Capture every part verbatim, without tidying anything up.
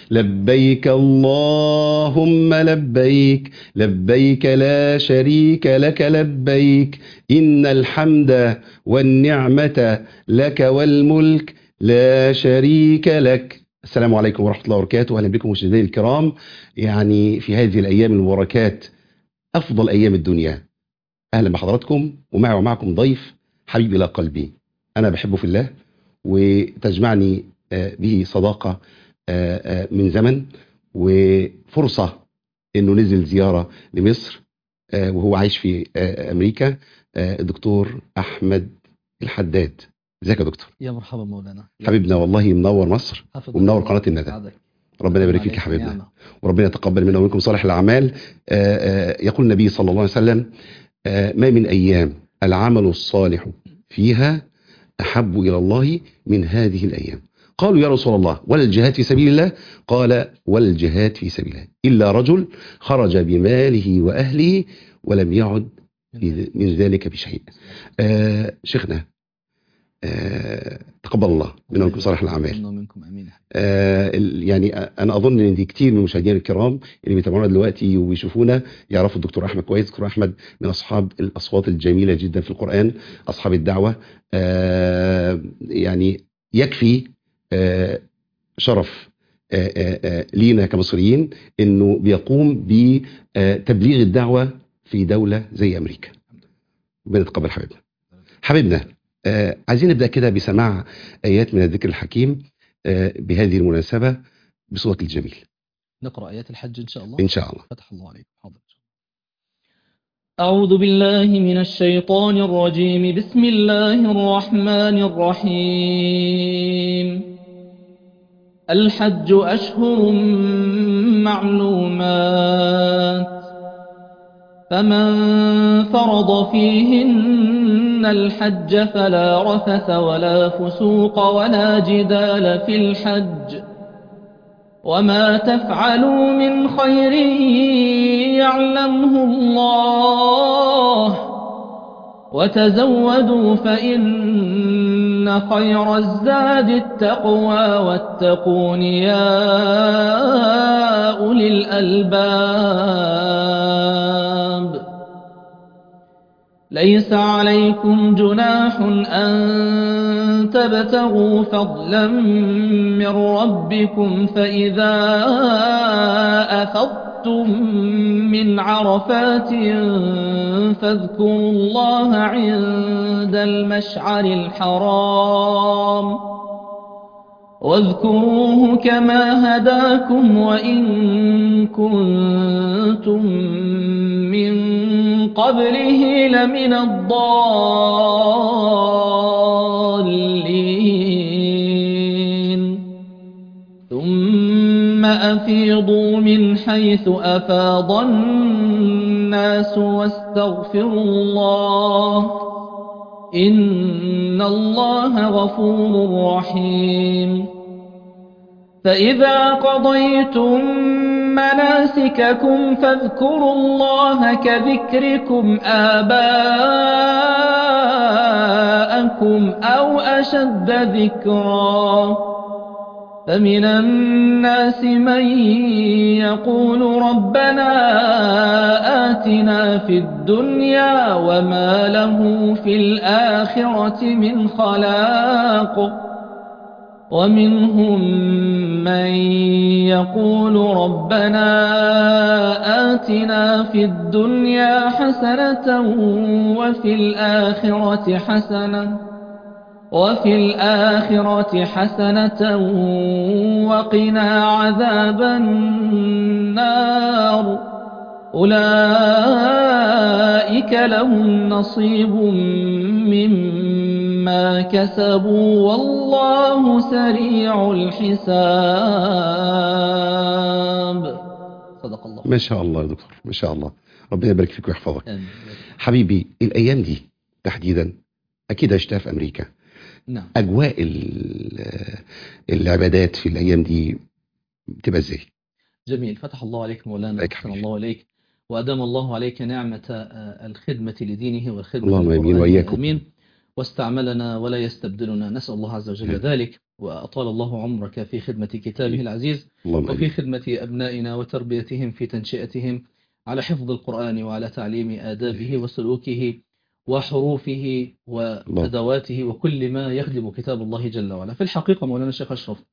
لبيك اللهم لبيك لبيك لا شريك لك لبيك إن الحمد والنعمة لك والملك لا شريك لك. السلام عليكم ورحمة الله وبركاته. أهلا بكم مشاهدينا الكرام، يعني في هذه الأيام المباركات أفضل أيام الدنيا. أهلا بحضراتكم، ومعي ومعكم ضيف حبيب إلى قلبي، أنا بحبه في الله وتجمعني به صداقة من زمن، وفرصة أنه نزل زيارة لمصر وهو عايش في أمريكا. الدكتور أحمد الحداد. ازيك يا دكتور؟ يا مرحبا مولانا حبيبنا، والله منور مصر ومنور قناة الندى. ربنا يبارك فيك يا حبيبنا، نعمة. وربنا يتقبل منا ومنكم صالح الأعمال. يقول النبي صلى الله عليه وسلم: ما من أيام العمل الصالح فيها أحب إلى الله من هذه الأيام. قالوا يا رسول الله ولا الجهاد في سبيل الله؟ قال ولا الجهاد في سبيل الله إلا رجل خرج بماله وأهله ولم يعد من ذلك بشيء. آه شيخنا، آه تقبل الله منا ومنكم صالح الأعمال. آه يعني أنا أظن أن دي كتير من المشاهدين الكرام اللي بيتابعونا دلوقتي وبيشوفونا يعرفوا الدكتور أحمد كويس. الدكتور أحمد من أصحاب الأصوات الجميلة جدا في القرآن، أصحاب الدعوة. آه يعني يكفي آه شرف آه آه لينا كمصريين أنه بيقوم بتبليغ الدعوة في دولة زي أمريكا. ربنا يتقبل حبيبنا. حبيبنا، آه عايزين نبدأ كده بسماع آيات من الذكر الحكيم آه بهذه المناسبة بصوت الجميل. نقرأ آيات الحج إن شاء الله. إن شاء الله. فتح الله عليكم. حاضر. أعوذ بالله من الشيطان الرجيم. بسم الله الرحمن الرحيم. الحج أشهر معلومات، فمن فرض فيهن الحج فلا رفث ولا فسوق ولا جدال في الحج، وما تفعلوا من خير يعلمه الله، وتزودوا فإن خير الزاد التقوى واتقون يا أولي الألباب. ليس عليكم جناح أن تبتغوا فضلا من ربكم فإذا أفضتم من عرفات فاذكروا الله عند المشعر الحرام، واذكروه كما هداكم وإن كنتم من قبله لمن الضالين. ثم أفيضوا من حيث أفاض الناس واستغفروا الله، إن الله غفور رحيم. فإذا قضيتم مناسككم فاذكروا الله كذكركم آباءكم أو أشد ذكرا. فمن الناس من يقول ربنا آتنا في الدنيا وما له في الآخرة من خلاق، ومنهم من يقول ربنا آتنا في الدنيا حسنة وفي الآخرة حسنة وفي الآخرة حسنة وقنا عذاب النار. أولئك لهم نصيب مما كسبوا والله سريع الحساب. صدق الله. ما شاء الله يا دكتور، ما شاء الله. ربنا يبارك فيك ويحفظك. حبيبي، الأيام دي تحديدا أكيد عشتها في أمريكا. نعم. أجواء العبادات في الأيام دي بتبقى إزاي؟ جميل. فتح الله عليك مولانا، أحسن الله عليك، وأدام الله عليك نعمة الخدمة لدينه والخدمة اللهم آمين وإياكم. آمين. واستعملنا ولا يستبدلنا، نسأل الله عز وجل ذلك. وأطال الله عمرك في خدمة كتابه العزيز وفي خدمة أبنائنا وتربيتهم في تنشئتهم على حفظ القرآن وعلى تعليم آدابه وسلوكه وحروفه وأدواته وكل ما يخدم كتاب الله جل وعلا. في الحقيقة مولانا الشيخ أشرف،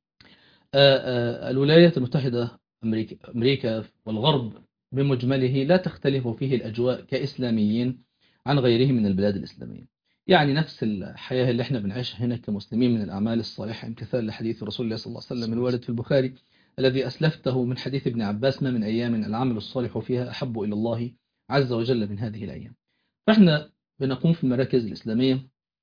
الولايات المتحدة أمريكا, أمريكا والغرب بمجمله لا تختلف فيه الأجواء كإسلاميين عن غيره من البلاد الإسلامية. يعني نفس الحياة اللي احنا بنعيشها هنا كمسلمين من الأعمال الصالحة، امتثال لحديث رسول الله صلى الله عليه وسلم الوارد في البخاري الذي أسلفته من حديث ابن عباس: ما من أيام العمل الصالح فيها أحب إلى الله عز وجل من هذه الأيام. فاحنا بنقوم في المراكز الإسلامية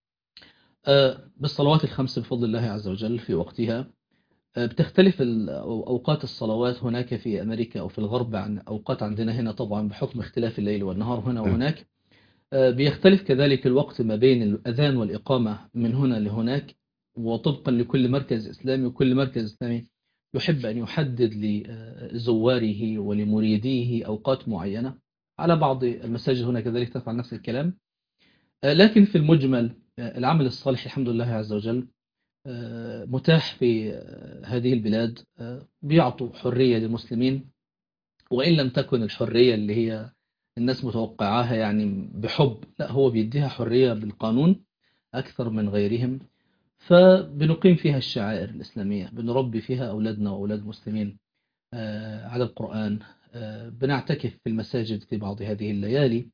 بالصلوات الخمس بفضل الله عز وجل في وقتها. بتختلف أوقات الصلوات هناك في أمريكا أو في الغرب عن أوقات عندنا هنا طبعا بحكم اختلاف الليل والنهار هنا وهناك. بيختلف كذلك الوقت ما بين الأذان والإقامة من هنا لهناك، وطبقا لكل مركز إسلامي، وكل مركز إسلامي يحب أن يحدد لزواره ولمريديه أوقات معينة. على بعض المساجد هنا كذلك تفعل نفس الكلام. لكن في المجمل العمل الصالح الحمد لله عز وجل متاح في هذه البلاد، بيعطوا حرية للمسلمين، وإن لم تكن الحرية اللي هي الناس متوقعاها يعني بحب، لا، هو بيديها حرية بالقانون أكثر من غيرهم. فبنقيم فيها الشعائر الإسلامية، بنربي فيها أولادنا وأولاد المسلمين على القرآن، بنعتكف في المساجد في بعض هذه الليالي،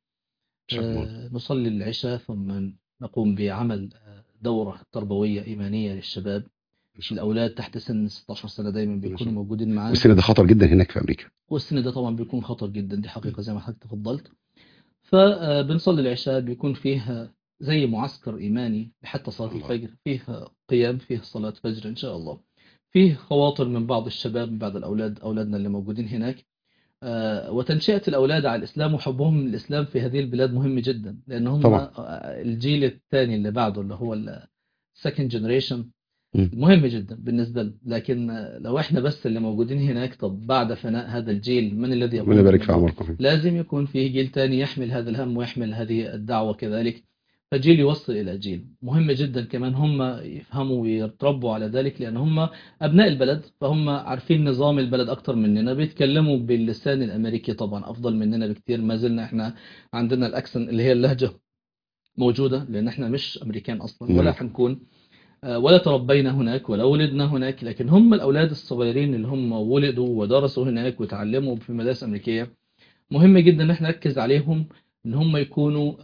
نصلي العشاء ثم نقوم بعمل دورة تربوية إيمانية للشباب. الأولاد تحت سن ستة عشر سنة دايما بيكونوا موجودين معانا، والسن ده خطر جدا هناك في أمريكا، والسن ده طبعا بيكون خطر جدا، دي حقيقة زي ما حضرتك تفضلت. فبنصلي العشاء، بيكون فيها زي معسكر إيماني حتى صلاة الفجر، فيها قيام، فيه صلاة فجر إن شاء الله، فيه خواطر من بعض الشباب، من بعض الأولاد، أولادنا اللي موجودين هناك. وتنشئة الأولاد على الإسلام وحبهم للإسلام في هذه البلاد مهم جدا، لأن هم طبعا الجيل الثاني اللي بعده اللي هو السكند جنريشن مهم جدا بالنسبة له. لكن لو احنا بس اللي موجودين هناك، طب بعد فناء هذا الجيل من الذي يقوم؟ من يبارك في عمركم. لازم يكون فيه جيل ثاني يحمل هذا الهم ويحمل هذه الدعوة كذلك، فجيل يوصل إلى جيل. مهم جدا كمان هم يفهموا ويتربوا على ذلك، لأن هم أبناء البلد، فهم عارفين نظام البلد أكتر مننا، بيتكلموا باللسان الأمريكي طبعا أفضل مننا بكتير. ما زلنا احنا عندنا الأكسن اللي هي اللهجة موجودة، لأن احنا مش أمريكان أصلا ولا حنكون، ولا تربينا هناك ولا ولدنا هناك. لكن هم الأولاد الصغيرين اللي هم ولدوا ودرسوا هناك وتعلموا في مدارس أمريكية، مهم جدا ان احنا نركز عليهم ان هم يكونوا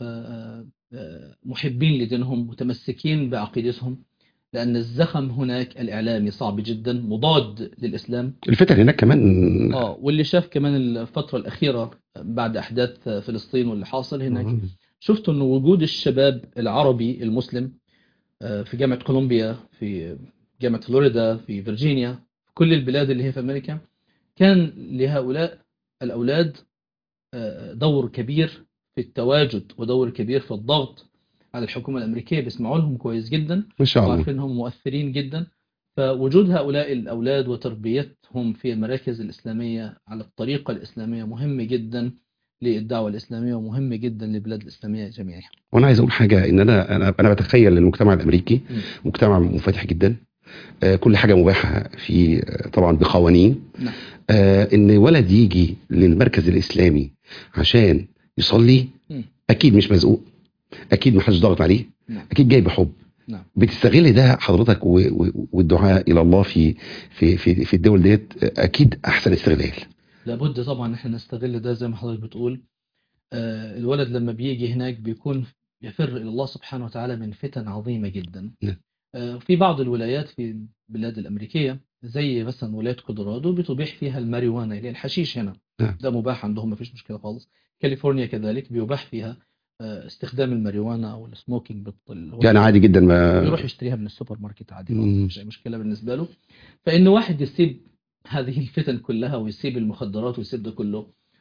محبين لدينهم، متمسكين بعقيدتهم، لأن الزخم هناك الإعلامي صعب جدا، مضاد للإسلام. الفتن هناك كمان آه واللي شاف كمان الفترة الأخيرة بعد أحداث فلسطين واللي حاصل هناك، آه. شفتوا أن وجود الشباب العربي المسلم في جامعة كولومبيا، في جامعة فلوريدا، في فيرجينيا، في كل البلاد اللي هي في أمريكا، كان لهؤلاء الأولاد دور كبير في التواجد ودور كبير في الضغط على الحكومة الأمريكية. بيسمعوا لهم كويس جدا ما شاء الله، وعارفين هم مؤثرين جدا. فوجود هؤلاء الأولاد وتربيتهم في المراكز الإسلامية على الطريقة الإسلامية مهم جدا للدعوة الإسلامية، ومهم جدا للبلاد الإسلامية جميعها. وأنا عايز أقول حاجة، إن أنا أنا أنا بتخيل المجتمع الأمريكي م. مجتمع منفتح جدا، آه كل حاجة مباحة فيه، آه طبعا بقوانين. نعم. آه إن ولد يجي للمركز الإسلامي عشان يصلي م. أكيد مش مزقوق، أكيد ما حدش ضغط عليه. نعم. أكيد جاي بحب. نعم. بتستغل ده حضرتك والدعاء إلى الله في في في في الدول ديت أكيد أحسن استغلال. لابد طبعا احنا نستغل ده زي ما حضرتك بتقول. آه الولد لما بيجي هناك بيكون يفر إلى الله سبحانه وتعالى من فتن عظيمة جدا. نعم. آه في بعض الولايات في البلاد الأمريكية زي مثلا ولاية كولورادو بتبيح فيها الماريوانا اللي الحشيش هنا. نعم. ده مباح عندهم، ما فيش مشكلة خالص. كاليفورنيا كذلك بيباح فيها استخدام الماريوانا او السموكينج بالطل، يعني عادي جدا، ما يروح يشتريها من السوبر ماركت عادي، مش اي مشكله بالنسبه له. فان واحد يسيب هذه الفتن كلها ويسيب المخدرات ويسيب ده كله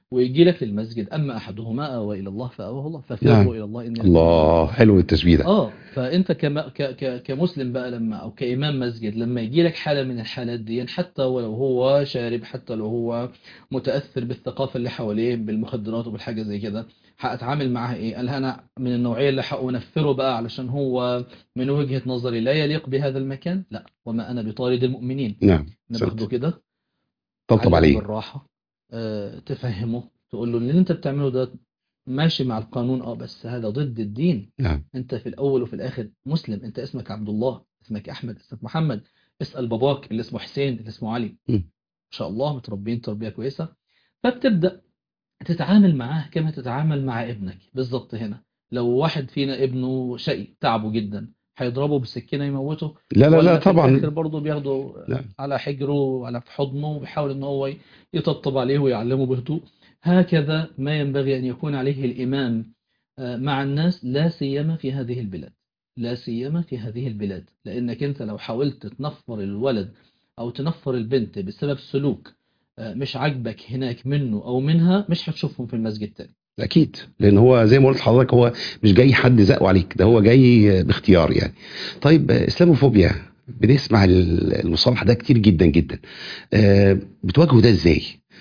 ويجي لك للمسجد، أما أحدهما أوى إلى الله فأواه الله، ففروا نعم. إلى الله إن الله، حلو التشبيه ده. اه فانت كما ك ك كمسلم بقى لما او كامام مسجد لما يجي لك حاله من الحالات دي، حتى ولو هو شارب، حتى لو هو متاثر بالثقافه اللي حواليه بالمخدرات وبالحاجه زي كده، هاتعامل معاه ايه؟ قال انا من النوعيه اللي هنفره بقى علشان هو من وجهه نظري لا يليق بهذا المكان؟ لا، وما انا بطارد المؤمنين. نعم. ناخده كده، طبطب تعلمه عليه. بالراحه، أه تفهمه، تقول له اللي انت بتعمله ده ماشي مع القانون، اه بس هذا ضد الدين. نعم. انت في الاول وفي الاخر مسلم، انت اسمك عبد الله، اسمك احمد، اسمك محمد. اسال باباك اللي اسمه حسين، اللي اسمه علي، م. ان شاء الله متربيين تربيه كويسه. فبتبدا تتعامل معاه كما تتعامل مع ابنك بالظبط. هنا لو واحد فينا ابنه شقي تعبه جدا، هيضربه بالسكينه يموته؟ لا لا لا ولا في الاخر طبعا. برضه بياخده لا. على حجره على في حضنه وبيحاول ان هو يطبطب عليه ويعلمه بهدوء؟ هكذا ما ينبغي ان يكون عليه الامام مع الناس، لا سيما في هذه البلاد، لا سيما في هذه البلاد. لأنك أنت لو حاولت تنفر الولد أو تنفر البنت بسبب سلوك مش عاجبك هناك منه أو منها، مش هتشوفهم في المسجد تاني. اكيد، لان هو زي ما قلت لحضرتك هو مش جاي حد زقه عليك، ده هو جاي باختيار يعني. طيب، اسلاموفوبيا بنسمع المصطلح ده كتير جدا جدا، أه بتواجهه ده ازاي؟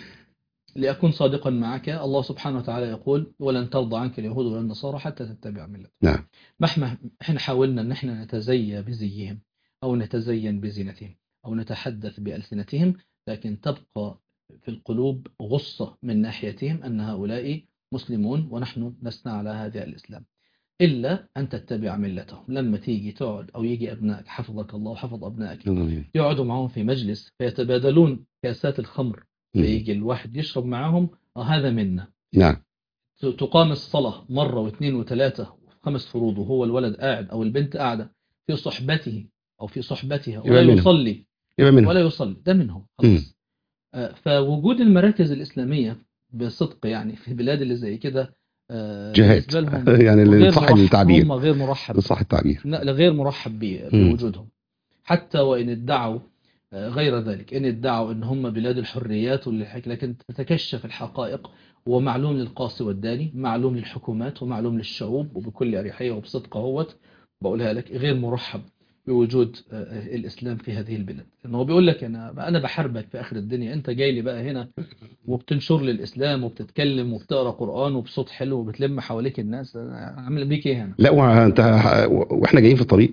لأكون صادقا معك، الله سبحانه وتعالى يقول ولن ترضى عنك اليهود ولا النصارى حتى تتبع ملتهم. نعم. مهما احنا حاولنا ان احنا نتزيى بزيهم او نتزين بزينتهم او نتحدث بألسنتهم، لكن تبقى في القلوب غصة من ناحيتهم ان هؤلاء مسلمون ونحن نسنى على هذا الإسلام، إلا أن تتبع ملتهم. لما تيجي تقعد أو يجي أبنائك حفظك الله وحفظ أبنائك يقعدوا معهم في مجلس فيتبادلون كاسات الخمر، فيجي الواحد يشرب معهم، آه هذا منا. نعم. تقام الصلاة مرة واثنين وثلاثة وخمس فروض وهو الولد قاعد أو البنت قاعدة في صحبته أو في صحبتها ولا يصلي ولا يصلي، ده منهم خلاص. آه فوجود المراكز الإسلامية بصدق يعني في البلاد اللي زي كده آه بالنسبة لهم يعني صح التعبير، هم غير مرحب، صح التعبير، غير مرحب بوجودهم. حتى وإن ادعوا غير ذلك، إن ادعوا إن هم بلاد الحريات والحك، لكن تتكشف الحقائق، ومعلوم للقاصي والداني، معلوم للحكومات ومعلوم للشعوب، وبكل أريحية وبصدق اهوت بقولها لك غير مرحب بوجود الإسلام في هذه البلاد. إنه بيقول لك أنا أنا بحاربك في آخر الدنيا، أنت جاي لي بقى هنا وبتنشر لي الإسلام وبتتكلم وبتقرأ قرآن وبصوت حلو وبتلم حواليك الناس، عامل بيك إيه هنا؟ لا وانت واحنا جايين في الطريق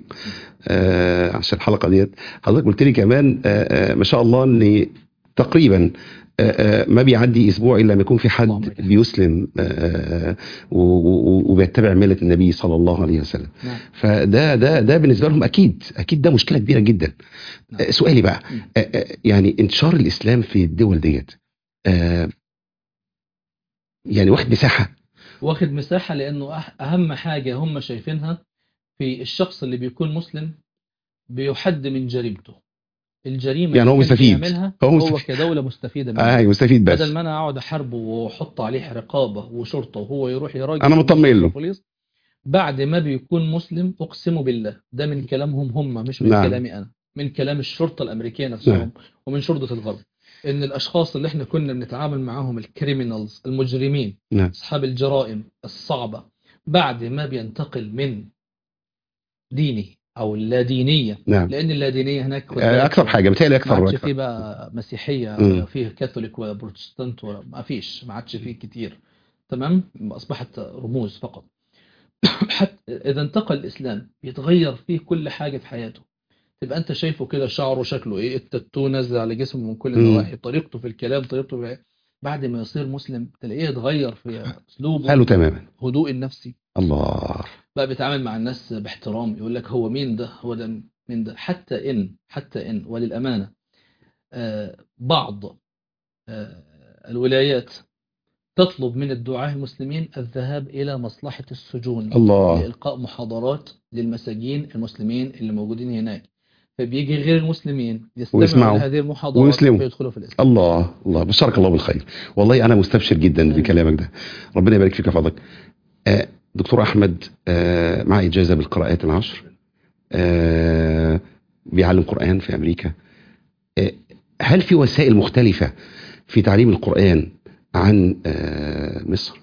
آه عشان الحلقة ديت حضرتك قلت لي كمان آه آه ما شاء الله ان تقريبا آه ما بيعدي اسبوع الا ما يكون في حد بيسلم آه وبيتبع ملة النبي صلى الله عليه وسلم. نعم. فده ده ده بالنسبة لهم اكيد اكيد ده مشكلة كبيرة جدا. نعم. آه سؤالي بقى آه آه يعني انتشار الاسلام في الدول ديت آه يعني واخد مساحة واخد مساحة لأنه أهم حاجة هم شايفينها في الشخص اللي بيكون مسلم بيحد من جريمته. الجريمة يعني هو مستفيد، يعملها هو, هو كدولة مستفيدة منها. آه مستفيد، بس بدل ما أنا أقعد أحاربه وأحط عليه رقابة وشرطة وهو يروح يراجع أنا مطمئن له البوليس بعد ما بيكون مسلم. أقسم بالله ده من كلامهم هم، مش من نعم. كلامي أنا، من كلام الشرطة الأمريكية نفسهم. نعم. ومن شرطة الغرب، ان الاشخاص اللي احنا كنا بنتعامل معاهم الكريمينالز المجرمين، نعم. اصحاب الجرائم الصعبة، بعد ما بينتقل من دينه او اللادينية. نعم. لان اللادينية هناك اكثر حاجة بتهيألي اكثر، ما عادش فيه بقى مسيحية م. فيه كاثوليك وبروتستانت، ما فيش، ما عادش فيه كتير، تمام، اصبحت رموز فقط. حتى اذا انتقل الاسلام بيتغير فيه كل حاجة في حياته. تبقى انت شايفه كده شعره شكله ايه، التاتو نازل على جسمه من كل النواحي، طريقته في الكلام، طريقته في... بعد ما يصير مسلم تلاقيه اتغير في اسلوبه، حاله تماما، هدوء النفسي، الله، بقى بيتعامل مع الناس باحترام، يقول لك هو مين ده، هو ده مين ده. حتى ان حتى ان وللامانه آه بعض آه الولايات تطلب من الدعاة المسلمين الذهاب إلى مصلحة السجون، الله، لإلقاء محاضرات للمساجين المسلمين اللي موجودين هناك، فبيجي غير المسلمين يستمعوا لهذه المحاضرات ويدخلوا في الإسلام. الله الله، بشارك الله بالخير. والله أنا مستبشر جدا آه. بكلامك ده، ربنا يبارك فيك يا فضلك. آه دكتور أحمد آه مع إجازة بالقراءات العشر، آه بيعلم قرآن في أمريكا. آه هل في وسائل مختلفة في تعليم القرآن عن آه مصر؟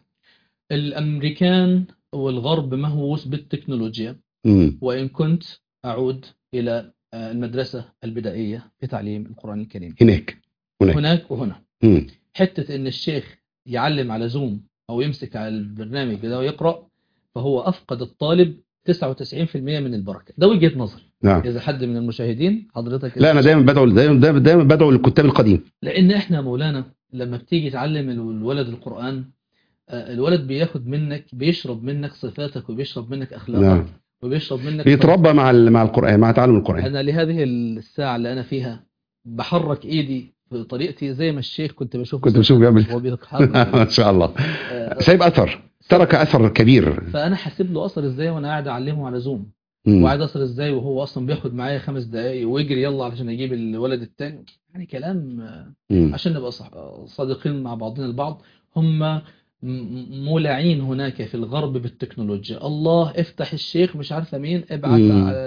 الأمريكان والغرب مهووس بالتكنولوجيا. مم. وإن كنت أعود إلى المدرسة البدائية في تعليم القرآن الكريم هناك هناك, هناك وهنا. مم. حتة إن الشيخ يعلم على زوم أو يمسك على البرنامج ده ويقرأ، فهو أفقد الطالب تسعة وتسعين بالمئة من البركة. ده وجهة نظري. نعم. إذا حد من المشاهدين حضرتك، لا أنا دايما بدعو دايما دايما بدعو للكتاب القديم، لأن إحنا مولانا لما بتيجي تعلم الولد القرآن، الولد بياخد منك، بيشرب منك صفاتك وبيشرب منك أخلاقك. نعم. وبيشرب منك، بيتربى مع مع القرآن، مع تعلم القرآن. أنا لهذه الساعة اللي أنا فيها بحرك إيدي بطريقتي زي ما الشيخ كنت بشوفه كنت بشوف بيعمل ما شاء الله. سايب أثر، ترك أثر كبير. فأنا حاسب له أثر إزاي وأنا قاعد أعلمه على زوم، وقاعد أثر إزاي وهو أصلا بياخد معايا خمس دقايق ويجري يلا علشان يجيب الولد التاني. يعني كلام مم. عشان نبقى صادقين مع بعضنا البعض. هم مولعين هناك في الغرب بالتكنولوجيا. الله افتح الشيخ مش عارفه مين، ابعت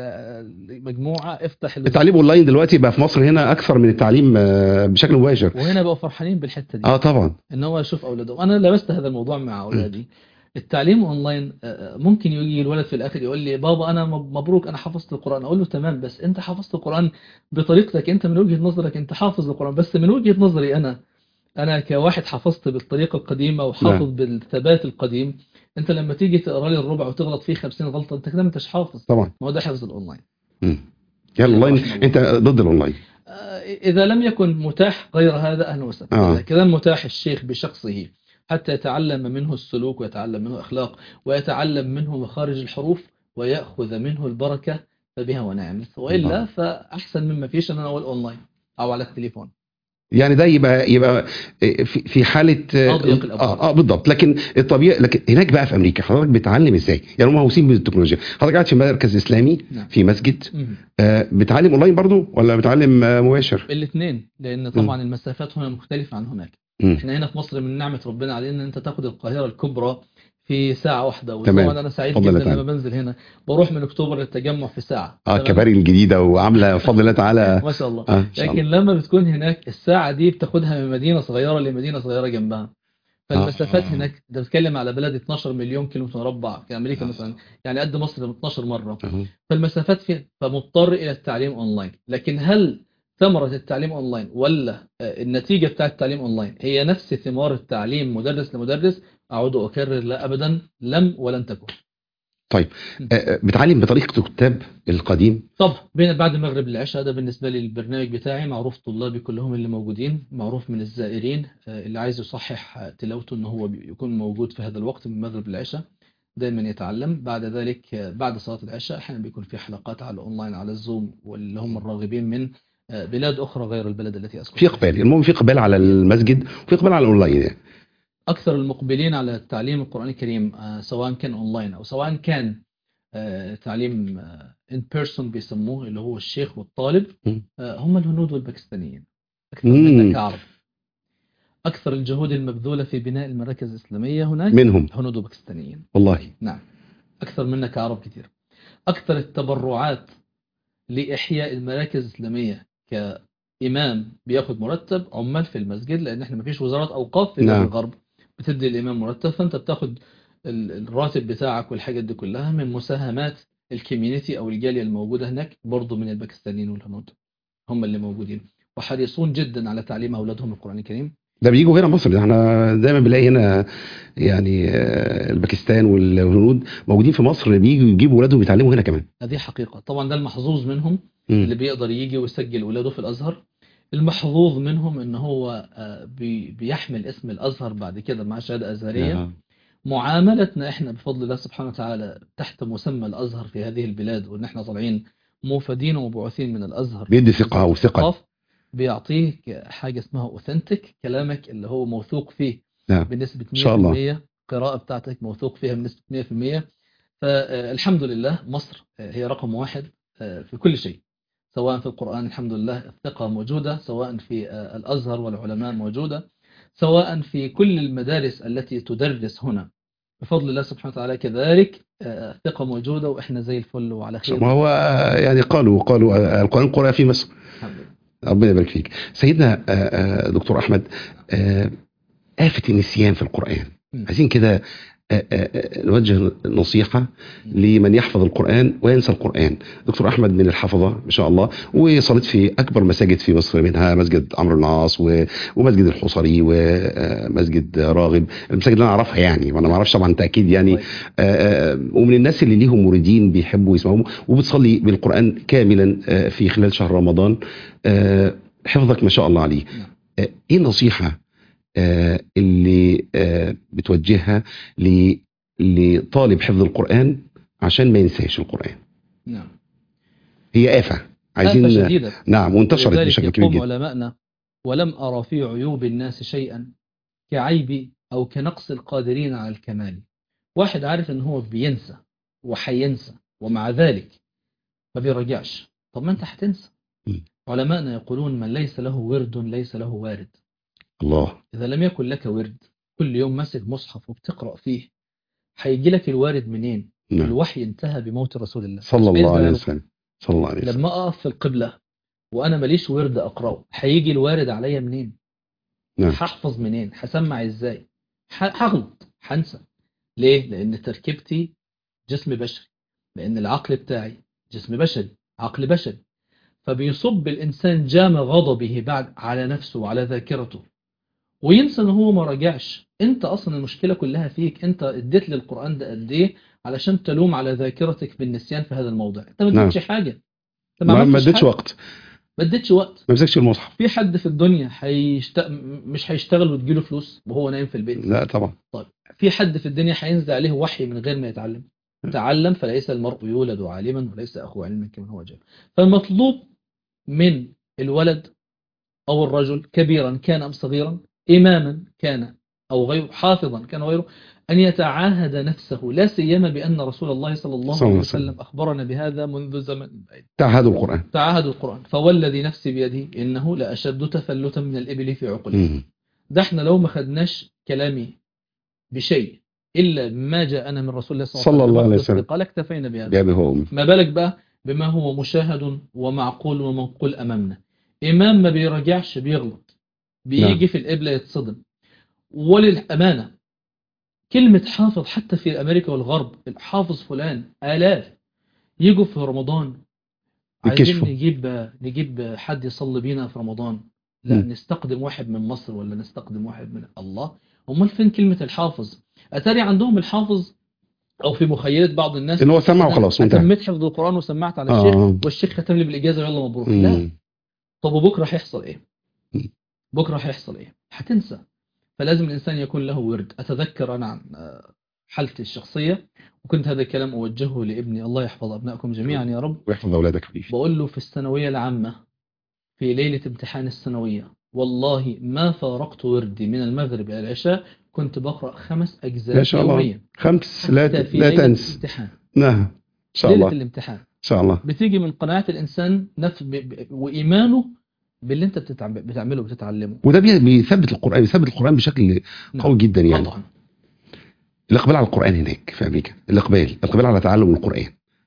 مجموعه، افتح التعليم اونلاين دلوقتي بقى في مصر هنا اكثر من التعليم بشكل مباشر، وهنا بقوا فرحانين بالحته دي. اه طبعا، ان هو يشوف اولاده. انا لمست هذا الموضوع مع اولادي. التعليم اونلاين ممكن يجي الولد في الاخر يقول لي بابا انا مبروك انا حفظت القران. اقول له تمام، بس انت حفظت القران بطريقتك انت، من وجهه نظرك انت حافظ القران، بس من وجهه نظري انا أنا كواحد حفظت بالطريقة القديمة وحافظ لا. بالثبات القديم. أنت لما تيجي تقرأ لي الربع وتغلط فيه خمسين غلطة، أنت كده ما أنتش حافظ طبعا. ما هو ده حفظ الأونلاين. امم يا الأونلاين أنت ضد الأونلاين؟ آه إذا لم يكن متاح غير هذا أهلا وسهلا. آه. إذا كان متاح الشيخ بشخصه حتى يتعلم منه السلوك ويتعلم منه أخلاق ويتعلم منه مخارج الحروف ويأخذ منه البركة فبها ونعم، وإلا آه. فأحسن مما فيش أن أنا أقول أونلاين أو على التليفون. يعني ده يبقى يبقى في في حاله اه اه بالضبط. لكن الطبيعي، لكن هناك بقى في امريكا حضرتك بتعلم ازاي؟ يعني هم مهووسين بالتكنولوجيا. حضرتك قاعد في مركز اسلامي نعم. في مسجد آه بتعلم اونلاين برضو ولا بتعلم آه مباشر؟ الاثنين، لان طبعا م. المسافات هنا مختلفه عن هناك. م. احنا هنا في مصر من نعمه ربنا علينا ان انت تاخد القاهره الكبرى في ساعة واحدة، وطبعا أنا سعيد جدا لما بنزل هنا، بروح من أكتوبر للتجمع في ساعة. اه الكباري الجديدة وعاملة فضل الله تعالى ما شاء الله. آه لكن الله. لما بتكون هناك الساعة دي بتاخدها من مدينة صغيرة لمدينة صغيرة جنبها، فالمسافات آه. هناك ده بتتكلم على بلد اتناشر مليون كيلومتر مربع في أمريكا آه. مثلا، يعني قد مصر اتناشر مرة آه. فالمسافات فيه، فمضطر إلى التعليم أونلاين. لكن هل ثمرة التعليم أونلاين ولا النتيجة بتاعة التعليم أونلاين هي نفس ثمار التعليم مدرس لمدرس؟ أعود وأكرر لا أبدا، لم ولن تكن. طيب بتعلم بطريقة الكتاب القديم؟ طب بين بعد المغرب للعشاء، ده بالنسبة لي البرنامج بتاعي معروف، طلابي كلهم اللي موجودين معروف من الزائرين، اللي عايز يصحح تلاوته إنه هو يكون موجود في هذا الوقت من المغرب للعشاء دايما يتعلم. بعد ذلك بعد صلاة العشاء أحيانا بيكون في حلقات على الأونلاين على الزوم، واللي هم الراغبين من بلاد أخرى غير البلد التي أذكرها. في إقبال، المهم في إقبال على المسجد وفي إقبال على الأونلاين يعني. أكثر المقبلين على تعليم القرآن الكريم سواء كان أونلاين أو سواء كان تعليم in person بيسموه اللي هو الشيخ والطالب، هم الهنود والباكستانيين أكثر منا كعرب. أكثر الجهود المبذولة في بناء المراكز الإسلامية هناك منهم هنود وباكستانيين والله. نعم أكثر منا كعرب كثير. أكثر التبرعات لإحياء المراكز الإسلامية كإمام بياخد مرتب عمال في المسجد، لأن إحنا ما فيش وزارات أوقاف في نعم. الغرب بتدي الإمام مرتب، فأنت بتاخد الراتب بتاعك والحاجات دي كلها من مساهمات الكوميونتي أو الجالية الموجودة هناك، برضو من الباكستانيين والهنود هم اللي موجودين وحريصون جدا على تعليم أولادهم القرآن الكريم. ده بيجوا هنا مصر، احنا دايما بنلاقي هنا يعني الباكستان والهنود موجودين في مصر، بييجوا يجيبوا اولادهم يتعلموا هنا كمان. هذه حقيقة. طبعا ده المحظوظ منهم م. اللي بيقدر يجي ويسجل اولاده في الازهر. المحظوظ منهم ان هو بيحمل اسم الازهر بعد كده مع شهاده ازهريه. آه. معاملتنا احنا بفضل الله سبحانه وتعالى تحت مسمى الازهر في هذه البلاد، وان احنا طالعين موفدين ومبعوثين من الازهر، بيدي ثقه وثقه، بيعطيك حاجة اسمها اوثنتيك، كلامك اللي هو موثوق فيه نعم. بنسبة مية في المية، قراءة بتاعتك موثوق فيها بنسبة مية في المية. فالحمد لله مصر هي رقم واحد في كل شيء، سواء في القرآن الحمد لله الثقة موجودة، سواء في الأزهر والعلماء موجودة، سواء في كل المدارس التي تدرس هنا بفضل الله سبحانه وتعالى كذلك الثقة موجودة، وإحنا زي الفل وعلى خير. ما هو يعني قالوا قالوا القرآن قرأ في مصر. ربنا يبارك فيك. سيدنا دكتور أحمد، آفة النسيان في القرآن. م. عايزين كده آه، آه، آه، نوجه نصيحة لمن يحفظ القرآن وينسى القرآن. دكتور أحمد من الحفظة ما شاء الله، وصليت في أكبر مساجد في مصر، منها مسجد عمرو بن العاص و- ومسجد الحصري ومسجد راغب، المساجد اللي أنا أعرفها يعني، وأنا ما أعرفش طبعا تأكيد يعني. طيب. آه، آه، ومن الناس اللي ليهم موردين بيحبوا يسمعوهم، وبتصلي بالقرآن كاملا آه، في خلال شهر رمضان. آه، حفظك ما شاء الله عليه. نعم. آه، إيه النصيحة آه، اللي آه، بتوجهها ل- لطالب حفظ القرآن عشان ما ينساش القرآن؟ نعم. هي آفة آفة عايزين. شديدة. نعم، وانتشرت ولذلك بشكل كبير يقوم جدا. علماءنا: ولم أرى في عيوب الناس شيئا كعيب أو كنقص القادرين على الكمال. واحد عارف ان هو بينسى وحينسى، ومع ذلك ما بيرجعش. طب ما انت هتنسى. م. علماءنا يقولون: من ليس له ورد ليس له وارد. الله. إذا لم يكن لك ورد كل يوم ماسك مصحف وبتقرأ فيه، هيجي لك الوارد منين؟ نعم. الوحي انتهى بموت رسول الله، صلى مش الله بإذن عليه الله. وسلم. صلى الله عليه وسلم. لما أقف في القبلة وأنا ماليش ورد أقرأه، هيجي الوارد عليا منين؟ نعم. هحفظ منين؟ هسمع إزاي؟ ه- هغلط، هنسى. ليه؟ لأن تركيبتي جسم بشري، لأن العقل بتاعي جسم بشري، عقل بشري. فبيصب الإنسان جام غضبه بعد على نفسه وعلى ذاكرته، وينسى ان هو ما راجعش. انت اصلا المشكله كلها فيك. انت اديت للقران ده قد ايه علشان تلوم على ذاكرتك بالنسيان في هذا الموضوع؟ انت ما نعم. اديتش حاجه، انت ما ما ما عملتش اديتش حاجه، وقت، ما اديتش وقت. ما مسكش المصحف. في حد في الدنيا هيشت... مش هيشتغل وتجيله فلوس وهو نايم في البيت؟ لا طبعا. طيب، في حد في الدنيا هينزل عليه وحي من غير ما يتعلم؟ تعلم، فليس المرء يولد عالما وليس اخو علم كمن هو جاهل. فالمطلوب من الولد أو الرجل، كبيرا كان أم صغيرا، إماما كان أو غير، حافظا كان غيره، أن يتعاهد نفسه، لا سيما بأن رسول الله صلى الله صلى الله عليه عليه وسلم وسلم. أخبرنا بهذا منذ زمن بعيد. تعهدوا القرآن. تعاهد القرآن: فوالذي نفسي بيده إنه لأشد تفلتا من الإبل في عقله. مم. ده احنا لو ما خدناش كلامي بشيء إلا ما جاءنا من رسول الله صلى الله عليه وسلم وسلم. بصدق لاكتفينا بهذا. بأبي هو أمي. ما بالك بقى بما هو مشاهد ومعقول ومنقول أمامنا؟ إمام ما بيراجعش، بيغلط، بيجي نعم. في القبلة يتصدم. وللأمانة كلمة حافظ حتى في أمريكا والغرب، الحافظ فلان آلاف يجوا في رمضان عايزين يكشفوا. نجيب نجيب حد يصلي بينا في رمضان. لا، مم. نستقدم واحد من مصر ولا نستقدم واحد من الله. امال فين كلمة الحافظ؟ أتاري عندهم الحافظ، أو في مخيلة بعض الناس، اللي هو سمع أنا وخلاص وانتهى. أتميت حفظ القرآن وسمعت على الشيخ آه. والشيخ ختم لي بالإجازة يلا مبروك. مم. لا. طب وبكرة هيحصل إيه؟ مم. بكرة هيحصل إيه؟ هتنسى. فلازم الإنسان يكون له ورد. أتذكر أنا عن حالتي الشخصية، وكنت هذا الكلام أوجهه لابني، الله يحفظ أبنائكم جميعا يا رب، ويحفظ أولادك حبيبي. بقول له: في الثانوية العامة في ليلة امتحان الثانوية والله ما فارقت وردي من المغرب إلى العشاء، كنت بقرأ خمس أجزاء ما شاء الله. يوميا. خمس لا حتى في لا ليلة تنس. الامتحان. نعم. إن شاء ليلة الله. الامتحان. إن شاء الله. بتيجي من قناعة الإنسان نفس ب... ب... وإيمانه باللي أنت بتتعم... بتعمله وبتتعلمه. وده بي- بيثبت القرآن، بيثبت القرآن بشكل نعم. قوي جدا يعني. طبعا. الإقبال على القرآن هناك في أمريكا، الإقبال الإقبال على تعلم القرآن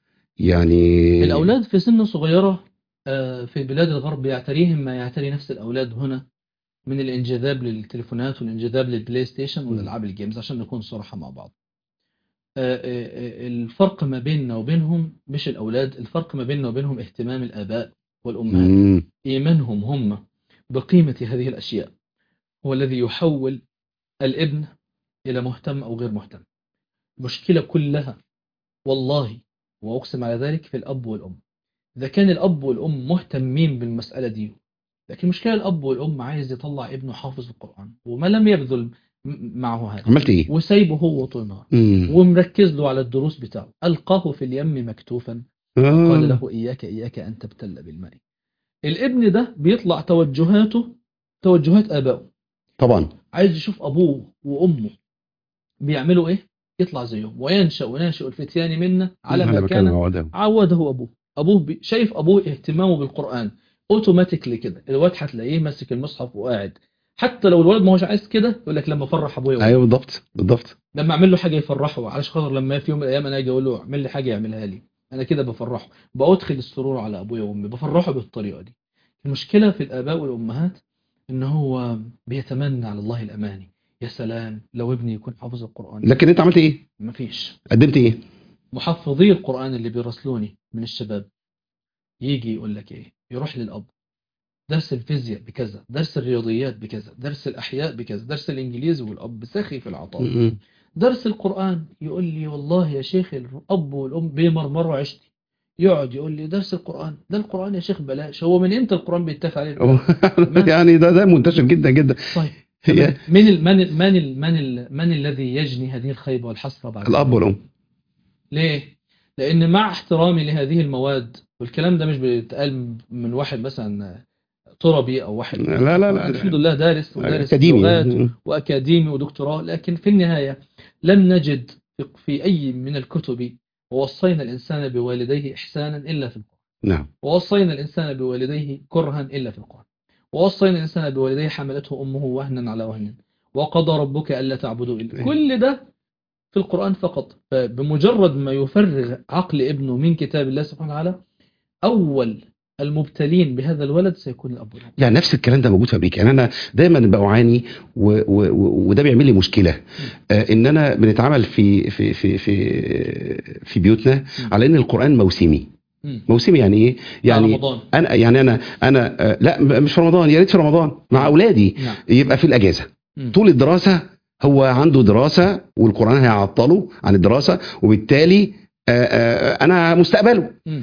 يعني. الأولاد في سن صغيرة آه، في بلاد الغرب يعتريهم ما يعتري نفس الأولاد هنا من الانجذاب للتليفونات والانجذاب للبلاي ستيشن والألعاب الجيمز، عشان نكون صراحة مع بعض. آه، آه، آه، الفرق ما بيننا وبينهم مش الأولاد، الفرق ما بيننا وبينهم اهتمام الآباء والأمهات. مم. إيمانهم هم بقيمة هذه الأشياء هو الذي يحول الابن إلى مهتم أو غير مهتم. المشكلة كلها والله وأقسم على ذلك في الأب والأم. إذا كان الأب والأم مهتمين بالمسألة دي، لكن مشكلة الأب والأم عايز يطلع ابنه حافظ القرآن وما لم يبذل م- معه هذا، عملت إيه؟ وسايبه هو طول النهار مم. ومركز له على الدروس بتاعه، ألقاه في اليم مكتوفا آه. قال له: إياك إياك أن تبتل بالماء. الابن ده بيطلع توجهاته توجهات آبائه، طبعا. عايز يشوف أبوه وأمه بيعملوا إيه يطلع زيهم، وينشأ وناشئ الفتيان منا على ما كان عوده. عوده أبوه. أبوه بي... شايف أبوه اهتمامه بالقرآن اوتوماتيكلي كده، الواد هتلاقيه ماسك المصحف وقاعد، حتى لو الولد ما هوش عايز كده يقول لك: لما افرح ابويا وامي. ايوه بالضبط بالضبط. لما اعمل له حاجه يفرحه، علشان خاطر لما في يوم من الايام انا اجي اقول له اعمل لي حاجه يعملها لي، انا كده بفرحه، بادخل السرور على ابويا وامي، بفرحه بالطريقه دي. المشكله في الاباء والامهات ان هو بيتمنى على الله الاماني، يا سلام لو ابني يكون حافظ القرآن. لكن انت عملت ايه؟ مفيش. قدمت ايه؟ محفظي القرآن اللي بيرسلوني من الشباب يجي يقول لك ايه، يروح للأب درس الفيزياء بكذا، درس الرياضيات بكذا، درس الأحياء بكذا، درس الإنجليزي، والأب سخي في العطاء. م-م. درس القرآن يقول لي والله يا شيخ الأب والأم بيمرمروا عشتي. يقعد يقول لي درس القرآن، ده القرآن يا شيخ بلاش، هو من امتى القرآن بيتفق عليه بلاش؟ يعني ده ده منتشر جدا جدا. طيب تمام. من ال من ال من ال من, ال من الذي يجني هذه الخيبة والحسرة بعد الأب والأم. ليه؟ لأن مع احترامي لهذه المواد، والكلام ده مش بيتقال من واحد مثلا طربي أو واحد، لا لا لا الحمد لله دارس ودارس أكاديمي لغات وأكاديمي ودكتوراه، لكن في النهاية لم نجد في أي من الكتب ووصينا الإنسان بوالديه إحسانا إلا في القرآن. نعم. ووصينا الإنسان بوالديه كرها إلا في القرآن. ووصينا الإنسان بوالديه حملته أمه وهنا على وهن وقضى ربك ألا تعبدوا إلا. كل ده في القرآن فقط. فبمجرد ما يفرغ عقل ابنه من كتاب الله سبحانه وتعالى، أول المبتلين بهذا الولد سيكون الأب والأم. يعني نفس الكلام ده موجود في أمريكا. يعني أنا دايما بعاني و... و... وده بيعمل لي مشكلة، آه إن أنا بنتعامل في في في في في بيوتنا م. على إن القرآن موسمي. م. موسمي يعني إيه؟ يعني رمضان. أنا يعني أنا أنا آه لا مش في رمضان، يا ريت في رمضان مع أولادي نعم. يبقى في الأجازة م. طول الدراسة هو عنده دراسة والقرآن هيعطله عن الدراسة، وبالتالي آآ آآ أنا مستقبله. م.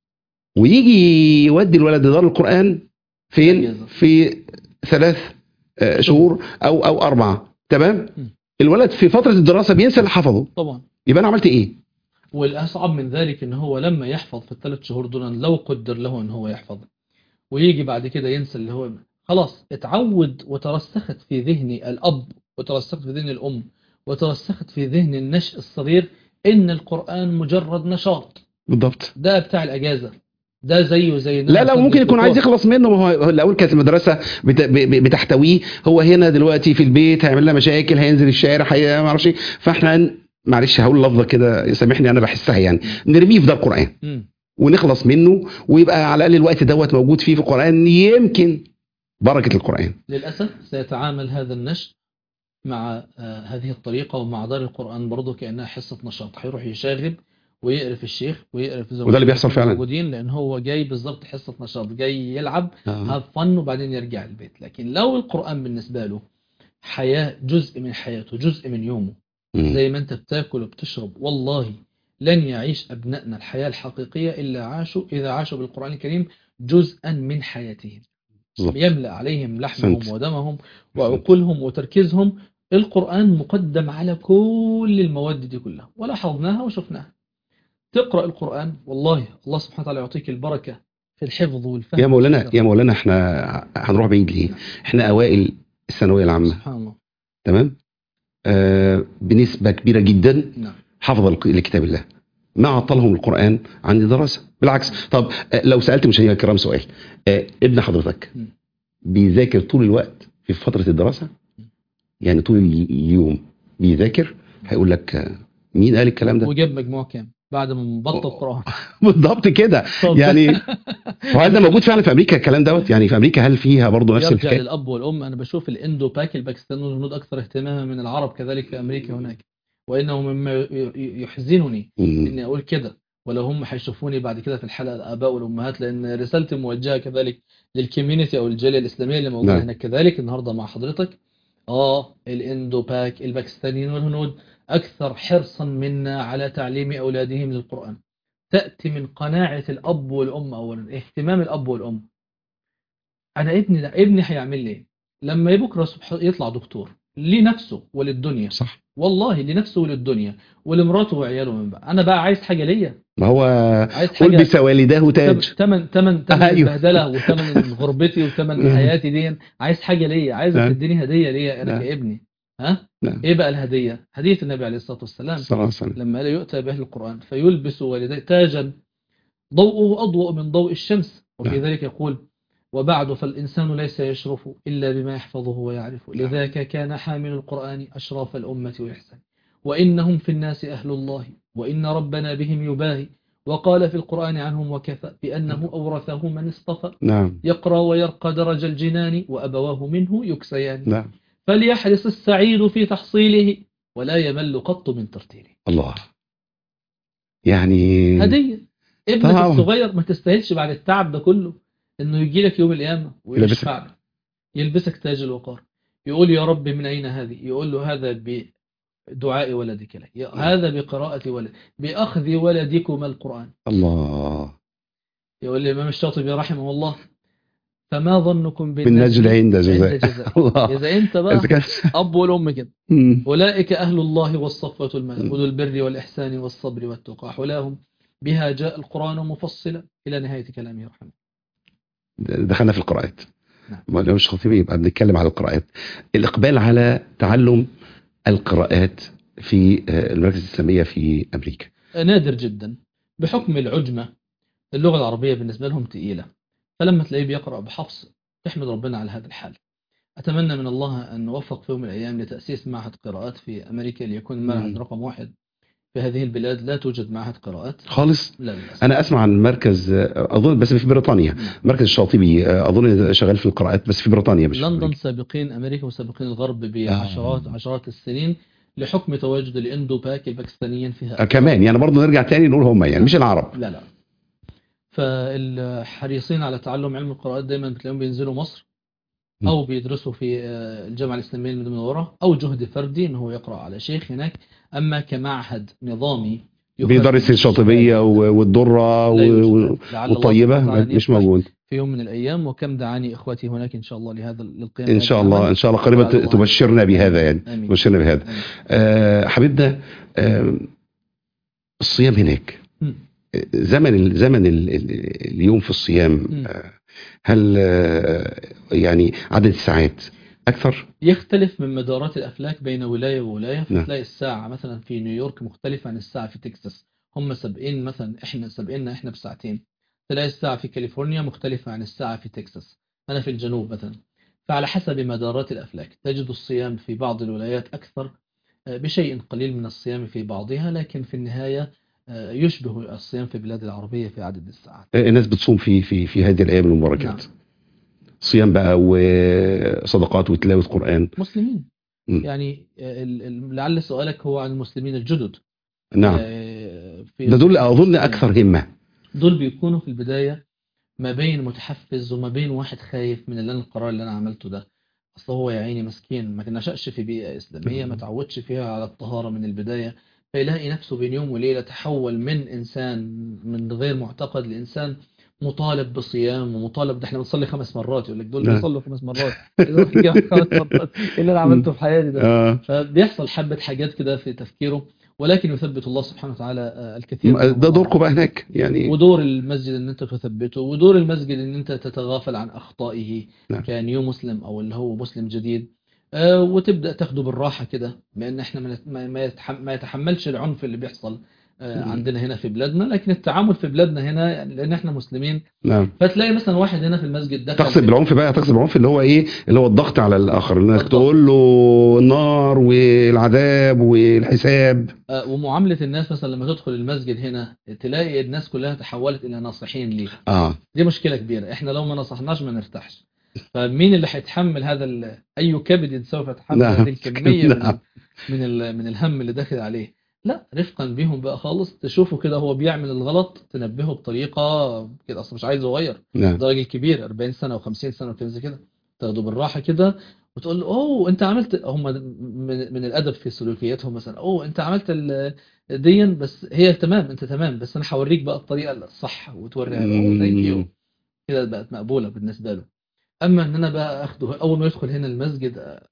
ويجي يودي الولد دار القرآن فين؟ في ثلاث شهور أو أو أربعة. تمام؟ م. الولد في فترة الدراسة بينسى اللي حفظه. طبعا. يبقى أنا عملت إيه؟ والأصعب من ذلك إن هو لما يحفظ في الثلاث شهور دول، لو قدر له إن هو يحفظ ويجي بعد كده ينسى اللي هو خلاص اتعود، وترسخت في ذهن الأب وترسخت في ذهن الأم وترسخت في ذهن النشء الصغير إن القرآن مجرد نشاط. بالضبط. ده بتاع الأجازة، ده زيه زي لا لا ممكن يكون عايز يخلص منه. ما هو الأول كانت المدرسة بتحتويه، هو هنا دلوقتي في البيت هيعمل لنا مشاكل، هينزل الشارع، هي ما اعرفش ايه. فاحنا معلش هقول لفظة كده سامحني أنا بحسها، يعني نرميه في دار القرآن م. ونخلص منه، ويبقى على الأقل الوقت دوت موجود فيه في القرآن، يمكن بركة القرآن. للأسف سيتعامل هذا النشء مع آه هذه الطريقة ومع دار القرآن برضه كأنها حصة نشاط، هيروح يشاغب ويقرف الشيخ ويقرف زوجته، وده اللي بيحصل فعلا موجودين، لأن هو جاي بالظبط حصة نشاط، جاي يلعب هاف فن وبعدين يرجع البيت. لكن لو القرآن بالنسبة له حياة، جزء من حياته، جزء من يومه، م. زي ما أنت بتاكل وبتشرب، والله لن يعيش أبنائنا الحياة الحقيقية إلا عاشوا إذا عاشوا بالقرآن الكريم جزءا من حياتهم، يملأ عليهم لحمهم سنت. ودمهم وعقولهم وتركيزهم. القرآن مقدم على كل المواد دي كلها، ولاحظناها وشفناها. تقرأ القرآن والله الله سبحانه وتعالى يعطيك البركة في الحفظ والفهم. يا مولانا يا مولانا احنا هنروح بعيد ليه؟ احنا أوائل الثانوية العامة سبحان الله. تمام؟ آه بنسبة كبيرة جدا نعم. حفظ لكتاب الله، ما عطلهم القرآن عن الدراسة، بالعكس. طب لو سألت مشاهدينا الكرام سؤال، آه ابن حضرتك م. بيذاكر طول الوقت في فترة الدراسة؟ يعني طول اليوم بيذاكر؟ هيقول لك مين قال الكلام ده؟ وجاب مجموع كام بعد ما مبطل قرآن؟ بالضبط كده. يعني وهل ده موجود فعلا في أمريكا الكلام دوت؟ يعني في أمريكا هل فيها برضه نفس الحكاية؟ يرجع للأب والأم. أنا بشوف الإندو باك الباكستاني والهنود أكثر اهتماما من العرب كذلك في أمريكا هناك، وإنه مما يحزنني إني أقول كده، ولو هم هيشوفوني بعد كده في الحلقة الآباء والأمهات، لأن رسالتي موجهة كذلك للكوميونتي أو الجالية الإسلامية اللي موجودة نعم. هناك كذلك النهاردة مع حضرتك. آه الإندو باك الباكستانيين والهنود أكثر حرصا منا على تعليم أولادهم للقرآن. تأتي من قناعة الأب والأم أولا، اهتمام الأب والأم. أنا ابني ده ابني هيعمل لي لما بكرة يطلع دكتور لنفسه وللدنيا، صح والله لنفسه وللدنيا ولمراته وعياله من بقى. أنا بقى عايز حاجة ليا، ما هو قل بس والداه تاج، تمن تمن تمن البهدلة وتمن غربتي وتمن حياتي دي، عايز حاجة ليا، عايزك تديني هدية ليا أنا كابني. ها نعم. ايه بقى الهدية؟ هدية النبي عليه الصلاة والسلام لما قال يؤتى به القرآن فيلبس والديه تاجا ضوءه أضوء من ضوء الشمس، وفي نعم. ذلك يقول وبعد فالإنسان ليس يشرف إلا بما يحفظه ويعرفه، لذاك كان حامل القرآن أشراف الأمة ويحسن، وإنهم في الناس أهل الله وإن ربنا بهم يباهي، وقال في القرآن عنهم وكفى بأنه أورثه من اصطفى، نعم. يقرأ ويرقى درج الجنان وأبواه منه يكسيان، نعم. فليحرص السعيد في تحصيله ولا يمل قط من ترتيله. الله. يعني هدية ابنك طبعا. الصغير ما تستاهلش بعد التعب ده كله انه يجي لك يوم القيامة ويشفع لك، يلبسك تاج الوقار، يقول يا رب من أين هذه؟ يقول له هذا بدعاء ولدك لك، هذا بقراءة ولد، بأخذ ولدكما القرآن. الله. يقول الإمام الشاطبي رحمه الله فما ظنكم بالنجل عند جزاء. الله. إذا أنت بقى أب والأم كده، أولئك أهل الله والصفوة الملأ أولو البر والإحسان والصبر والتقى حلاهم بها جاء القرآن مفصلا إلى نهاية كلامه رحمه. دخلنا في القراءات. نعم. ما لو مش خطيب يبقى بنتكلم على القراءات. الإقبال على تعلم القراءات في المراكز الإسلامية في أمريكا نادر جدا بحكم العجمة، اللغة العربية بالنسبة لهم تقيلة، فلما تلاقيه بيقرأ بحفص تحمد ربنا على هذا الحال. أتمنى من الله أن نوفق في يوم من الأيام لتأسيس معهد قراءات في أمريكا ليكون المعهد رقم واحد في هذه البلاد. لا توجد معهد قراءات خالص. لا للأسف. أنا أسمع عن مركز أظن بس في بريطانيا، مركز الشاطبي أظن شغال في القراءات بس في بريطانيا مش لندن. سابقين أمريكا وسابقين الغرب بعشرات آه. عشرات السنين لحكم تواجد الاندو باك الباكستانيين فيها. آه كمان يعني برضه نرجع تاني نقول هم يعني مش العرب. لا لا. فالحريصين على تعلم علم القراءات دايما بتلاقيهم بينزلوا مصر أو بيدرسوا في الجامعة الإسلامية المدورة، أو جهد فردي إنه هو يقرأ على شيخ هناك. أما كمعهد نظامي بيدرس الشاطبية والدرة والطيبة مش موجود في يوم من الأيام. وكم دعاني إخوتي هناك إن شاء الله لهذا للقيام إن شاء الله إن شاء الله قريبا تبشرنا بهذا يعني آمين. تبشرنا بهذا. آه حبيبنا آه الصيام هناك م. زمن زمن اليوم في الصيام آه هل آه يعني عدد الساعات أكثر؟ يختلف من مدارات الأفلاك بين ولاية وولاية. فتلاقي الساعة مثلا في نيويورك مختلفة عن الساعة في تكساس، هم سبقين مثلا إحنا سبقيننا إحنا بساعتين. تلاقي الساعة في كاليفورنيا مختلفة عن الساعة في تكساس، أنا في الجنوب مثلا. فعلى حسب مدارات الأفلاك تجد الصيام في بعض الولايات أكثر بشيء قليل من الصيام في بعضها، لكن في النهاية يشبه الصيام في بلاد العربية في عدد الساعات. الناس بتصوم في في في هذه الأيام المباركات. نعم. صيام بقى وصدقات وتلاوة قرآن. مسلمين م. يعني لعل سؤالك هو عن المسلمين الجدد. نعم. ده دول أظن أكثر همة. دول بيكونوا في البداية ما بين متحفز وما بين واحد خايف من اللي القرار اللي أنا عملته ده. أصلا هو يا عيني مسكين ما نشأش في بيئة إسلامية، ما تعودش فيها على الطهارة من البداية، فيلاقي نفسه بين يوم وليلة تحول من إنسان من غير معتقد لإنسان مطالب بصيام ومطالب. ده احنا بنصلي خمس مرات، يقول لك دول بيصلوا خمس مرات ايه اللي انا عملته في حياتي ده؟ فبيحصل حبة حاجات كده في تفكيره، ولكن يثبت الله سبحانه وتعالى الكثير. ده دوركم بقى هناك يعني، ودور المسجد ان انت تثبته، ودور المسجد ان انت تتغافل عن اخطائه نعم. كنيو مسلم او اللي هو مسلم جديد، آه وتبدا تاخده بالراحه كده، لان احنا ما يتحملش العنف اللي بيحصل آه عندنا هنا في بلادنا، لكن التعامل في بلادنا هنا يعني لان احنا مسلمين. نعم. فتلاقي مثلا واحد هنا في المسجد دخل تقصد بالعنف بقى، تقصد بالعنف اللي هو ايه، اللي هو الضغط على الاخر، انك تقول له النار والعذاب والحساب. آه ومعامله الناس مثلا لما تدخل المسجد هنا تلاقي الناس كلها تحولت الى ناصحين ليه. اه دي مشكله كبيره، احنا لو ما نصحناش ما نرتاحش. فمين اللي هيتحمل هذا؟ اي كبد سوف يتحمل نعم. هذه الكميه نعم. من من, من الهم اللي داخل عليه؟ لا، رفقا بيهم بقى خالص. تشوفه كده هو بيعمل الغلط تنبهه بطريقه كده، اصلا مش عايز يغير. نعم. ده راجل كبير أربعين سنه و50 سنه وكده زي كده، تاخده بالراحه كده وتقول له اوه انت عملت. هم من, من الادب في سلوكياتهم مثلا، اوه انت عملت ديا بس هي تمام، انت تمام، بس انا هوريك بقى الطريقه الصح وتوريها له. اوه ثانك يو، كده بقت مقبوله بالنسبه له. اما ان انا بقى اخده اول ما يدخل هنا المسجد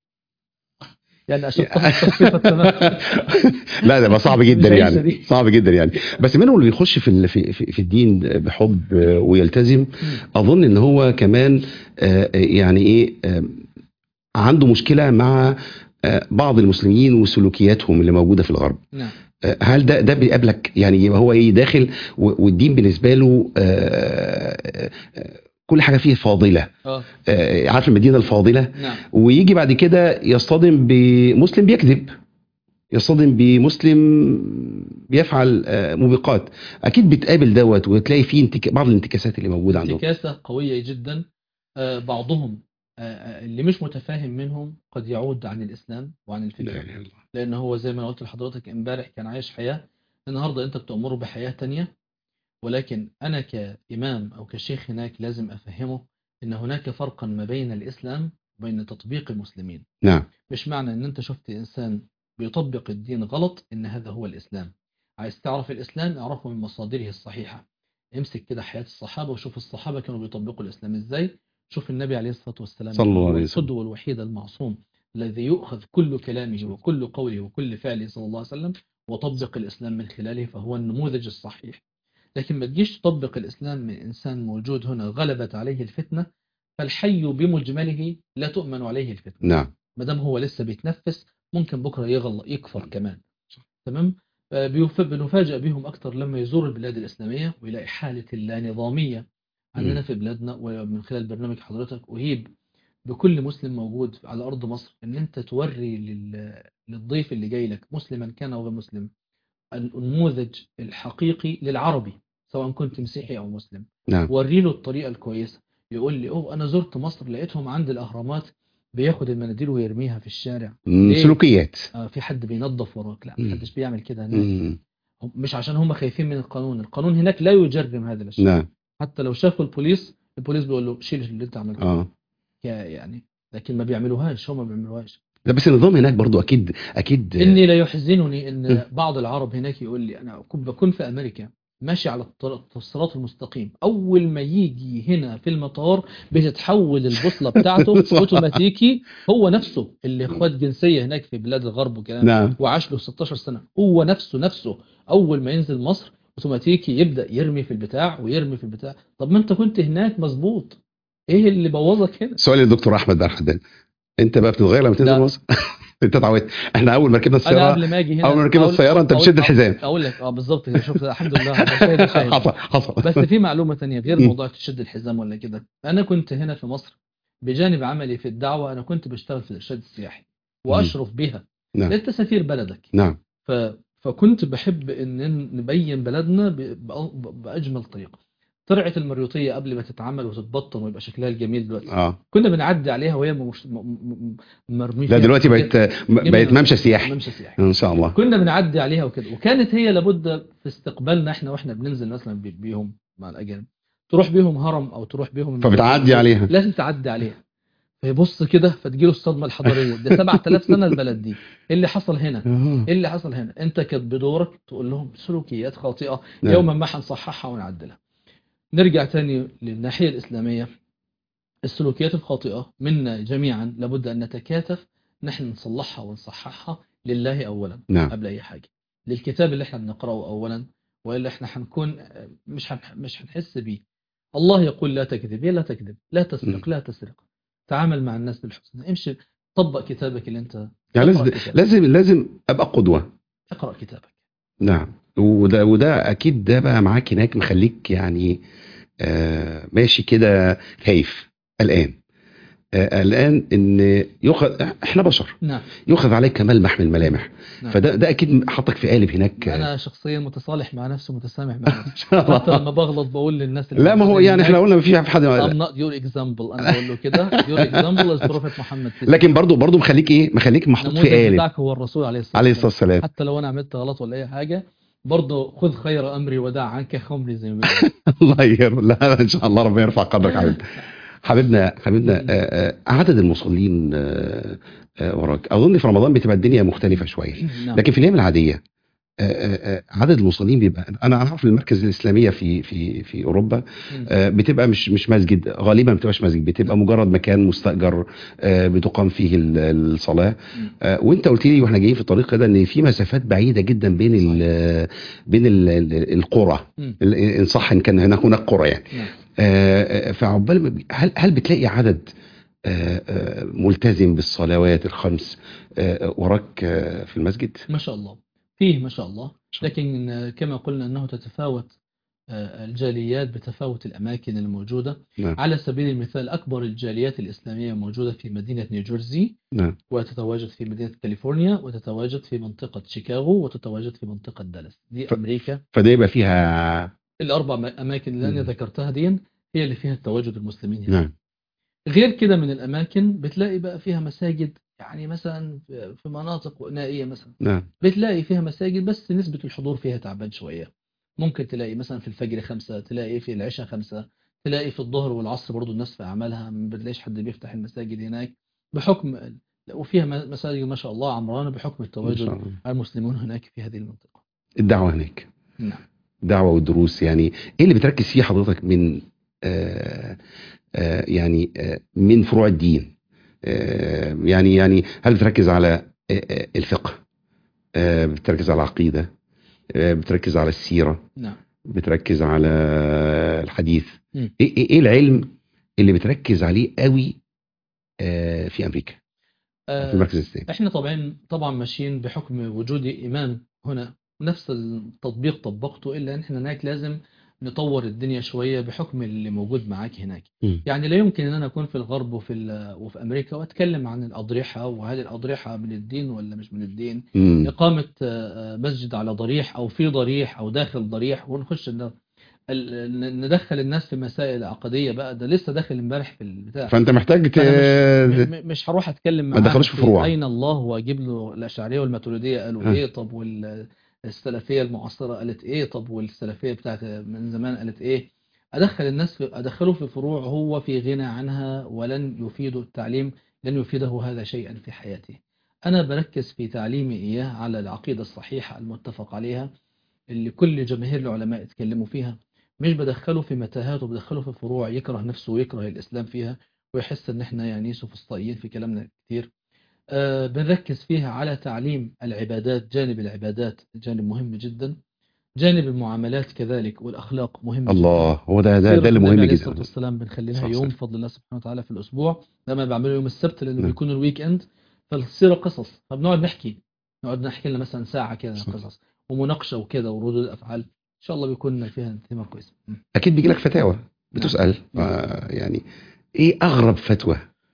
يعني عشان تصفيف التنفس لا ده صعب جدا يعني، صعب جدا يعني. بس منهم اللي بيخش في في في الدين بحب ويلتزم، اظن ان هو كمان يعني ايه عنده مشكله مع بعض المسلمين وسلوكياتهم اللي موجوده في الغرب. نعم. هل ده ده بيقابلك يعني؟ يبقى هو ايه داخل والدين بالنسبه له كل حاجه فيه فاضله، اه عارف المدينه الفاضله. نعم. ويجي بعد كده يصطدم بمسلم بيكذب، يصطدم بمسلم بيفعل موبقات. اكيد بتقابل دوت وتلاقي فيه انتك... بعض الانتكاسات اللي موجوده عندهم. انتكاسه قويه جدا. بعضهم اللي مش متفاهم منهم قد يعود عن الإسلام وعن الفكرة، لأن هو زي ما قلت لحضرتك امبارح كان عايش حياة، النهاردة أنت بتأمره بحياة تانية، ولكن أنا كإمام أو كشيخ هناك لازم أفهمه إن هناك فرقا ما بين الإسلام وبين تطبيق المسلمين. نعم. مش معنى إن أنت شفت إنسان بيطبق الدين غلط إن هذا هو الإسلام. عايز تعرف الإسلام اعرفه من مصادره الصحيحة. امسك كده حياة الصحابة وشوف الصحابة كانوا بيطبقوا الإسلام إزاي. شوف النبي عليه الصلاة والسلام صلى الله هو عليه وسلم القدوة الوحيدة المعصوم الذي يؤخذ كل كلامه وكل قوله وكل فعله صلى الله عليه وسلم وطبق الإسلام من خلاله، فهو النموذج الصحيح. لكن ما تجيش تطبق الإسلام من إنسان موجود هنا غلبت عليه الفتنة، فالحي بمجمله لا تؤمن عليه الفتنة. نعم. ما دام هو لسه بيتنفس ممكن بكرة يغلط يكفر كمان. تمام. بنفاجئ بهم أكتر لما يزور البلاد الإسلامية ويلاقي حالة اللانظامية عندنا في بلادنا. ومن خلال برنامج حضرتك أهيب بكل مسلم موجود على أرض مصر أن أنت توري للضيف اللي جاي لك مسلما كان أو غير مسلم النموذج الحقيقي للعربي، سواء كنت مسيحي أو مسلم. نعم. وري له الطريقة الكويسة. يقول لي أوه أنا زرت مصر لقيتهم عند الأهرامات بياخد المناديل ويرميها في الشارع. سلوكيات. آه في حد بينظف وراك؟ لا، محدش بيعمل كده هناك. مش عشان هم خايفين من القانون، القانون هناك لا يجرم هذا الشيء. نعم. حتى لو شافوا البوليس البوليس بيقول له شيل اللي انت عملته. اه يعني لكن ما بيعملوهاش، هم ما بيعملوهاش. لا بس النظام هناك برضو اكيد اكيد. اني لا يحزنني ان بعض العرب هناك يقول لي انا كنت بكون في امريكا ماشي على الصراط المستقيم، اول ما يجي هنا في المطار بتتحول البوصله بتاعته اوتوماتيكي. هو نفسه اللي خد جنسيه هناك في بلاد الغرب وكلام. نعم. وعاش له ستاشر سنه، هو نفسه نفسه اول ما ينزل مصر اوتوماتيكي يبدا يرمي في البتاع ويرمي في البتاع. طب ما انت كنت هناك مظبوط، ايه اللي بوظك هنا؟ سؤال للدكتور احمد بقى حداد، انت بقى بتتغير لما تنزل مصر؟ انت اتعودت. احنا اول ما ركبنا السياره انا قبل ما اجي هنا اول ما ركبنا السياره انت بتشد الحزام. اقول لك اه بالظبط كده. شوف الحمد لله شاهد شاهد. حصل حصل. بس في معلومه ثانيه غير موضوع تشد الحزام ولا كده. انا كنت هنا في مصر بجانب عملي في الدعوه انا كنت بشتغل في الارشاد السياحي واشرف بها. نعم. انت سفير بلدك. نعم. ف... فكنت بحب ان نبين بلدنا ب... ب... باجمل طريقه. ترعه المريوطيه قبل ما تتعمل وتتبطن ويبقى شكلها الجميل دلوقتي اه كنا بنعدي عليها وهي مش م... م... مرميه. لا دلوقتي بقت بقت ممشى سياحي. ممشى سياحي ان شاء الله. كنا بنعدي عليها وكده، وكانت هي لابد في استقبالنا احنا واحنا بننزل مثلا بيهم مع الاجانب. تروح بيهم هرم او تروح بيهم فبتعدي عليها، لازم تعدي عليها. فيبص كده فتجيله الصدمه الحضاريه. ده سبعة آلاف سنه البلد دي، ايه اللي حصل هنا؟ ايه اللي حصل هنا؟ انت كانت بدورك تقول لهم سلوكيات خاطئه يوما ما هنصححها ونعدلها. نرجع تاني للناحيه الاسلاميه. السلوكيات الخاطئه منا جميعا لابد ان نتكاتف نحن نصلحها ونصححها لله اولا. نعم. قبل اي حاجه للكتاب اللي احنا بنقراه اولا، والا احنا هنكون مش هنح... مش هنحس بيه. الله يقول لا تكذب، لا تكذب، لا تسرق، م. لا تسرق، تعامل مع الناس بالحسنى، امشي طبق كتابك اللي انت يعني لازم لازم لازم ابقى قدوه. اقرا كتابك. نعم. وده وده اكيد ده بقى معاك هناك مخليك يعني آه ماشي كده خايف الان آه الان ان يؤخذ احنا بشر. نعم. يؤخذ عليك كملمح من الملامح. نعم. فده ده اكيد حطك في قالب هناك. انا شخصيا متصالح مع نفسي ومتسامح مع نفسي. حتى لما بغلط بقول للناس اللي لا ما هو يعني احنا قلنا ما في حد I'm not your example. انا بقول له كده your example is prophet محمد. لكن برضو برضو مخليك ايه مخليك محطوط في قالب. بتاعك هو الرسول عليه الصلاه عليه الصلاه والسلام. حتى لو انا عملت غلط ولا اي حاجه برضه خذ خير امري ودع عنك خمري زي ما الله يغفر. لا ان شاء الله ربنا يرفع قدرك حبيبنا. حبيبنا حبيبنا عدد المصلين وراك اظن في رمضان بتبقى الدنيا مختلفه شويه، لكن في الايام العاديه عدد المصلين بيبقى انا اعرف المركز الاسلاميه في في في اوروبا بتبقى مش مش مسجد غالبا، ما بتبقاش مسجد، بتبقى مجرد مكان مستاجر بتقام فيه الصلاه. وانت قلت لي واحنا جايين في الطريق كده ان في مسافات بعيده جدا بين ال بين ال القرى، ان صح ان كان هناك هناك قرى يعني. فعقبال هل هل بتلاقي عدد ملتزم بالصلوات الخمس وراك في المسجد؟ ما شاء الله فيه ما شاء الله. لكن كما قلنا أنه تتفاوت الجاليات بتفاوت الأماكن الموجودة. نعم. على سبيل المثال أكبر الجاليات الإسلامية موجودة في مدينة نيوجيرسي. نعم. وتتواجد في مدينة كاليفورنيا، وتتواجد في منطقة شيكاغو، وتتواجد في منطقة دالاس. دي ف... أمريكا. فده يبقى فيها الأربع أماكن اللي أنا ذكرتها دي هي اللي فيها التواجد المسلمين هنا. نعم. غير كده من الأماكن بتلاقي بقى فيها مساجد، يعني مثلا في في مناطق نائية مثلا نعم. بتلاقي فيها مساجد بس نسبة الحضور فيها تعبان شوية. ممكن تلاقي مثلا في الفجر خمسة، تلاقي في العشاء خمسة، تلاقي في الظهر والعصر برضو الناس في أعمالها، ما بتلاقيش حد بيفتح المساجد هناك بحكم، وفيها م- مساجد ما شاء الله عمرانة بحكم ما شاء التواجد الله. المسلمون هناك في هذه المنطقة. الدعوة هناك، نعم. الدعوة والدروس، يعني ايه اللي بتركز فيه حضرتك من آه آه يعني آه من فروع الدين؟ آه يعني يعني هل بتركز على آه آه، الفقه، آه بتركز على العقيدة، آه بتركز على السيرة، نعم. بتركز على الحديث؟ مم. ايه ايه إيه العلم اللي بتركز عليه قوي آه في امريكا او في آه، المركز الثاني؟ احنا طبعا طبعا ماشيين بحكم وجود إمام هنا، نفس التطبيق طبقته، إلا إن احنا هناك لازم نطور الدنيا شوية بحكم اللي موجود معاك هناك. مم. يعني لا يمكن ان انا اكون في الغرب وفي ال- وفي امريكا واتكلم عن الاضرحه، وهل الاضرحه من الدين ولا مش من الدين، مم. اقامه آه، آه، مسجد على ضريح او في ضريح او داخل ضريح، ونخش ن- ال- ن- ندخل الناس في مسائل عقديه بقى. ده لسه داخل امبارح في البتاع. فانت محتاج ت... فانا مش م- م- مش هروح اتكلم ما معاه دخلوش في في فروع. اين الله واجيب له الاشعريه والماتريديه قالوا ها. ايه، طب والسلفيه المعاصره قالت ايه، طب والسلفيه بتاعت من زمان قالت ايه. ادخل الناس في ادخله في فروع هو في غنى عنها ولن يفيده التعليم، لن يفيده هذا شيئا في حياته. انا بركز في تعليمي اياه على العقيده الصحيحه المتفق عليها، اللي كل جماهير العلماء اتكلموا فيها. مش بدخله في متاهات وبدخله في فروع يكره نفسه ويكره الإسلام فيها ويحس ان احنا يعني سوفسطائيين في كلامنا كتير. آه بنركز فيها على تعليم العبادات، جانب العبادات جانب مهم جدا، جانب المعاملات كذلك والأخلاق مهم جدا. الله، هو ده ده ده سيرة اللي النبي مهم عليه الصلاة جدا. والسلام بنخلي لها صح يوم صح. بفضل الله سبحانه وتعالى في الأسبوع، لما بعمله يوم السبت لأنه نعم. بيكون الويك إند. فالسيرة قصص، فبنقعد نحكي، نقعد نحكي لنا مثلا ساعة كده صح. قصص ومناقشة وكده وردود أفعال، إن شاء الله بيكون فيها انتماء كويس. م. اكيد بيجي لك فتاوى نعم. بتسأل، م. آه يعني ايه اغرب فتوى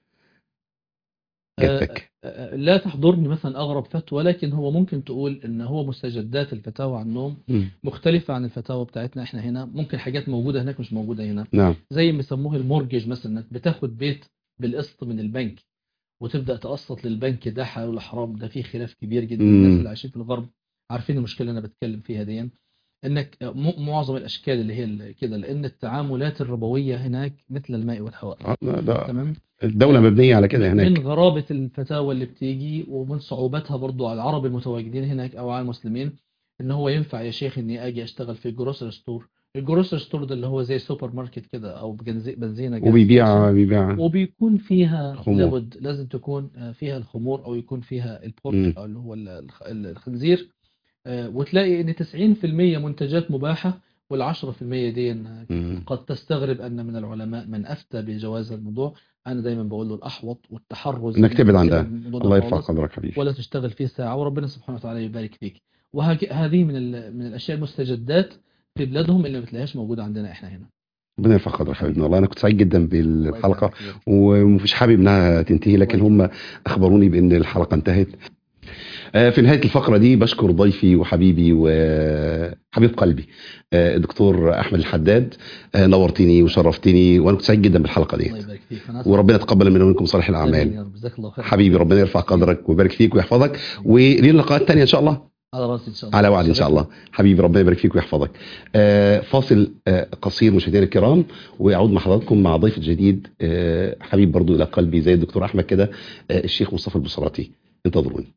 آه، جاتك؟ آه، لا تحضرني مثلا أغرب فتوى، لكن هو ممكن تقول إن هو مستجدات الفتاوى عنهم مم. مختلفة عن الفتاوى بتاعتنا إحنا هنا. ممكن حاجات موجودة هناك مش موجودة هنا، نعم. زي ما يسموه المورجج مثلا، إنك بتاخد بيت بالقسط من البنك وتبدأ تقسط للبنك، ده حلال ولا حرام؟ ده فيه خلاف كبير جدا. الناس اللي مم. عايشين في الغرب عارفين المشكلة اللي أنا بتكلم فيها دي، إنك م- معظم الأشكال اللي هي ال- كده، لأن التعاملات الربوية هناك مثل الماء والهواء. آه، ده ده تمام. الدولة آه، مبنية على كده م- من هناك. غرابة الفتاوى اللي بتيجي ومن صعوبتها برضو على العرب المتواجدين هناك أو على المسلمين، إن هو ينفع يا شيخ إني أجي أشتغل في جروسر ستور. الجروسر ستور ده اللي هو زي سوبر ماركت كده أو بنزي- بنزينة جاز ستيشن، وبيبيع بيبيع وبيكون فيها خمور. لابد لازم تكون آه، فيها الخمور أو يكون فيها البورك مم. أو اللي هو ال- الخ- الخنزير. آه، وتلاقي ان تسعين في المية منتجات مباحة، والعشرة في المية دي إن مم. قد تستغرب أن من العلماء من أفتى بجواز الموضوع. أنا دايما بقول له الأحوط والتحرز انك إنك تبعد عن تسيب ده. الموضوع ده الله يرفع خالص قدرك حبيبي. ولا تشتغل فيه ساعة، وربنا سبحانه وتعالى يبارك فيك. وهذه من ال- من الأشياء المستجدات في بلادهم اللي ما بتلاقيهاش موجودة عندنا إحنا هنا. ربنا يرفع قدرك حبيبنا، والله انا كنت سعيد جدا الله بالحلقة، يكرمك ويبارك فيك. ومش حابب انها تنتهي، الله لكن يكرمك. هم اخبروني بان الحلقة انتهت. آه، في نهاية الفقرة دي بشكر ضيفي وحبيبي وحبيب قلبي آه، الدكتور أحمد الحداد. آه، نورتني وشرفتني، وأنا كنت سعيد جدا بالحلقة الله ديت، يبارك فيك. أنا أسعد. وربنا يتقبل منا ومنكم صالح الأعمال. آمين يا رب. جزاك الله خير. حبيبي ربنا يرفع قدرك ويبارك فيك ويحفظك، ولينا لقاءات تانية إن شاء الله. على راسي إن شاء الله. على وعد إن شاء الله. حبيبي ربنا يبارك فيك ويحفظك. آه، فاصل آه، قصير مشاهدينا الكرام، ويعود مع حضراتكم مع ضيف جديد آه، حبيب برضو إلى قلبي زي الدكتور أحمد كده، آه، الشيخ مصطفى البصراتي. انتظروني.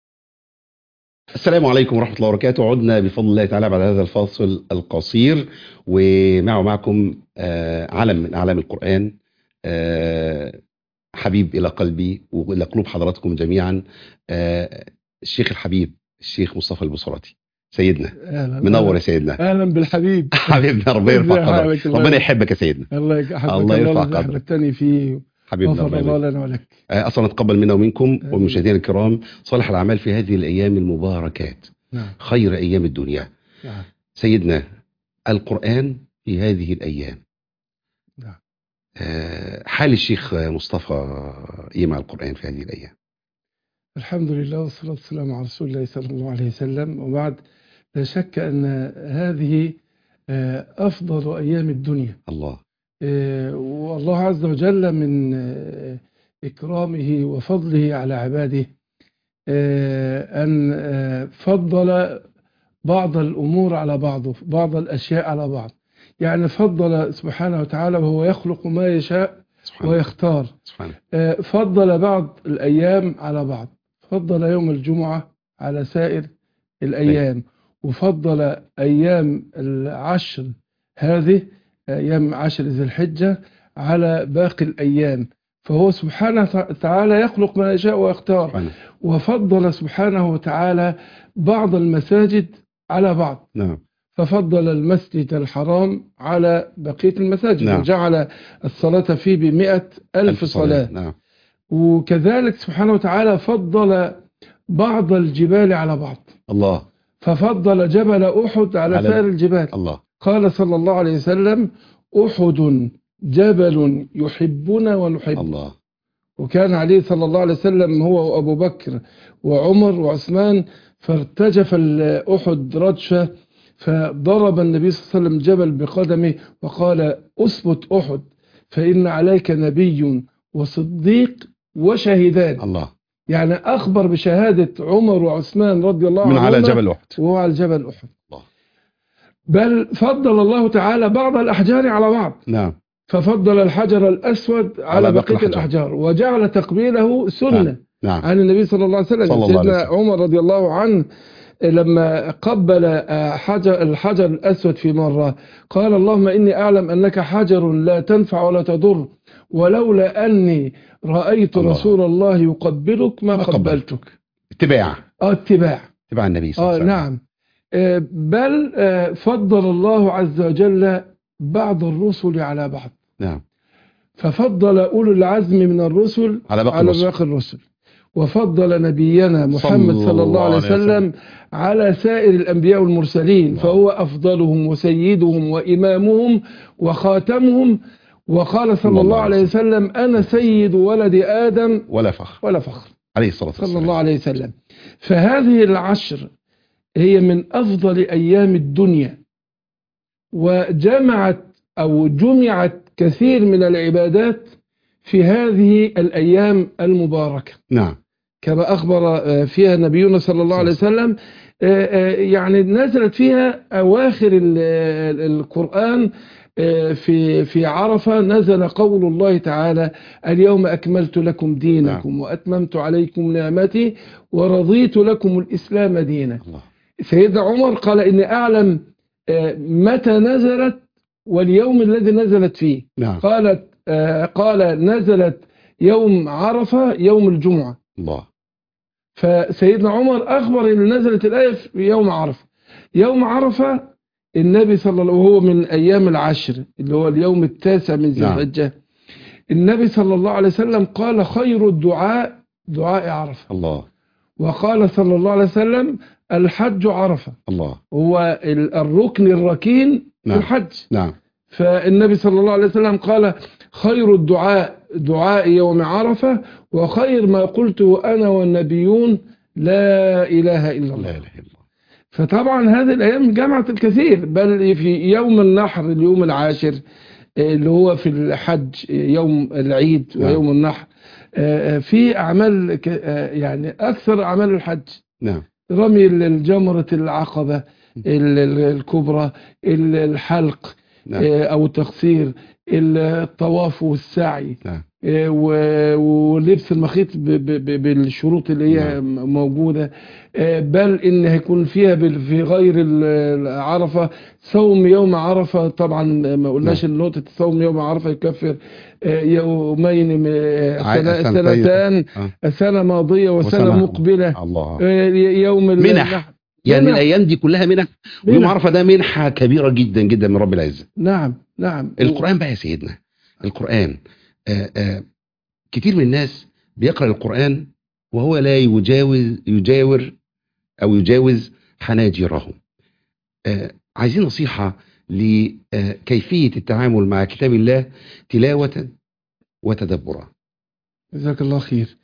السلام عليكم ورحمة الله وبركاته. عدنا بفضل الله تعالى بعد هذا الفاصل القصير، ومعه معكم آه، علم من أعلام القرآن، آه، حبيب إلى قلبي وإلى قلوب حضراتكم جميعا، آه، الشيخ الحبيب الشيخ مصطفى البصراتي. سيدنا اهلا منور اهلا يا سيدنا. اهلا بالحبيب. حبيبنا ربنا يرفع ازي قدرك، حالك؟ الله ربنا يرضى. يحبك يا سيدنا. الله يحبك الله الله يرفع الذي قدرك احببتني فيه حبيبنا، غفر الله الله يبارك. لنا ولك. آه، أصلا نتقبل منا ومنكم آمين. والمشاهدين الكرام صالح الأعمال في هذه الأيام المباركات، نعم خير أيام الدنيا. نعم سيدنا القرآن في هذه الأيام، نعم. آه، حال الشيخ مصطفى إيه مع القرآن في هذه الأيام؟ الحمد لله والصلاة والسلام على رسول الله صلى الله عليه وسلم، وبعد. لا شك أن هذه آه، أفضل أيام الدنيا. الله. والله عز وجل من إكرامه وفضله على عباده أن فضل بعض الأمور على بعض، بعض الأشياء على بعض. يعني فضل سبحانه وتعالى وهو يخلق ما يشاء ويختار. فضل بعض الأيام على بعض، فضل يوم الجمعة على سائر الأيام، وفضل أيام العشر هذه أيام عشر ذي الحجة على باقي الأيام. فهو سبحانه وتعالى يخلق ما يشاء ويختار. وفضل سبحانه وتعالى بعض المساجد على بعض. نعم. ففضل المسجد الحرام على بقية المساجد. نعم. وجعل الصلاة فيه بمئة ألف صلاة. نعم. وكذلك سبحانه وتعالى فضل بعض الجبال على بعض. الله. ففضل جبل أحد على, على سائر الجبال. الله. قال صلى الله عليه وسلم: أحد جبل يحبنا ونحب. الله. وكان عليه صلى الله عليه وسلم هو وأبو بكر وعمر وعثمان، فارتجف أحد رجفة، فضرب النبي صلى الله عليه وسلم جبل بقدمه وقال: أثبت أحد فإن عليك نبي وصديق وشهيدان. الله. يعني أخبر بشهادة عمر وعثمان رضي الله عنهم من على جبل أحد، وهو على جبل أحد. الله. بل فضل الله تعالى بعض الأحجار على بعض. نعم. ففضل الحجر الأسود على, على بقية الأحجار. الأحجار وجعل تقبيله سنة. نعم. نعم. عن النبي صلى الله عليه وسلم. سيدنا عمر رضي الله عنه لما قبل حجر الحجر الأسود في مرة قال: اللهم إني أعلم أنك حجر لا تنفع ولا تضر، ولولا أني رأيت الله. رسول الله يقبلك ما, ما قبلتك. اتباع اه اتباع اتباع النبي صلى الله عليه وسلم. نعم. بل فضل الله عز وجل بعض الرسل على بعض. نعم. ففضل أولو العزم من الرسل على باقي على الرسل. باقي الرسل. وفضل نبينا محمد صلى الله عليه وسلم على سائر الأنبياء والمرسلين. الله. فهو أفضلهم وسيدهم وإمامهم وخاتمهم. وقال صلى الله, الله عليه وسلم: أنا سيد ولد آدم ولا فخر ولا فخر عليه الصلاة والسلام. صلى الله عليه وسلم. فهذه العشر هي من أفضل أيام الدنيا، وجمعت أو جمعت كثير من العبادات في هذه الأيام المباركة. نعم. كما أخبر فيها نبينا صلى الله عليه وسلم. يعني نزلت فيها أواخر القرآن في في عرفة، نزل قول الله تعالى: اليوم أكملت لكم دينكم. نعم. وأتممت عليكم نعمتي ورضيت لكم الإسلام دينا. الله. سيدنا عمر قال: إني أعلم متى نزلت واليوم الذي نزلت فيه. نعم. قالت قال: نزلت يوم عرفة يوم الجمعة. الله. فسيدنا عمر أخبر أن نزلت الآية في يوم عرفة. يوم عرفة النبي صلى الله عليه وسلم وهو من أيام العشر اللي هو اليوم التاسع من ذي الحجة. نعم. النبي صلى الله عليه وسلم قال: خير الدعاء دعاء عرفة. الله. وقال صلى الله عليه وسلم: الحج عرفة. الله. هو الركن الركين. نعم. الحج. نعم. فالنبي صلى الله عليه وسلم قال: خير الدعاء دعاء يوم عرفة، وخير ما قلته أنا والنبيون لا إله إلا الله. لا إله إلا الله. فطبعا هذه الأيام جمعت الكثير. بل في يوم النحر اليوم العاشر اللي هو في الحج يوم العيد. نعم. ويوم النحر في أعمال يعني أكثر أعمال الحج. نعم. رمي الجمرة العقبة الكبرى، الحلق. نعم. أو التقصير، الطواف والسعي. نعم. ولبس المخيط بالشروط اللي هي نعم. موجودة. بل إن هيكون فيها في غير العرفة صوم يوم عرفة. طبعا ما قلناش نعم. نقطة صوم يوم عرفة يكفر يومين سنتان، آه. سنة ماضية وسنة, وسنة مقبلة. الله. يوم منح. يعني منح. الأيام دي كلها منح. ويوم عرفة ده منحة كبيرة جدا جدا من رب العزة. نعم نعم. القرآن بقى يا سيدنا، القرآن آآ آآ كتير من الناس بيقرأ القرآن وهو لا يجاوز يجاور أو يجاوز حناجرهم. عايزين نصيحة لكيفية التعامل مع كتاب الله تلاوة وتدبرا. جزاك الله خير.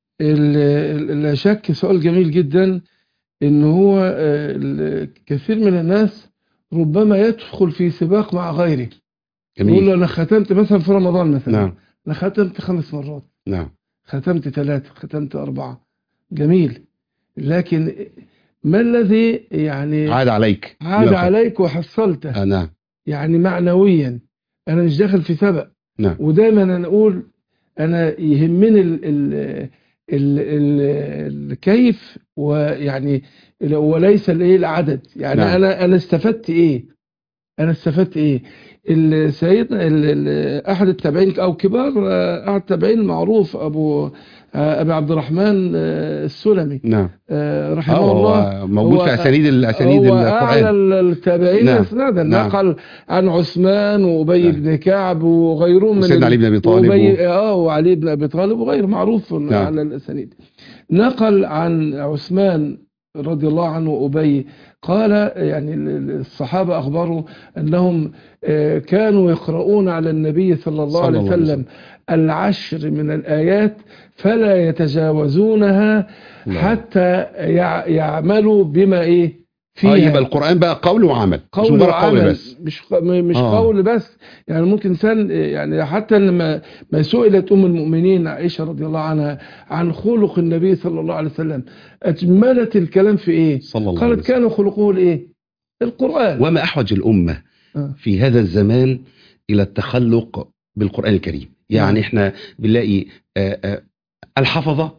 لا شك سؤال جميل جدا. إن هو كثير من الناس ربما يدخل في سباق مع غيره. يقول له انا ختمت مثلا في رمضان مثلا، نعم. انا ختمت خمس مرات، نعم. ختمت ثلاثة، ختمت أربعة، جميل. لكن ما الذي يعني عاد عليك عاد عليك وحصلته؟ آه نعم. يعني معنويا أنا مش داخل في سبق. نعم. ودايما أنا أقول أنا يهمني ال ال ال ال الكيف، ويعني وليس الايه العدد. يعني نعم. أنا أنا استفدت إيه؟ أنا استفدت إيه؟ السيدنا أحد التابعين أو كبار أحد التابعين المعروف أبو أبي عبد الرحمن السلمي، نعم، رحمه الله، موجود في أسانيد الأسانيد هو القرآن، أعلى التابعين نعم. إسنادا. نعم. نقل عن عثمان وأبي نعم. بن كعب وغيرهم من وسيدنا علي بن أبي طالب وبي... و... آه وعلي بن أبي طالب وغير معروف. نعم. على الأسانيد نقل عن عثمان رضي الله عنه وأبي قال يعني الصحابة أخبروا أنهم كانوا يقرؤون على النبي صلى الله عليه وسلم العشر من الآيات فلا يتجاوزونها حتى يعملوا بما إيه فيها. آه يبقى القرآن بقى قول وعمل، قول مش وعمل قول بس، مش مش آه. قول بس. يعني ممكن إنسان يعني حتى لما ما سئلت أم المؤمنين عائشة رضي الله عنها عن خلق النبي صلى الله عليه وسلم أجملت الكلام في إيه؟ قالت كان خلقه الإيه؟ القرآن. وما أحوج الأمة آه. في هذا الزمان إلى التخلق بالقرآن الكريم. يعني آه. إحنا بنلاقي آآ آآ الحفظة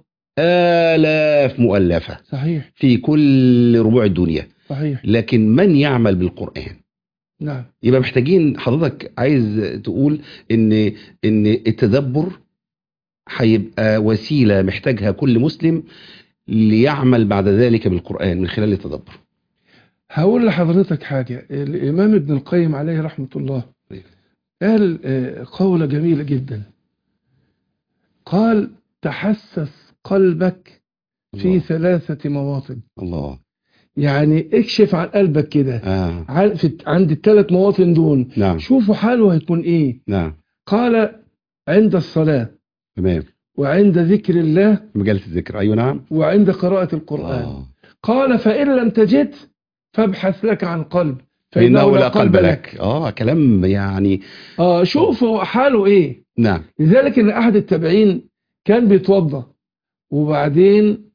آلاف مؤلفة صحيح في كل ربوع الدنيا، صحيح. لكن من يعمل بالقرآن؟ نعم. يبقى محتاجين، حضرتك عايز تقول ان ان التدبر هيبقى وسيلة محتاجها كل مسلم ليعمل بعد ذلك بالقرآن من خلال التدبر. هقول لحضرتك حاجة. الإمام ابن القيم عليه رحمة الله قال قولة جميلة جدا، قال تحسس قلبك في الله. ثلاثة مواطن. الله. يعني اكشف عن قلبك كده آه. عند الثلاث مواطن دول. نعم. شوفوا حاله هيكون ايه. نعم. قال عند الصلاة، تمام، وعند ذكر الله، مجالس الذكر، ايوه نعم، وعند قراءة القرآن. آه. قال فإن لم تجد فابحث لك عن قلب فإنه لا قلب لك. لك اه كلام يعني اه شوفوا حاله ايه. نعم. لذلك ان احد التابعين كان بيتوضى وبعدين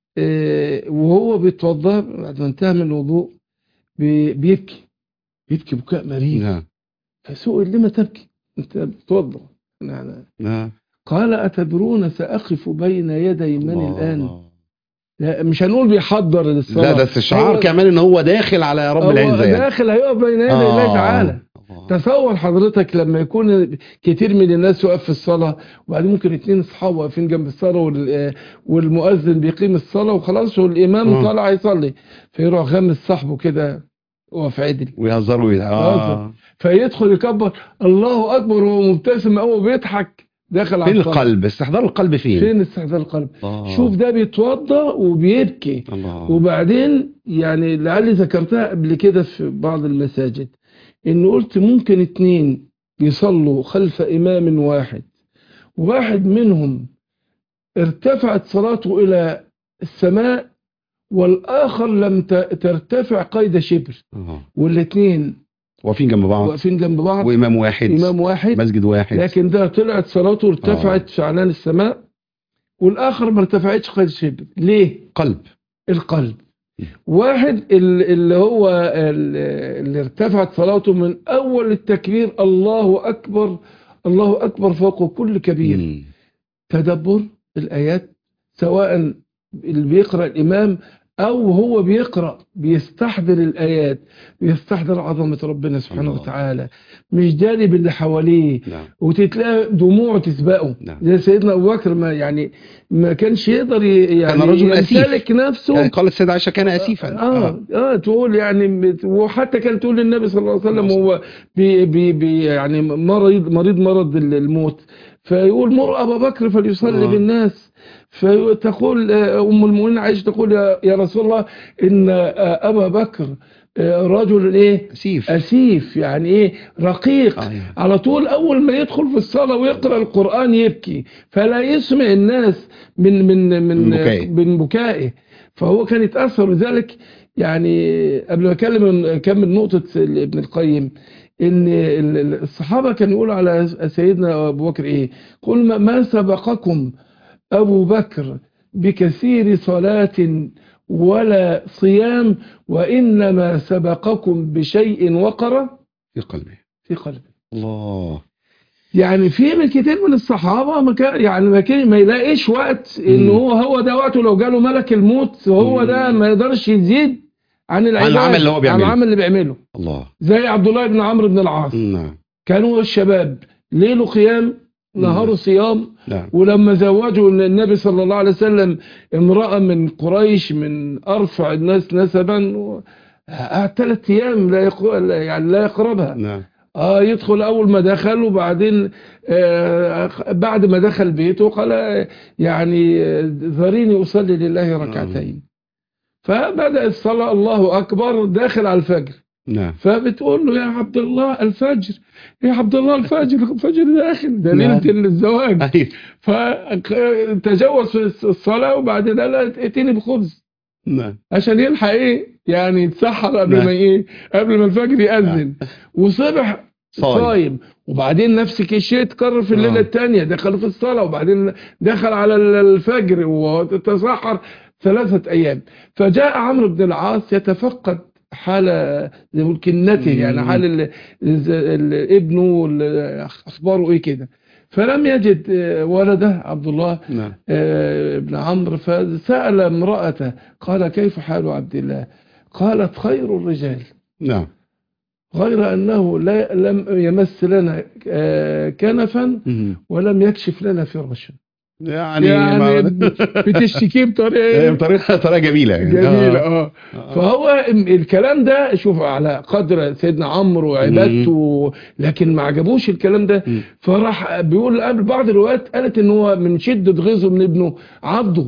آه وهو بيتوضى بعد ما انتهى من الوضوء بي بيبكي بيبكي بكاء مريض. نعم. فسئل لما تبكي انت بتتوضى؟ نعم. نعم. قال أتدرون سأقف بين يدي من الله. الآن؟ لا مش هنقول بيحضر للصلاة، لا ده استشعار كمان ان هو داخل على رب العزة، يعني داخل هيقف بين يدي آه. الله تعالى. آه. تصور حضرتك لما يكون كتير من الناس يقف في الصلاة وبعدين ممكن اتنين اصحاب واقفين جنب الصلاة والمؤذن بيقيم الصلاة وخلاص والإمام آه. طالع يصلي، فيروح غمس صاحبه كده وقف عدل ويهزروا آه. فيدخل يكبر الله أكبر وهو مبتسم أو بيضحك داخل على الصلاة. فين القلب؟ استحضار القلب فين؟ فين استحضار القلب؟ آه. شوف ده بيتوضى وبيبكي. الله. وبعدين يعني لعلي ذكرتها قبل كده في بعض المساجد إن قلت ممكن اتنين يصلوا خلف إمام واحد، واحد منهم ارتفعت صلاته إلى السماء والآخر لم ترتفع قيد شبر، آه. والاثنين واقفين جنب بعض واقفين جنب بعض وإمام واحد إمام واحد مسجد واحد، لكن ده طلعت صلاته ارتفعت في عنان السماء والآخر ما ارتفعتش قيد شبر. ليه؟ قلب. القلب. واحد اللي هو اللي ارتفعت صلاته من أول التكبير الله أكبر الله أكبر فوق كل كبير. م. تدبر الآيات سواء اللي بيقرأ الإمام أو هو بيقرأ بيستحضر الآيات، بيستحضر عظمة ربنا سبحانه الله. وتعالى، مش داري باللي حواليه. نعم. وتتلاقي دموعه تسبقه. نعم. زي سيدنا أبو بكر ما يعني ما كانش يقدر يعني كان رجل أسيف نفسه. يعني قالت السيدة عائشة كان أسيفا. آه, آه, آه تقول يعني، وحتى كان تقول للنبي صلى الله عليه وسلم هو بي بي بي يعني مريض مريض مرض الموت، فيقول مر أبا بكر فليصلي آه. بالناس. فتقول أم المؤمنين عائشة تقول يا رسول الله إن أبا بكر رجل إيه أسيف, أسيف يعني إيه رقيق. آه. على طول أول ما يدخل في الصلاة ويقرأ القرآن يبكي فلا يسمع الناس من من من بكائه, من بكائه. فهو كان يتأثر. لذلك يعني قبل ما أكلم أكمل نقطة ابن القيم ان الصحابة كانوا يقولوا على سيدنا ابو بكر ايه؟ قل ما سبقكم ابو بكر بكثير صلاة ولا صيام، وانما سبقكم بشيء وقر في قلبه في قلبه. الله. يعني في من كتير من الصحابة ما كان يعني ما, كان ما يلاقيش وقت ان هو هو ده وقته، لو جاله ملك الموت هو ده ما يقدرش يزيد عن العباد، عن العمل اللي هو بيعمله، عن العمل اللي بيعمله. الله. زي عبد الله بن عمرو بن العاص. نعم. كانوا الشباب ليله قيام نهاره صيام. نعم. ولما زوجوا النبي صلى الله عليه وسلم امرأة من قريش من أرفع الناس نسبا، قعد ثلاث أيام لا يعني لا يقربها. نعم. اه يدخل اول ما دخل، وبعدين آه بعد ما دخل بيته قال يعني ذريني اصلي لله ركعتين. فبدأ الصلاة الله اكبر داخل على الفجر. نعم. فبتقول له يا عبد الله الفجر، يا عبد الله الفجر، الفجر داخل ده ليلة الزواج. فتجوز في الصلاة، وبعدين قال ائتني بخبز. نعم. عشان يلحق ايه يعني يتسحر قبل نعم. ما ايه قبل ما الفجر يأذن. نعم. وصبح صايم. وبعدين نفس الشيء اتكرر في الليله الثانيه، دخل في الصلاه وبعدين دخل على الفجر وتسحر ثلاثه ايام. فجاء عمرو بن العاص يتفقد حال كنته، يعني حال ابنه اخباره ايه كده، فلم يجد ولده عبد الله نعم. ابن عمرو، فسأل امرأته قال كيف حال عبد الله؟ قالت خير الرجال. نعم. غير أنه لا لم يمس لنا كنفا ولم يكشف لنا فراشا. يعني, يعني بتشتكيه بطريقه بطريقه طريقه جميله يعني. جميله اه, آه. فهو الكلام ده شوف على قدر سيدنا عمرو وعبادته، لكن ما عجبوش الكلام ده. مم. فراح بيقول قبل بعض الروايات قالت ان هو من شده غيظه من ابنه عضه.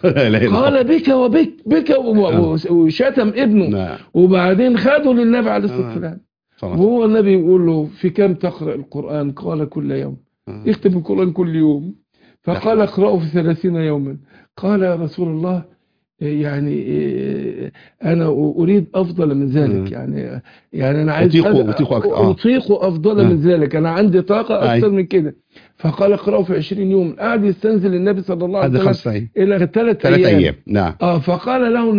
قال بك وبك بك وشتم ابنه. وبعدين خده للنبي عليه الصلاه والسلام، وهو النبي يقول له في كم تقرأ القرآن؟ قال كل يوم. اختم القرآن كل يوم. فقال اقرأه في ثلاثين يوما. قال يا رسول الله يعني أنا أريد أفضل من ذلك، يعني يعني أنا عايز أطيق أطيق أفضل من ذلك، أنا عندي طاقة أكثر من كده. فقال اقرأه في عشرين يوم. قعد يستنزل النبي صلى الله عليه وسلم إلى ثلاث أيام. أيام. نعم. آه فقال له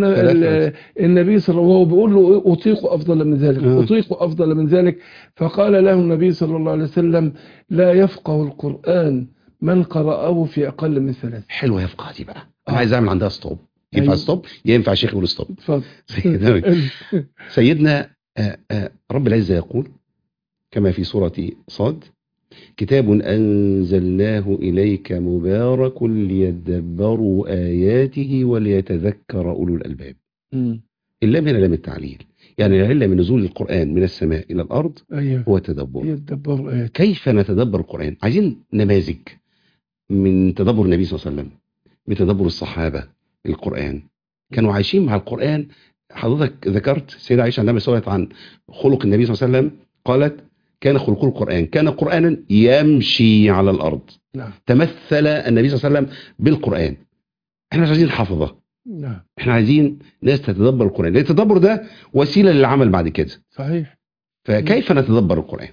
النبي صلى الله عليه وسلم، بيقول له أطيق أفضل من ذلك، آه. أطيق أفضل من ذلك. فقال له النبي صلى الله عليه وسلم لا يفقه القرآن من قرأه في أقل من ثلاث. حلوة يفقه دي بقى. أنا آه. عايز أعمل عندها ستوب. ينفع أيوه. ستوب؟ ينفع شيخ يقول ستوب. اتفضل. سيدنا, سيدنا آآ آآ رب العزة يقول كما في سورة صاد كتاب أنزلناه إليك مبارك ليدبروا آياته وليتذكر أولو الألباب. اللام هنا لام التعليل، يعني العلة من نزول القرآن من السماء إلى الأرض أيوه. هو تدبر. يدبر كيف نتدبر القرآن؟ عايزين نماذج من تدبر النبي صلى الله عليه وسلم، بتدبر الصحابة القرآن، كانوا عايشين مع القرآن. حضرتك ذكرت سيدة عائشة عندما سئلت عن خلق النبي صلى الله عليه وسلم قالت كان خلقه القرآن، كان قرآنا يمشي على الأرض. نعم. تمثل النبي صلى الله عليه وسلم بالقرآن. احنا مش عايزين حفظة. نعم. احنا عايزين ناس تتدبر القرآن، لأن التدبر ده وسيلة للعمل بعد كده. صحيح. فكيف نتدبر القرآن؟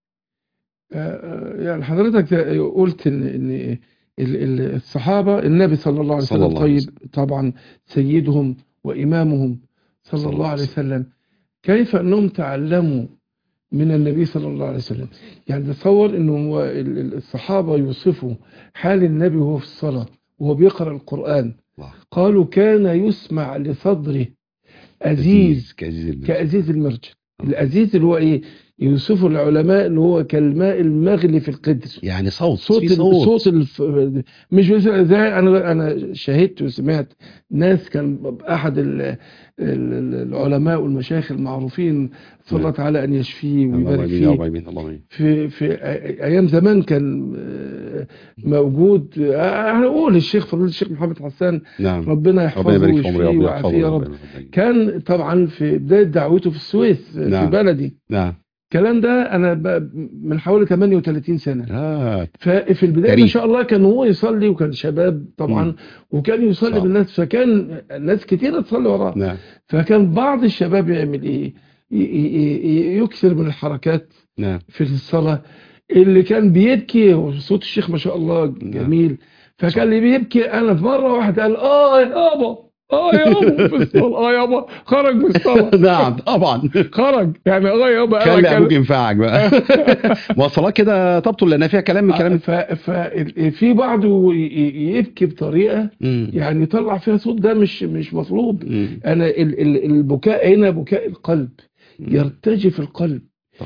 يعني حضرتك قلت ان ان الصحابة النبي صلى الله عليه وسلم طيب طبعا سيدهم وإمامهم صلى, صلى الله عليه وسلم، كيف أنهم تعلموا من النبي صلى الله عليه وسلم؟ يعني تصور أنه الصحابة يوصفوا حال النبي وهو في الصلاة وهو بيقرأ القرآن. قالوا كان يسمع لصدره أزيز كأزيز المرجل. الأزيز اللي هو إيه؟ يوصفه العلماء اللي هو كالماء المغلي في القدر، يعني صوت صوت صوت, صوت الف... مش زي انا انا شاهدت وسمعت ناس كان احد ال... العلماء والمشايخ المعروفين صلى الله تعالى ان يشفيه ويبارك فيه في في ايام زمان كان موجود. هنقول الشيخ فضيلة الشيخ محمد حسان نعم. ربنا يحفظه ويشفيه ويعافيه يا رب. كان طبعا في بدايه دعوته في السويس نعم. في بلدي. نعم. الكلام ده انا من حوالي ثمانية وثلاثين سنة. آه. ففي البدايه تاريخ. ما شاء الله كان هو يصلي وكان شباب طبعا م. وكان يصلي بالناس، فكان ناس كتير تصلي وراه. نعم. فكان بعض الشباب يعمل ايه؟ يكثر من الحركات نعم. في الصلاة. اللي كان بيبكي وصوت الشيخ ما شاء الله جميل، نعم. فكان اللي بيبكي انا في مرة واحدة قال اه يابا اه يابا في الصلاة، اه يابا خرج من الصلاة. نعم طبعا خرج يعني اه يابا خلي ابوك ينفعك بقى. ما الصلاة كده تبطل لان فيها كلام من كلام. ففي بعضه يبكي بطريقة يعني يطلع فيها صوت، ده مش مش مطلوب. مم. انا البكاء هنا بكاء القلب، يرتجف القلب.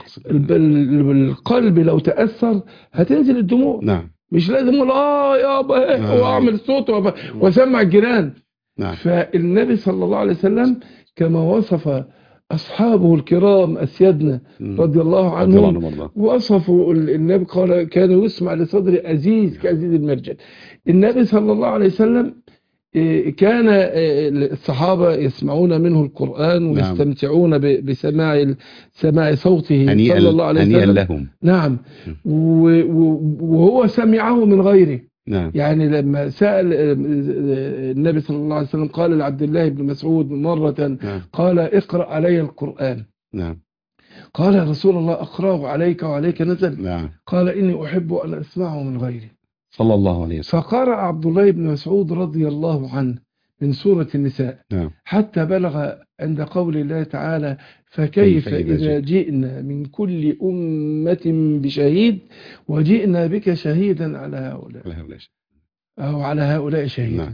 القلب لو تأثر هتنزل الدموع. نعم. مش لازم اقول اه يابا نعم. واعمل صوت واسمع الجيران. نعم. فالنبي صلى الله عليه وسلم كما وصف اصحابه الكرام اسيادنا رضي الله عنهم، وصفوا النبي قال كان يسمع لصدر ازيز كازيز المرجل. النبي صلى الله عليه وسلم كان الصحابة يسمعون منه القرآن ويستمتعون بسماع سماع صوته صلى الله عليه وسلم. هنيئا لهم. نعم. وهو سمعه من غيره. نعم. يعني لما سأل النبي صلى الله عليه وسلم قال لعبد الله بن مسعود مرة، نعم. قال اقرأ علي القرآن. نعم. قال يا رسول الله أقرأه عليك وعليك نزل. نعم. قال إني أحب أن أسمعه من غيري صلى الله عليه وسلم. فقرأ عبد الله بن مسعود رضي الله عنه من سورة النساء. نعم. حتى بلغ عند قول الله تعالى فكيف إذا جئنا من كل أمة بشهيد وجئنا بك شهيدا على هؤلاء أو على هؤلاء شهيدا. نعم.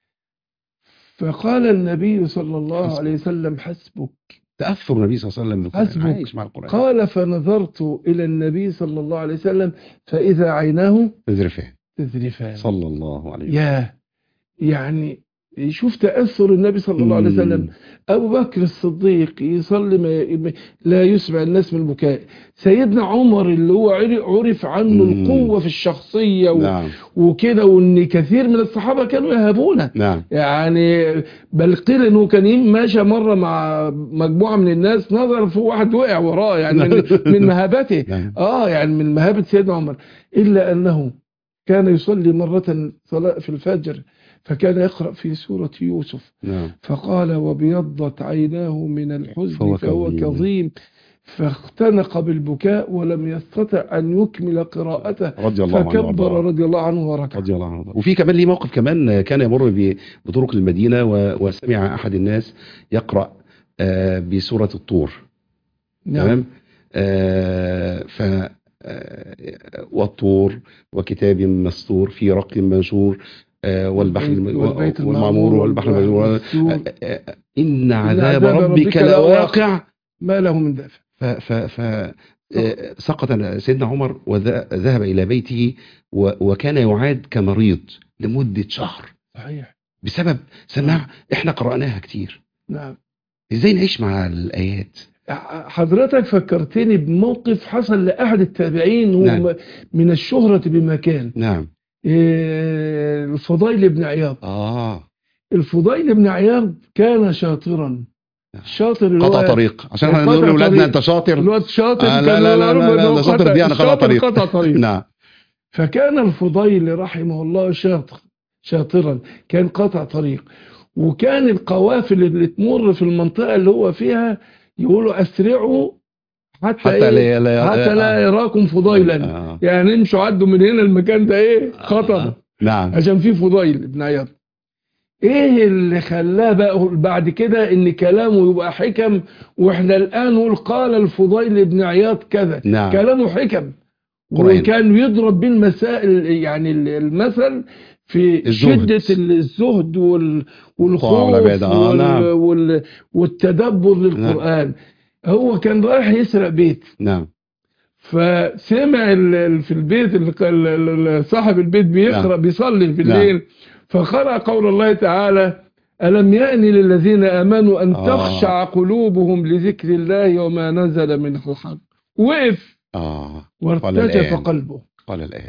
فقال النبي صلى الله حسبك. عليه وسلم حسبك. تأثر النبي صلى الله عليه وسلم بالقرآن. حسبك. عايش مع القرآن. قال فنظرت إلى النبي صلى الله عليه وسلم فإذا عيناه تذرفان تذرفان صلى الله عليه وسلم. يا يعني شوف تأثر النبي صلى الله عليه وسلم. أبو بكر الصديق يصلي ما لا يسمع الناس من البكاء. سيدنا عمر اللي هو عرف عنه مم. القوة في الشخصية و... نعم. وكده، وان كثير من الصحابة كانوا يهابونه. نعم. يعني بل قيل انه كان ماشى مرة مع مجموعة من الناس نظر في واحد وقع وراه يعني من, من مهابته. نعم. اه يعني من مهابة سيدنا عمر. إلا أنه كان يصلي مرة صلاة في الفجر فكان يقرأ في سورة يوسف. نعم. فقال وبيضت عيناه من الحزن فهو, فهو كظيم فاختنق بالبكاء ولم يستطع أن يكمل قراءته رضي الله عنه فكبر رضي الله عنه وركع. رضي الله عنه. وفي كمان ليه موقف كمان كان يمر بطرق المدينة وسمع أحد الناس يقرأ بسورة الطور. نعم. تمام. ف والطور وكتاب مسطور في رق منشور والبحر والمعمور والبحر المسجور إن عذاب ربك لواقع ما له من دافع. ف ف سقط سيدنا عمر وذهب إلى بيته وكان يعاد كمريض لمدة شهر. صحيح. بسبب سماع احنا قرأناها كتير. نعم. ازاي نعيش مع الآيات؟ حضرتك فكرتني بموقف حصل لأحد التابعين هو نعم. من الشهرة بمكان. نعم. إيه الفضيل بن عياض. آه. الفضيل بن عياض كان شاطرا. شاطر قطع طريق عشان احنا نقول لاولادنا انت شاطر. الواد شاطر. آه لا لا لا لا, لا, لا شاطر دي انا قطع طريق. قطع طريق. نعم. فكان الفضيل رحمه الله شاطر شاطرا كان قطع طريق، وكان القوافل اللي تمر في المنطقة اللي هو فيها يقولوا اسرعوا حتى حتى, إيه؟ لا, حتى لا يراكم فضيلا. آه. يعني امشوا عدوا من هنا المكان ده ايه خطر. آه. نعم. عشان فيه فضيل بن عياض. ايه اللي خلاه بقى بعد كده ان كلامه يبقى حكم، واحنا الان نقول قال الفضيل بن عياض كذا. نعم. كلامه حكم قرآن. وكان يضرب بالمسائل يعني المثل في الزهد. شدة الزهد والخوف وال وال والتدبر للقرآن. نعم. هو كان رايح يسرق بيت. نعم. فسمع في البيت اللي صاحب البيت بيقرأ. نعم. بيصلي في الليل. نعم. فقرأ قول الله تعالى ألم يأن للذين آمنوا أن آه. تخشع قلوبهم لذكر الله وما نزل من الحق. وقف آه. وارتجف قلبه. قال الآن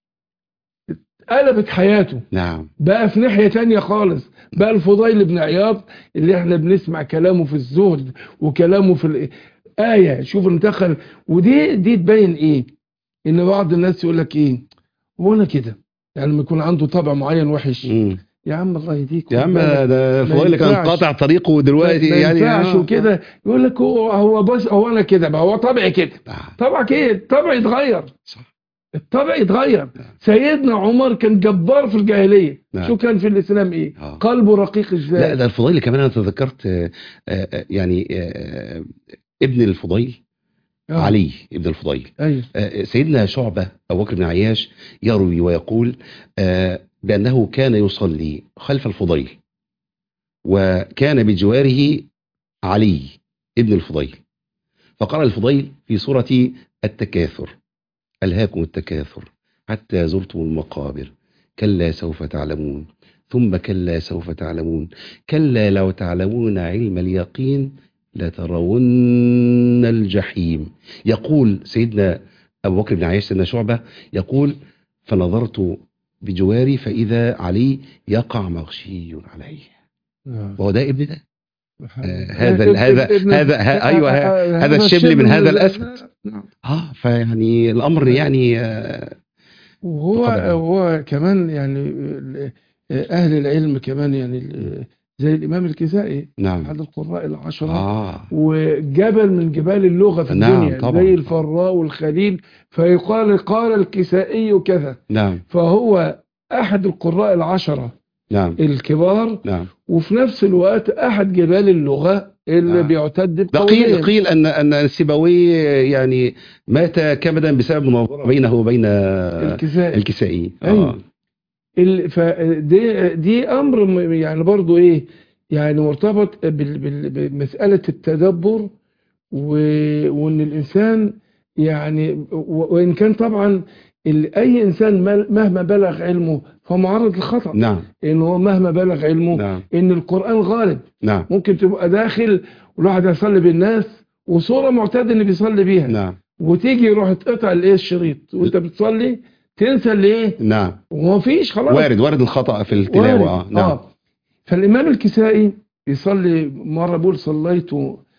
قلبت حياته. نعم. بقى في ناحية تانية خالص. بقى الفضيل بن عياض اللي احنا بنسمع كلامه في الزهد وكلامه في الآية. شوف انتخل. ودي دي تبين ايه ان بعض الناس يقول لك ايه هو انا كده يعني لما يكون عنده طبع معين وحش. م. يا عم الله يهديك يا عم ده الفضيل كان قاطع طريقه دلوقتي ما يعني ينفعش وكده يقول لك هو هو بس هو انا كده بقى هو طبعي كده. طبعك ايه؟ الطبع يتغير. صح. الطبع يتغير. سيدنا عمر كان جبار في الجاهليه. نعم. شو كان في الاسلام ايه؟ آه. قلبه رقيق ازاي. لا ده الفضيل كمان انا تذكرت آآ آآ يعني آآ ابن الفضيل آه. علي ابن الفضيل. أيوه. سيدنا شعبة أبو بكر بن عياش يروي ويقول بأنه كان يصلي خلف الفضيل وكان بجواره علي ابن الفضيل، فقرأ الفضيل في سورة التكاثر: ألهاكم التكاثر حتى زرتم المقابر كلا سوف تعلمون ثم كلا سوف تعلمون كلا لو تعلمون علم اليقين لترون الجحيم. يقول سيدنا أبو بكر بن عياش سيدنا شعبة يقول: فنظرت بجواري فإذا علي يقع مغشي عليه. وهو ده ابن ده آه هذا هذا هذا ايوه هذا الشبل من هذا الاسد. اه فيعني الامر يعني آه وهو هو كمان يعني اهل العلم كمان يعني زي الامام الكسائي نعم احد القراء العشره آه. وجبل من جبال اللغه في نعم الدنيا طبعا. زي الفراء والخليل، فيقال قال الكسائي كذا. نعم. فهو احد القراء العشره نعم الكبار. نعم. وفي نفس الوقت احد جبال اللغه اللي نعم. بيعتد بقولين. قيل قيل ان ان السيبوي يعني مات كبدا بسبب مناظره بينه وبين الكسائي. الكسائي. ايوه. ال... فدي دي امر يعني برضو ايه يعني مرتبط بال... بال... بمساله التدبر و... وان الانسان يعني وان كان طبعا اي انسان مهما بلغ علمه فهو معرض للخطا. نعم. ان هو مهما بلغ علمه نعم. ان القران غالب. نعم. ممكن تبقى داخل والواحد يصلي بالناس وصوره معتاد اللي بيصلي بيها. نعم. وتيجي يروح تقطع الايه الشريط وانت بتصلي تنسى الايه. نعم. وما فيش خلاص. وارد وارد الخطا في التلاوه. اه نعم. آه. فالامام الكسائي يصلي مره بيقول صليت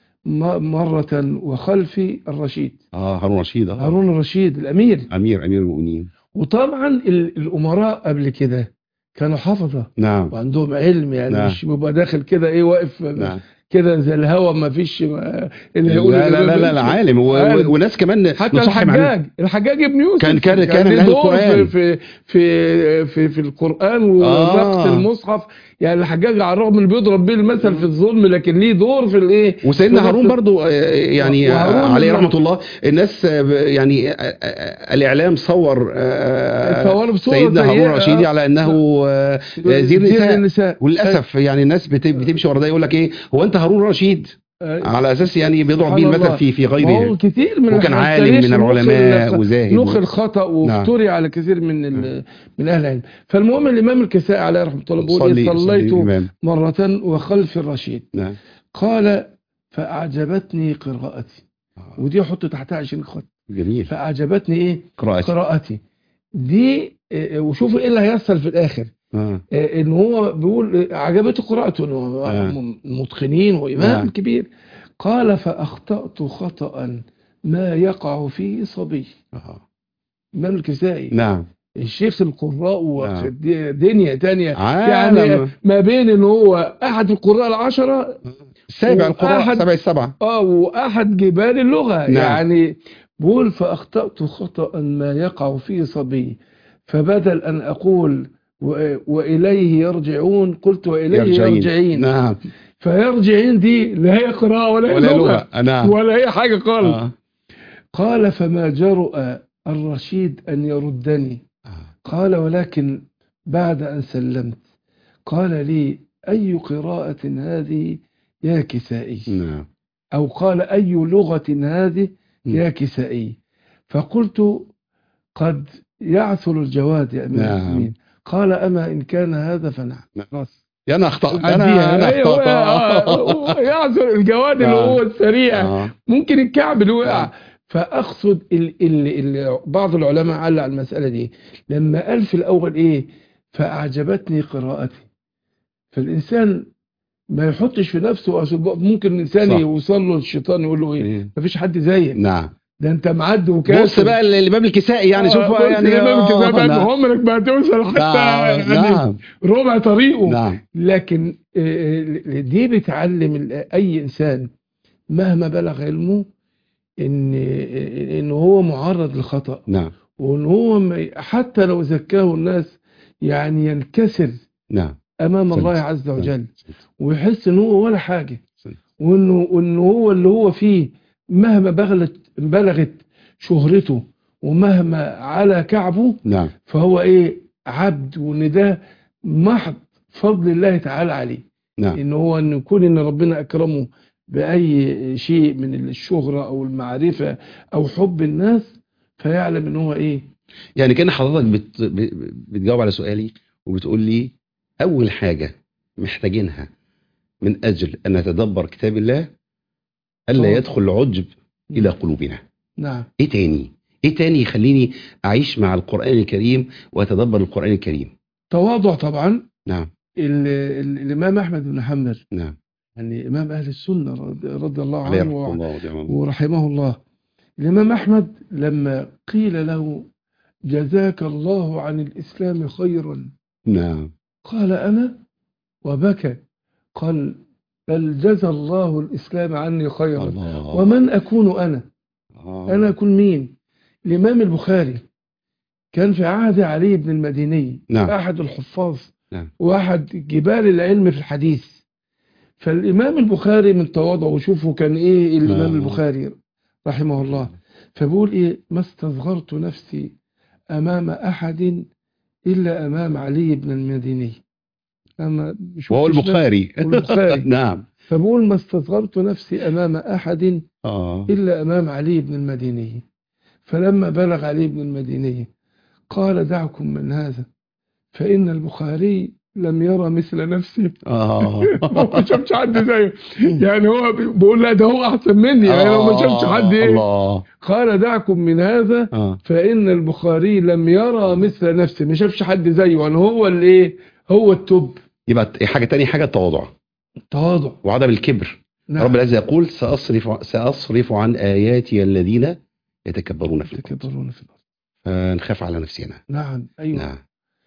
مرة وخلفي الرشيد. اه هارون رشيد. اه هارون الرشيد الامير امير امير المؤمنين. وطبعا الامراء قبل كده كانوا حفظه. نعم. وعندهم علم يعني. نعم. مش بيبقى داخل كده ايه واقف. نعم. كده زي الهوا ما فيش اللي هيقول لا لا لا, لا, لا عالم وناس كمان. حتى الحجاج الحجاج ابن يوسف كان كان كان, كان له القرآن في في في في القرآن ونقص آه. المصحف. يعني الحجاج على الرغم من بيضرب بيه المثل في الظلم لكن ليه دور في الايه. وسيدنا هارون برضو يعني عليه رحمه الله. الناس يعني الاعلام صور سيدنا هارون الرشيد على انه زير النساء وللاسف يعني الناس بتمشي ورا ده يقول لك ايه هو انت هارون رشيد على اساس يعني بيضرب بيه المثل في في غيره. كتير من وكان عالم من العلماء وزاهد نخل خطا وافتري نعم. على كثير من من اهل العلم. فالمهم الامام الكسائي عليه رحمه الله بيقول صليت مره وخلف الرشيد. نعم. قال فاعجبتني قراءتي. آه. ودي احط تحتها عشرين خط. جميل. فاعجبتني ايه قراءتي, قراءتي. دي وشوفوا ايه اللي هيحصل في الاخر. آه. ان هو بيقول عجبته قراءته انه آه. متقنين وامام آه. كبير. قال فاخطأت خطأ ما يقع فيه صبي. آه. امام الكسائي. نعم. الشيخ القراء ودنيا تانية عالم. يعني ما بين ان هو احد القراء العشرة سابع القراء سبع السبعة اه واحد جبال اللغة. نعم. يعني بقول فاخطأت خطأ ما يقع فيه صبي فبدل ان اقول وإليه يرجعون قلت وإليه يرجعين, يرجعين. نعم. فيرجعين دي لا هي قراءة ولا هي لغة نعم. ولا هي حاجة خالص. آه. قال فما جرؤ الرشيد أن يردني. آه. قال ولكن بعد أن سلمت قال لي أي قراءة هذه يا كسائي. نعم. أو قال أي لغة هذه يا كسائي. فقلت قد يعثر الجواد يا أمير المؤمنين. نعم. قال أما إن كان هذا فنعم. خلاص يا انا اخطأت انا انا اخطأت. يعذر الجواد اللي هو السريع. آه. ممكن الكعب اللي وقع. آه. فاقصد ال ال ال بعض العلماء علق على المسألة دي لما قال في الاول ايه فاعجبتني قراءتي. فالانسان ما يحطش في نفسه. ممكن الانسان يوصل له الشيطان يقول له ايه مفيش حد زيك. نعم. ده انت معدي وكاسر. بص بقى الامام الكسائي يعني، شوف آه يعني الامام الكسائي بقى نعم. عمرك ما هتوصل حتى نعم. يعني نعم. ربع طريقه. نعم. لكن دي بتعلم اي انسان مهما بلغ علمه ان ان هو معرض للخطأ. نعم. وان هو حتى لو زكاه الناس يعني ينكسر نعم امام سنت. الله عز وجل، سنت. ويحس ان هو ولا حاجه، سنت. وانه وانه هو اللي هو فيه مهما بلغت بلغت شهرته ومهما على كعبه. نعم. فهو ايه؟ عبد، وان ده محض فضل الله تعالى عليه. نعم. ان هو ان يكون ان ربنا اكرمه باي شيء من الشهرة او المعرفة او حب الناس، فيعلم ان هو ايه. يعني كان حضرتك بت... بتجاوب على سؤالي وبتقول لي اول حاجة محتاجينها من اجل ان نتدبر كتاب الله الا يدخل العجب الى قلوبنا. نعم. ايه تاني؟ ايه تاني يخليني اعيش مع القرآن الكريم واتدبر القرآن الكريم؟ تواضع طبعا. نعم. ال... ال... الامام احمد بن حنبل، نعم، يعني امام اهل السنة رضي الله عليه عنه رحمه الله ودعمه الله. ورحمه الله. الامام احمد لما قيل له جزاك الله عن الاسلام خيرا، نعم. قال انا، وبكى. قال بل جزى الله الاسلام عني خيرا. الله. ومن اكون انا؟ آه. انا اكون مين؟ الامام البخاري كان في عهد علي بن المديني، نعم. احد الحفاظ، نعم. واحد جبال العلم في الحديث. فالامام البخاري من تواضعه، وشوفوا كان ايه الامام آه. البخاري رحمه الله، فبقول ايه؟ ما استصغرت نفسي امام احد الا امام علي بن المديني. اما وهو البخاري. البخاري نعم. فبقول ما استصغرت نفسي امام احد آه. الا امام علي بن المديني. فلما بلغ علي بن المديني قال دعكم من هذا فان البخاري لم يرى مثل نفسه. آه. ما شافش حد زيه. يعني هو بيقول لا ده هو احسن مني، يعني لو ما شافش حد ايه. الله. قال دعكم من هذا آه. فان البخاري لم يرى مثل نفسه، ما شافش حد زيه، يعني هو اللي ايه، هو التوب. يبقى حاجة تانية، حاجة التواضع، التواضع وعدم الكبر. نعم. رب العزة يقول سأصرف سأصرف عن آياتي الذين يتكبرون في الأرض. يتكبرون في الأرض. فنخاف على نفسنا. نعم. أيوة. نعم.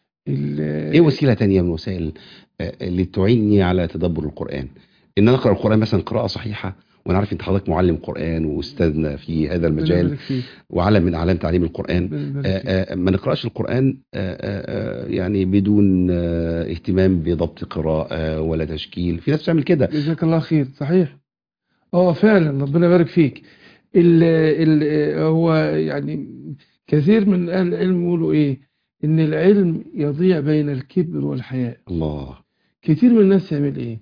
ايه وسيلة تانية من وسائل اللي تعيني على تدبر القرآن؟ ان انا اقرأ القرآن مثلا قراءة صحيحة، وانا عارف انت حضرتك معلم قرآن واستاذنا في هذا المجال وعلم من اعلام تعليم القرآن. آآ آآ ما نقرأش القرآن آآ يعني بدون اهتمام بضبط قراءة ولا تشكيل. في ناس بتعمل كده. جزاك الله خير. صحيح. اه فعلا ربنا يبارك فيك. ال ال هو يعني كثير من اهل العلم يقولوا ايه، ان العلم يضيع بين الكبر والحياء. الله. كتير من الناس يعمل ايه،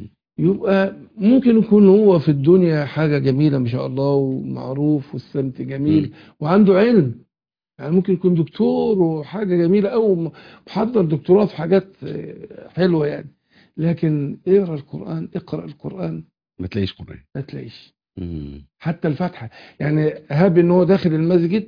يبقى ممكن يكون هو في الدنيا حاجة جميلة ما شاء الله ومعروف والسمت جميل م. وعنده علم، يعني ممكن يكون دكتور وحاجة جميلة او محضر دكتوراه في حاجات حلوة يعني، لكن اقرأ القرآن اقرأ القرآن ما تلاقيش قرآن، ما تلاقيش م. حتى الفاتحة. يعني هاب ان هو داخل المسجد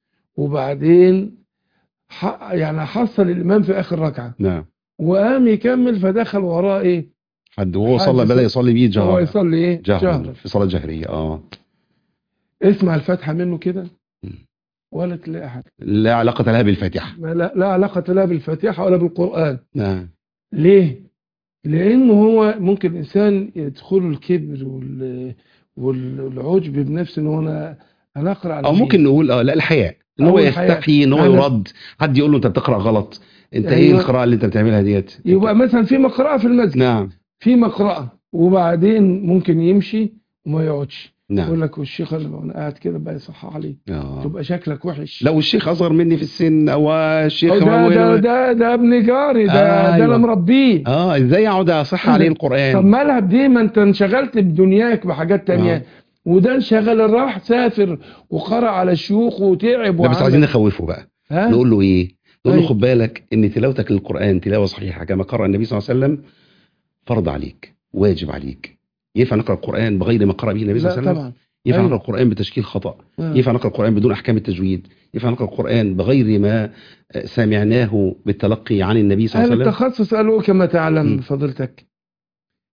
وبعدين يعني حصل الامام في اخر ركعة، نعم، وقام يكمل فدخل وراه ايه حد وهو صلى بدأ يصلي بيه جهر، هو يصلي ايه جهر في صلاة جهرية. اه اسمع الفاتحة منه كده ولا تلاقي حاجة لا علاقة لها بالفاتحة. لا, لا علاقة لها بالفاتحة ولا بالقرآن. نعم. ليه؟ لأنه هو ممكن الإنسان يدخل الكبر وال والعجب بنفسه ان هو انا انا اقرا على او ممكن نقول اه لا الحياء، ان هو يستحي ان هو يرد، حد يقول له انت بتقرا غلط، انت أيوة. ايه القراءه اللي انت بتعملها ديت؟ يبقى مثلا في مقرأة في المسجد، نعم، في مقرأة وبعدين ممكن يمشي وما يقعدش، نعم، يقول لك والشيخ اللي انا قاعد كده بقى يصحح عليه، آه. تبقى شكلك وحش. لو الشيخ اصغر مني في السن او الشيخ أو ده, ده ده ده ابن جاري ده آه ده انا مربيه، اه ازاي اقعد اصح عليه القرآن؟ طب مالها بدي ما انت انشغلت بدنياك بحاجات تانية. آه. وده انشغل راح سافر وقرأ على شيوخ وتعب وعمل. بس عايزين نخوفه بقى، ها؟ نقول له ايه؟ نقول له خد بالك ان تلاوتك للقرآن تلاوة صحيحة كما قرأ النبي صلى الله عليه وسلم فرض عليك، واجب عليك. ينفع نقرأ القرآن بغير ما قرأ به النبي صلى الله عليه وسلم؟ طبعا. ينفع نقرأ القرآن بتشكيل خطأ؟ آه. ينفع نقرأ القرآن بدون أحكام التجويد؟ ينفع نقرأ القرآن بغير ما سمعناه بالتلقي عن النبي صلى الله عليه وسلم؟ التخصص قالوا كما تعلم م. فضلتك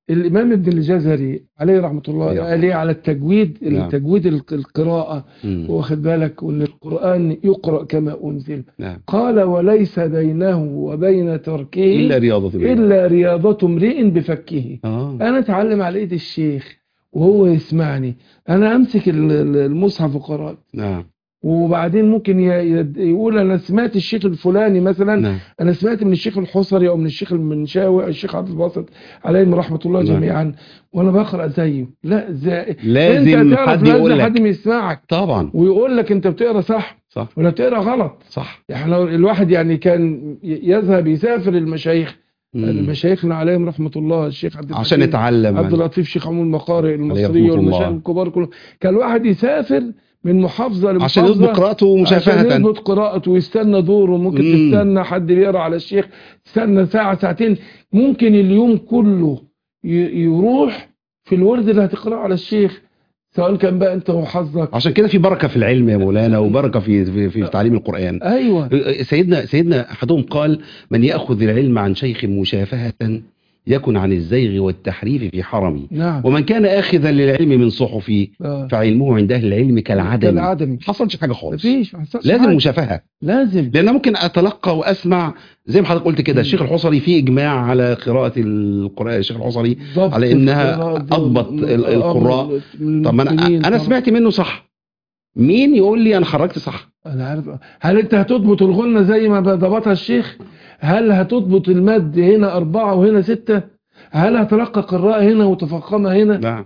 الإمام ابن الجزري عليه رحمة الله نعم. قال إيه على التجويد، نعم. التجويد الق- القراءة، مم. واخد بالك، وإن القرآن يقرأ كما أنزل. نعم. قال وليس بينه وبين تركه إلا رياضة امرئ. إلا رياضة امرئ بفكه. آه. أنا أتعلم على إيد الشيخ وهو يسمعني، أنا أمسك ال- ال- المصحف وقرأت، نعم. وبعدين ممكن ي- ي- يقول أنا سمعت الشيخ الفلاني مثلا، نعم. أنا سمعت من الشيخ الحصري أو من الشيخ المنشاوي أو الشيخ عبد الباسط عليهم رحمة الله نعم. جميعا، وأنا بقرأ زيه. لا زي لازم أنت تعرف، حد يقول لازم لك. حد يسمعك طبعا. ويقول لك أنت بتقرأ صح صح. ولا بتقرأ غلط. صح. يعني لو الواحد يعني كان ي- يذهب يسافر المشايخ، مم. المشايخنا عليهم رحمة الله، الشيخ عبد عشان الحكيم نتعلم عبد عن- اللطيف شيخ عموم المقارئ عليه المصرية رحمة والمشايخ الله. الكبار كلهم، كان الواحد يسافر من محافظة لمحافظة عشان يضبط قراءته عشان مشافهة. يضبط قراءته ويستنى دوره. ممكن مم. تستنى حد بيقرا على الشيخ، تستنى ساعة ساعتين، ممكن اليوم كله ي- يروح في الورد اللي هتقراه على الشيخ، سواء كان بقى انت وحظك. عشان كده في بركة في العلم يا مولانا، وبركة في في, في تعليم القرآن. ايوه. سيدنا سيدنا أحدهم قال: من يأخذ العلم عن شيخ مشافهة يكن عن الزيغ والتحريف في حرمي. نعم. ومن كان آخذا للعلم من صحفي آه. فعلمه عند أهل العلم كالعدم. كالعدم. حصلش حاجة خالص. مفيش، ما حصلش لازم حاجة. مشافهة. لازم. لأن ممكن أتلقى وأسمع زي ما حضرتك قلت كده، الشيخ الحصري في إجماع على قراءة القرآن، الشيخ الحصري على إنها أضبط ال- القراء. طب ما أنا أنا سمعت منه صح، مين يقول لي أنا خرجت صح؟ انا عارف. هل انت هتضبط الغنة زي ما ضبطها الشيخ؟ هل هتضبط المد هنا أربعة وهنا ستة؟ هل هترقق قراءة هنا وتفخمها هنا؟ نعم.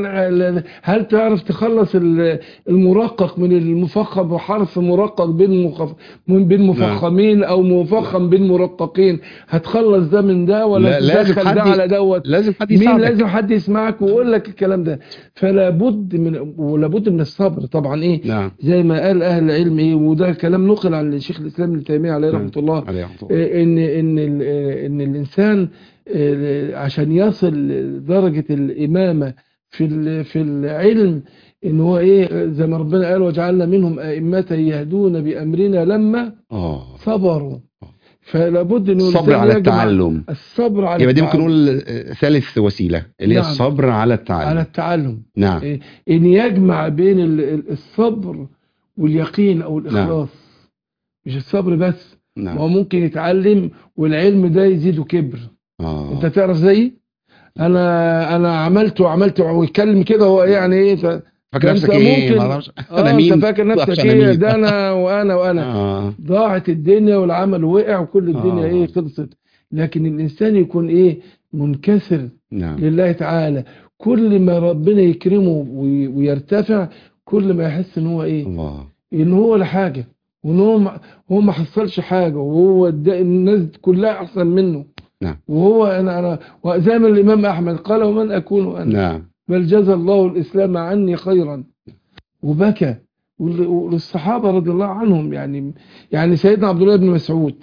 هل هل تعرف تخلص ال- المرقق من المفخم وحرف مرقق بين مخف من بين مفخمين او مفخم بين مرققين؟ هتخلص ده من ده ولا لا، لازم تدخل حد ده على دوت؟ لازم حد مين؟ يساعدك. لازم حد يسمعك ويقول لك الكلام ده. فلا بد من ولا بد من الصبر طبعا. ايه نعم. زي ما قال اهل العلم، ايه، وده كلام نقل عن الشيخ الاسلام ابن تيميه عليه رحمه الله، عليه رحمة الله. إيه، ان ان ال- إيه، ان الانسان إيه، عشان يصل لدرجه الامامه في ال- في العلم، ان هو ايه زي ما ربنا قال: وجعلنا منهم ائمه يهدون بامرنا لما آه. صبروا. فلا بد انه الصبر الإنسان على يجمع التعلم. الصبر على يبقى دي ممكن التعلم. نقول آه، ثالث وسيلة اللي هي نعم. الصبر على التعلم. على التعلم. نعم. إيه، ان يجمع بين ال- ال- الصبر واليقين او الاخلاص. مش الصبر بس، نعم. ما هو ممكن يتعلم والعلم ده يزيده كبر. آه. انت تعرف زي انا انا عملت وعملت ويتكلم كده، هو يعني ايه ف- فاكر ده نفسك انت ايه؟ ممكن- ما أعرفش. اه انا انت مين؟ فاكر ما نفسك أعرفش أنا ايه؟ مين. ده انا وانا وانا آه. ضاعت الدنيا والعمل وقع وكل الدنيا آه. ايه خلصت. لكن الانسان يكون ايه منكسر نعم. لله تعالى، كل ما ربنا يكرمه وي- ويرتفع، كل ما يحس ان هو ايه الله. ان هو ولا حاجه، وان هو ما هو ما حصلش حاجه، وهو ده الناس كلها احسن منه. نعم. وهو انا انا وزي ما الامام احمد قال: ومن اكون انا؟ نعم. بل جزى الله الاسلام عني خيرا. وبكى. وال- والصحابه رضي الله عنهم، يعني يعني سيدنا عبد الله بن مسعود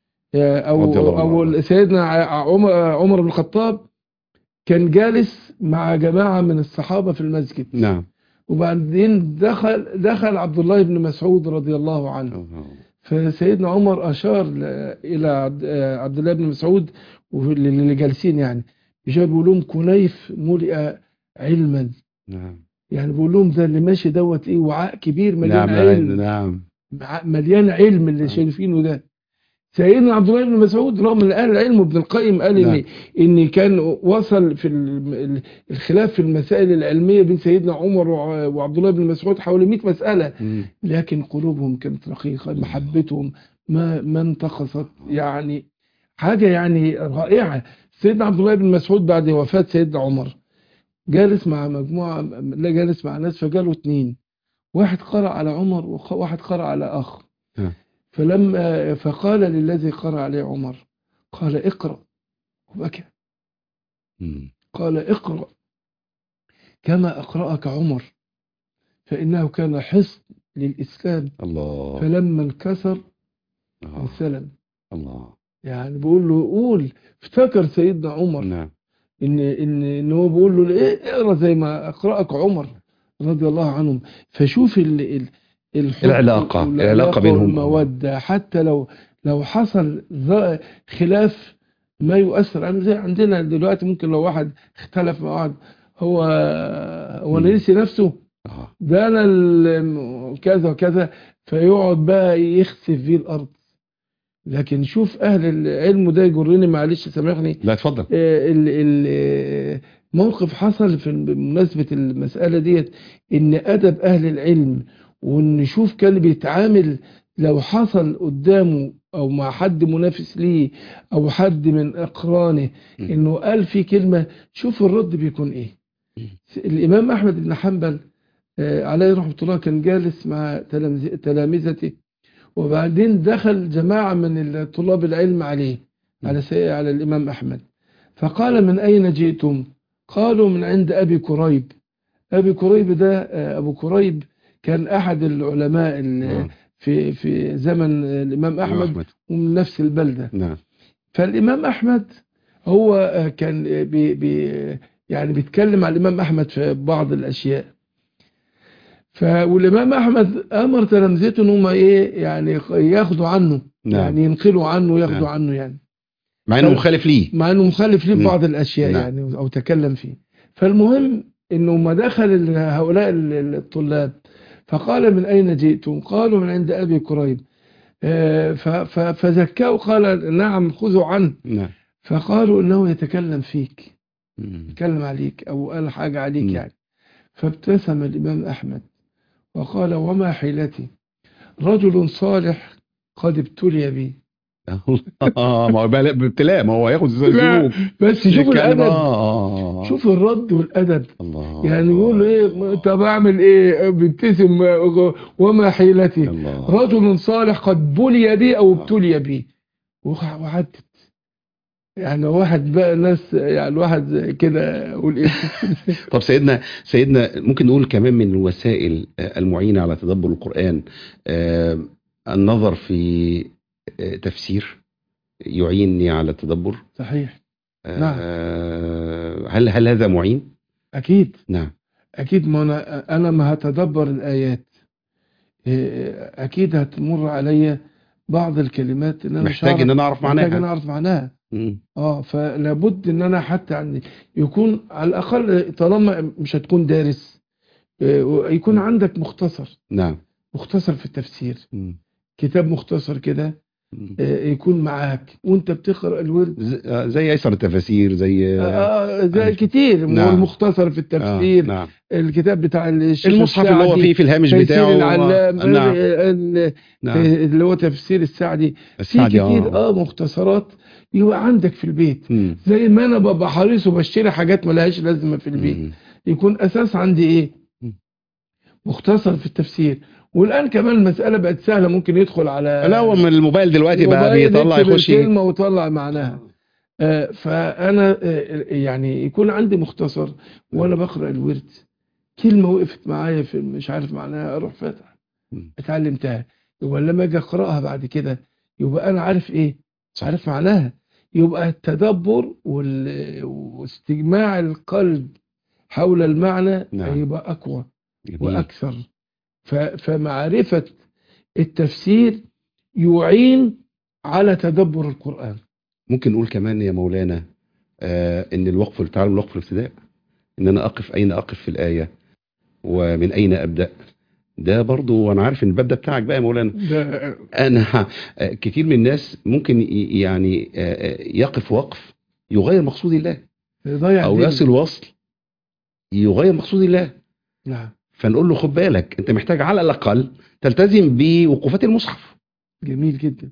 او رضي الله او عنه. سيدنا عمر عمر بن الخطاب كان جالس مع جماعه من الصحابه في المسجد، نعم. وبعدين دخل دخل عبد الله بن مسعود رضي الله عنه. آه. فسيدنا عمر أشار ل- إلى عبد- آه، عبد الله بن مسعود واللي جالسين، يعني جاب بيقول لهم: كنيف ملئ علما. نعم. يعني بيقول لهم ده اللي ماشي دوت ايه وعاء كبير مليان نعم. علم. نعم. مع- مليان علم اللي نعم. شايفينه ده. سيدنا عبد الله بن مسعود رغم ان اهل العلم، ابن القيم قال نعم. ان ان كان وصل في ال- الخلاف في المسائل العلميه بين سيدنا عمر وع- وعبد الله بن مسعود حوالي مئة مساله، مم. لكن قلوبهم كانت رقيقه، محبتهم ما ما انتقصت. يعني حاجه يعني رائعه. سيدنا عبد الله بن مسعود بعد وفاه سيدنا عمر جالس مع مجموعه، لا جالس مع ناس، فجالوا اتنين، واحد قرأ على عمر وواحد قرأ على اخ. نعم. فلما فقال للذي قرأ عليه عمر: قال اقرأ. وبكى. مم. قال اقرأ كما أقرأك عمر، فإنه كان حصن للإسلام، الله. فلما انكسر آه. انسلم. الله. يعني بيقول له قول. افتكر سيدنا عمر نعم. ان ان ان هو بيقول له ايه اقرا زي ما اقراك عمر رضي الله عنهم. فشوف ال ال الحب العلاقة العلاقة بينهم. والمودة، حتى لو لو حصل ظ- خلاف ما يؤثر. يعني زي عندنا دلوقتي ممكن لو واحد اختلف مع واحد، هو هو نسي نفسه، ده انا كذا وكذا، فيقعد بقى يخسف فيه الارض. لكن شوف اهل العلم، ده يجرني معلش سامحني، لا اتفضل. موقف حصل في مناسبة المسألة ديت، ان ادب اهل العلم، وان نشوف كان بيتعامل لو حصل قدامه او مع حد منافس ليه او حد من اقرانه انه قال في كلمة، شوف الرد بيكون ايه. الامام احمد بن حنبل عليه رحمة الله كان جالس مع تلامذته، وبعدين دخل جماعة من طلاب العلم عليه على على الإمام أحمد، فقال من أين جئتم؟ قالوا من عند أبي كريب. أبي كريب ده أبو كريب كان أحد العلماء في في زمن الإمام أحمد ومن نفس البلدة. نعم. فالإمام أحمد هو كان بي بي يعني بيتكلم على الإمام أحمد في بعض الأشياء، فالإمام أحمد أمر تلامذته إن هم إيه يعني ياخدوا عنه. نعم. يعني ينقلوا عنه وياخدوا. نعم. عنه يعني مع إنه مخالف ليه مع إنه مخالف ليه في بعض الأشياء. نعم. يعني أو تكلم فيه. فالمهم إنه ما دخل هؤلاء الطلاب فقال من أين جئتم؟ قالوا من عند أبي كريب. فزكاه قال نعم خذوا عنه. نعم. فقالوا إنه يتكلم فيك، يتكلم عليك أو قال حاجة عليك. م. يعني فابتسم الإمام أحمد وقال وما حيلتي، رجل صالح قد ابتلي بي. اه ما هو ابتلاء، ما هو هياخد سلوك. بس شوف الادب، آه. شوف الرد والادب. الله. يعني يقول ايه طب اعمل ايه؟ بيبتسم وما حيلتي، الله. رجل صالح قد بلي بي او ابتلي بي، وعدت. يعني واحد بقى ناس يعني الواحد كده اقول ايه. طب سيدنا سيدنا ممكن نقول كمان من الوسائل المعينة على تدبر القرآن آه النظر في آه تفسير يعينني على التدبر. صحيح. آه نعم. هل هل هذا معين؟ اكيد. نعم. اكيد. ما انا انا ما هتدبر الايات اكيد هتمر عليا بعض الكلمات ان انا محتاج ان انا اعرف معناها، محتاج ان انا اعرف معناها. اه فلا بد ان انا حتى عندي يكون على الاقل طالما مش هتكون دارس يكون عندك مختصر. نعم. مختصر في التفسير. م. كتاب مختصر كده يكون معاك وانت بتقرأ الورد، زي ايسر التفاسير، زي آه زي كتير. نعم. والمختصر في التفسير. آه. نعم. الكتاب بتاع الشيخ المصحف اللي هو فيه في الهامش بتاعه العلام. نعم. نعم. اللي هو تفسير السعدي. السعدي في كتير اه, آه مختصرات يبقى عندك في البيت. م. زي ما انا ببقى حريص وبشتري حاجات ملهاش لازمه في البيت. م. يكون اساس عندي ايه؟ مختصر في التفسير. والآن كمان المسألة بقت سهلة، ممكن يدخل على لا هو من الموبايل دلوقتي بقى بيطلع يخش كلمة وطلع معناها. آه فأنا آه يعني يكون عندي مختصر وأنا بقرأ الورد، كلمة وقفت معايا في مش عارف معناها أروح فاتح اتعلمتها، يبقى لما أجي أقرأها بعد كده يبقى أنا عارف إيه؟ عارف معناها. يبقى التدبر واستجماع القلب حول المعنى. نعم. يبقى أقوى. جميل. وأكثر. فمعرفة التفسير يعين على تدبر القرآن. ممكن نقول كمان يا مولانا آه ان الوقف والتعلم الوقف الابتداء، ان انا اقف اين اقف في الآية ومن اين ابدأ. ده برضو وانا عارف ان الباب ده بتاعك بقى يا مولانا. انا كتير من الناس ممكن يعني يقف وقف يغير مقصود الله، او يصل وصل يغير مقصود الله. نعم. فنقول له خد بالك انت محتاج على الاقل تلتزم بوقوفات المصحف. جميل جدا.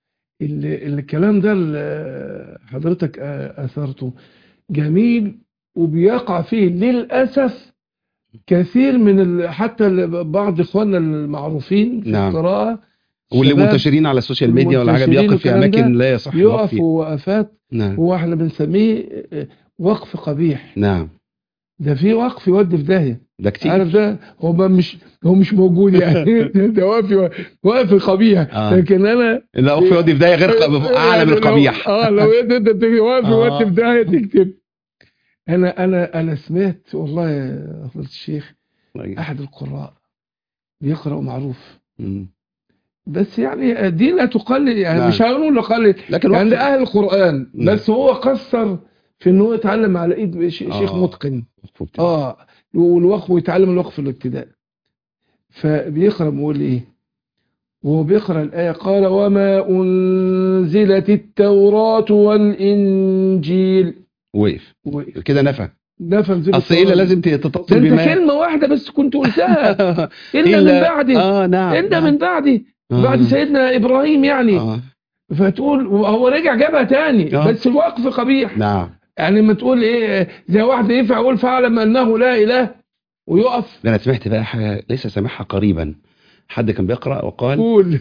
الكلام ده اللي حضرتك اثرته جميل، وبيقع فيه للاسف كثير من حتى بعض اخواننا المعروفين في نعم. القراءه واللي منتشرين على السوشيال ميديا ولا حاجه بيقف في اماكن لا يصح يقف وقفات. نعم. هو احنا بنسميه وقف قبيح. نعم. ده في وقف يودي في داهيه. ده كتير. عارف ده هو مش هو مش موجود يعني. ده وقف وقف قبيح. آه. لكن انا لا وقف يودي في داهيه غير اعلى من القبيح. اه لو انت واقف يودي في داهيه تكتب. انا انا انا سمعت والله يا فضيلة الشيخ احد القراء بيقرأ معروف. م. بس يعني دي لا تقلل يعني نعم. مش هنقول نقلل لكن يعني وقف- ده اهل القرآن نعم. بس هو قصر في ان هو يتعلم على ايد ش- شيخ آه. متقن وقف وابتداء. اه والوقف ويتعلم الوقف في الابتداء. فبيقرأ بيقول ايه وهو بيقرأ الآية قال وما أنزلت التوراة والإنجيل وقف وقف. كده نفى. ده فنزل اصل ايه اللي لازم تتصل ده انت بما كلمة واحدة بس كنت قلتها إلا إلا من بعدي اه نعم إلا نعم. من بعدي آه. بعد سيدنا إبراهيم يعني آه. فتقول هو رجع جابها تاني آه. بس الوقف قبيح نعم. يعني ما تقول ايه زي واحد ينفع يقول فاعلم انه لا اله ويقف. ده انا سمعت بقى حاجه لسه سامعها قريبا، حد كان بيقرا وقال قول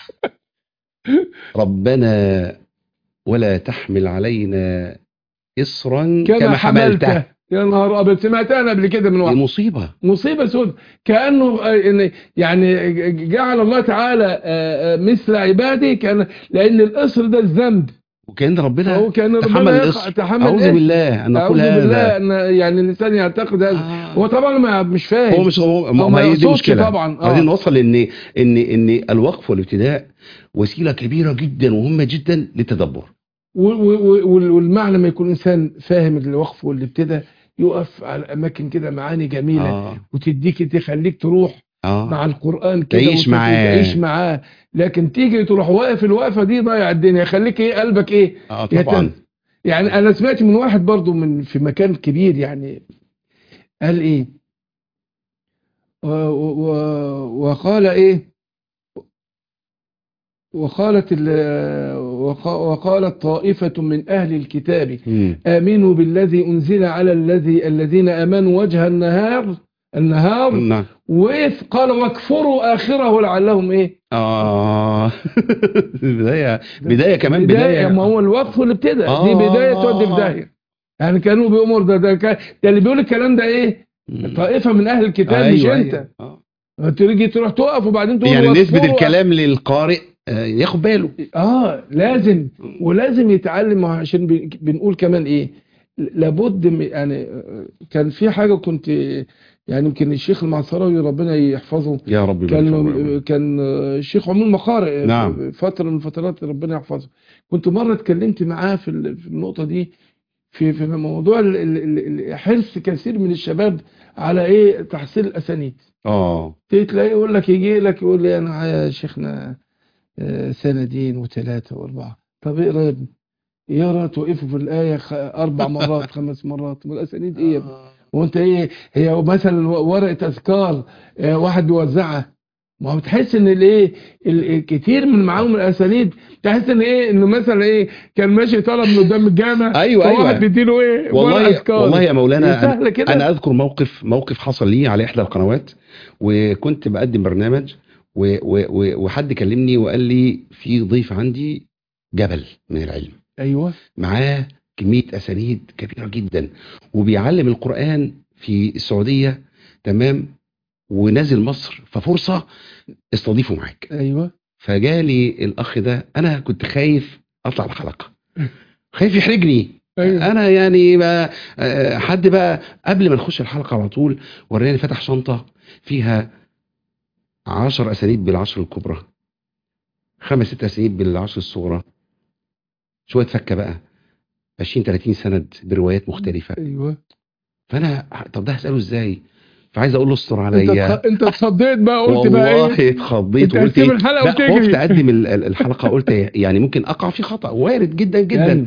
ربنا ولا تحمل علينا إصرا كما, كما حملته. حملته. يا نهار ابيض سمعتها انا قبل كده من دي واحد مصيبة. مصيبه سود كانه آه، إن- يعني جعل الله تعالى آه، آه، مثل عباده كان لان الاصر ده الذنب وكأن ربنا فهو كان تحمل ربنا يقع- الإصر. تحمل أعوذ الإثم. بالله أن نقول اعوذ بالله هذا. ان يعني الانسان يعتقد هذا آه. هو طبعا ما مش فاهم هو مش هو هو ما ما هي دي يقصدش مشكلة طبعا عايزين اه نوصل ان ان ان الوقف والابتداء وسيلة كبيرة جدا ومهمة جدا للتدبر. و- و- و- والمعنى ما يكون انسان فاهم الوقف واللي ابتدى يقف على اماكن كده معاني جميله آه. وتديك تخليك تروح آه. مع القران كده تعيش وت- معاه. وتعيش معاه. لكن تيجي تروح واقف الوقفه دي ضيع الدنيا يخليك ايه قلبك ايه اه طبعا. يتن. يعني انا سمعت من واحد برضو من في مكان كبير يعني قال ايه و- و- وقال ايه وقالت ال- وق- وقالت طائفة من أهل الكتاب مم. آمنوا بالذي أنزل على الذي الذين آمنوا وجه النهار النهار نعم. وإذ قال واكفروا آخره لعلهم إيه اه بداية بداية كمان بداية. ما هو الوقف اللي ابتدى آه. دي بداية تودي في داهية. يعني كانوا بيأمر ده ده, كان- ده اللي بيقول الكلام ده إيه مم. طائفة من أهل الكتاب أيوة مش أيوة. أنت آه. تيجي تروح تقف وبعدين تقول يعني نسبة واكفروا الكلام للقارئ آه، ياخد باله. اه لازم ولازم يتعلم عشان بن- بنقول كمان ايه لابد م- يعني آه، كان في حاجه كنت يعني يمكن الشيخ المعصراوي ربنا يحفظه يا رب يبارك كان فيك. كان آه، الشيخ عموم مقارئ نعم. في فتره من الفترات ربنا يحفظه. كنت مره اتكلمت معاه في ال- في النقطه دي في في موضوع ال- ال- ال- حرص كثير من الشباب على ايه تحصيل الاسانيد. اه تلاقيه يقول لك يجي لك يقول لي انا يا شيخنا آه، سندين وثلاثة وأربعة. طب اقرا يا ابني يقرا توقفه في الآية خ- أربع مرات خمس مرات والأسانيد إيه يا ابني؟ وأنت إيه هي مثلا ورقة أذكار آه، واحد بيوزعها ما هو بتحس إن الإيه ال- كتير من معاهم الأسانيد تحس إن إيه إنه مثلا إيه كان ماشي طلب من قدام الجامع ايوه فواحد ايوه بيديله إيه ورقة والله أذكار. والله يا مولانا سهلة انا, كده. أنا اذكر موقف موقف حصل لي على احدى القنوات وكنت بقدم برنامج و و و وحد كلمني وقال لي في ضيف عندي جبل من العلم أيوه معاه كمية اسانيد كبيرة جدا وبيعلم القرآن في السعودية تمام ونازل مصر ففرصة استضيفه معاك. أيوه فجالي الاخ ده انا كنت خايف اطلع الحلقة خايف يحرجني. أيوه. انا يعني ما آه، حد بقى قبل ما نخش الحلقة على طول وراني فتح شنطة فيها عشر اسانيد بالعشر الكبرى خمس ست اسانيد بالعشر الصغرى شوية فكة بقى عشرين تلاتين سند بروايات مختلفة. أيوه. فانا طب ده هسأله ازاي فعايز اقول له استر أنت عليا. اتخ- أنت اتخضيت بقى قلت بقى إيه والله اتخضيت أنت وقلت هتسيب ايه الحلقة لا وتجري. خفت اقدم ال- ال- الحلقة قلت يعني ممكن اقع في خطأ وارد جدا جدا. يعني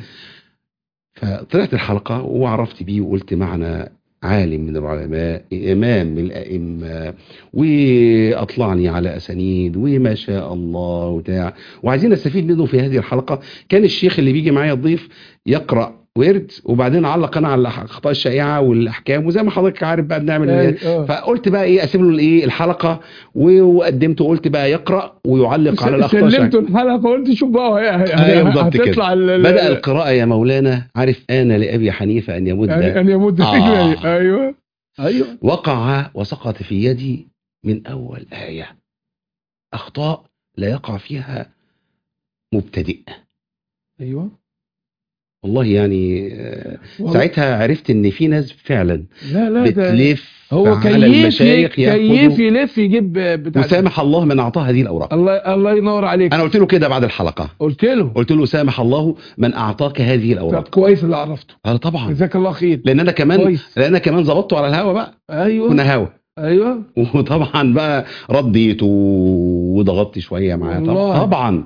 فطلعت الحلقة وعرفت بيه وقلت معنى عالم من العلماء إمام من الأئمة وأطلعني على أسانيد وما شاء الله وتاع وعايزين نستفيد منه في هذه الحلقة. كان الشيخ اللي بيجي معايا الضيف يقرأ ورد وبعدين علق انا على الاخطاء الشائعه والاحكام وزي ما حضرتك عارف بقى بنعمل أي- إيه. آه. فقلت بقى ايه اسيب له الايه الحلقه و- وقدمته قلت بقى يقرا ويعلق على الاخطاء سلمته الشائعه. الحلقه قلت شوف بقى هي- ايوه بالظبط كده. هتطلع ال- ال- بدأ القراءة يا مولانا عارف آن لأبي حنيفة أن يمد يعني ان يمد آه. رجلي. ايوه ايوه وقع وسقط في يدي من أول آية أخطاء لا يقع فيها مبتدئ. ايوه والله يعني ساعتها عرفت ان في ناس فعلا لا لا بتلف هو على المشايخ كيف يلف يجيب بتاع وسامح الله من اعطاه هذه الاوراق. الله الله ينور عليك. انا قلت له كده بعد الحلقه، قلت له قلت له سامح الله من اعطاك هذه الاوراق. طب كويس اللي عرفته. اه طبعا جزاك الله خير. لان انا كمان كويس. لان انا كمان ظبطته على الهوا بقى. ايوه كنا هوا. ايوه وطبعا بقى رديت وضغطت شويه معاه. طبعا طبعا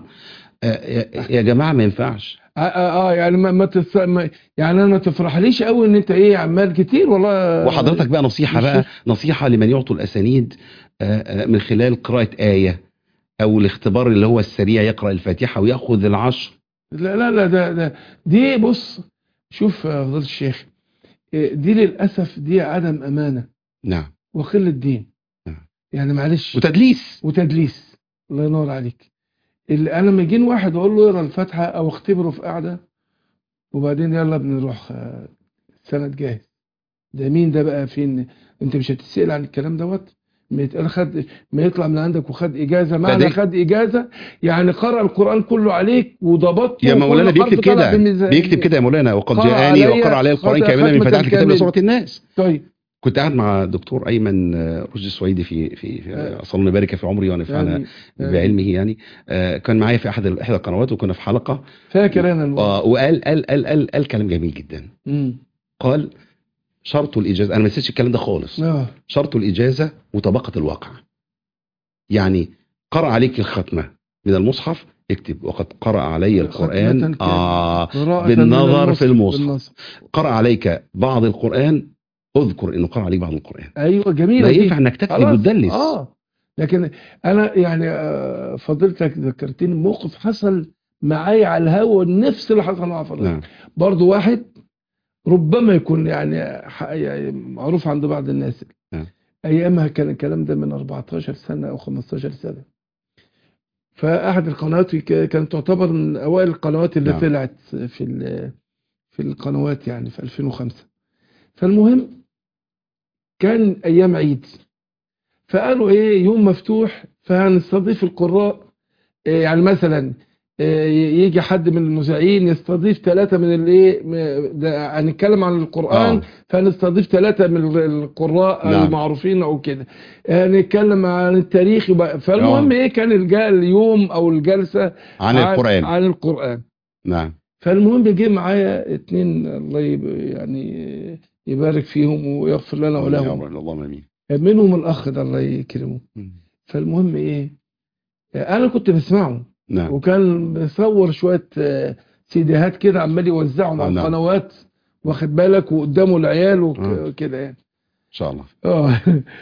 يا جماعه ما ينفعش. اه اه يعني ما, ما, تص... ما يعني انا ما تفرحليش قوي ان انت ايه عمال كتير والله. وحضرتك بقى نصيحه بقى نصيحه لمن يعطوا الاسانيد من خلال قراءه ايه او الاختبار اللي هو السريع، يقرا الفاتحه وياخذ العشر. لا لا لا ده ده دي بص شوف يا فضيله الشيخ، دي للاسف دي عدم امانه. نعم. وقله دين. نعم. يعني معلش. وتدليس. وتدليس. الله ينور عليك. اللي انا لما يجي واحد اقول له اقرا الفاتحه او اختبره في قعده وبعدين يلا بنروح السند جاهز، ده مين ده بقى؟ فين انت مش هتسأل عن الكلام دوت؟ ما يتقال خد ما يطلع من عندك وخد اجازه، معنى خد اجازه يعني قرأ القرآن كله عليك وضبطه. يا مولانا بيكتب كده بيكتب كده يا مولانا، وقد جاءني وقرأ عليه القرآن كاملا من فتحة الكتاب لسورة الناس. طيب كنت قاعد مع دكتور ايمن رشدي السويدي في في, في اصلا الله يبارك في عمري ونفعنا يعني بعلمه يعني. آه كان معايا في احد احدى القنوات وكنا في حلقه فاكر انا اه وقال قال قال قال, قال كلام جميل جدا. مم. قال شرط الاجازه، انا ما نسيتش الكلام ده خالص. آه. شرط الاجازه مطابقه الواقع. يعني قرأ عليك الختمه من المصحف اكتب وقد قرأ علي القرآن آه بالنظر في المصحف. قرأ عليك بعض القرآن اذكر انه قرأ عليك بعض القرآن. ايوه جميل. لا ينفع انك تكتب وتدلس. اه لكن انا يعني فضلتك ذكرتني موقف حصل معايا على الهوا نفس اللي حصل مع فضلتك. نعم. برضو واحد ربما يكون يعني, يعني معروف عند بعض الناس. نعم. ايامها كان الكلام ده من أربعتاشر سنة او خمستاشر سنة. فاحد القنوات كانت تعتبر من اوائل القنوات اللي نعم. طلعت في في القنوات يعني في ألفين وخمسة. فالمهم كان ايام عيد، فقالوا ايه يوم مفتوح فهنستضيف القراء. إيه يعني مثلا إيه يجي حد من المذيعين يستضيف ثلاثة من الايه، هنتكلم عن القرآن. آه. فنستضيف ثلاثة من القراء نعم. المعروفين او كده، هنتكلم عن التاريخ. فالمهم ايه كان اليوم او الجلسة عن القرآن عن القرآن نعم. فالمهم بيجي معايا اتنين الله يعني يبارك فيهم ويغفر لنا ولهم. اللهم امين. منهم الاخ ده الله يكرمه. فالمهم ايه انا كنت بسمعه نعم. وكان بيصور شويه سيديهات كده عمال يوزعهم على القنوات واخد بالك وقدامه العيال وكده يعني ان شاء الله. اه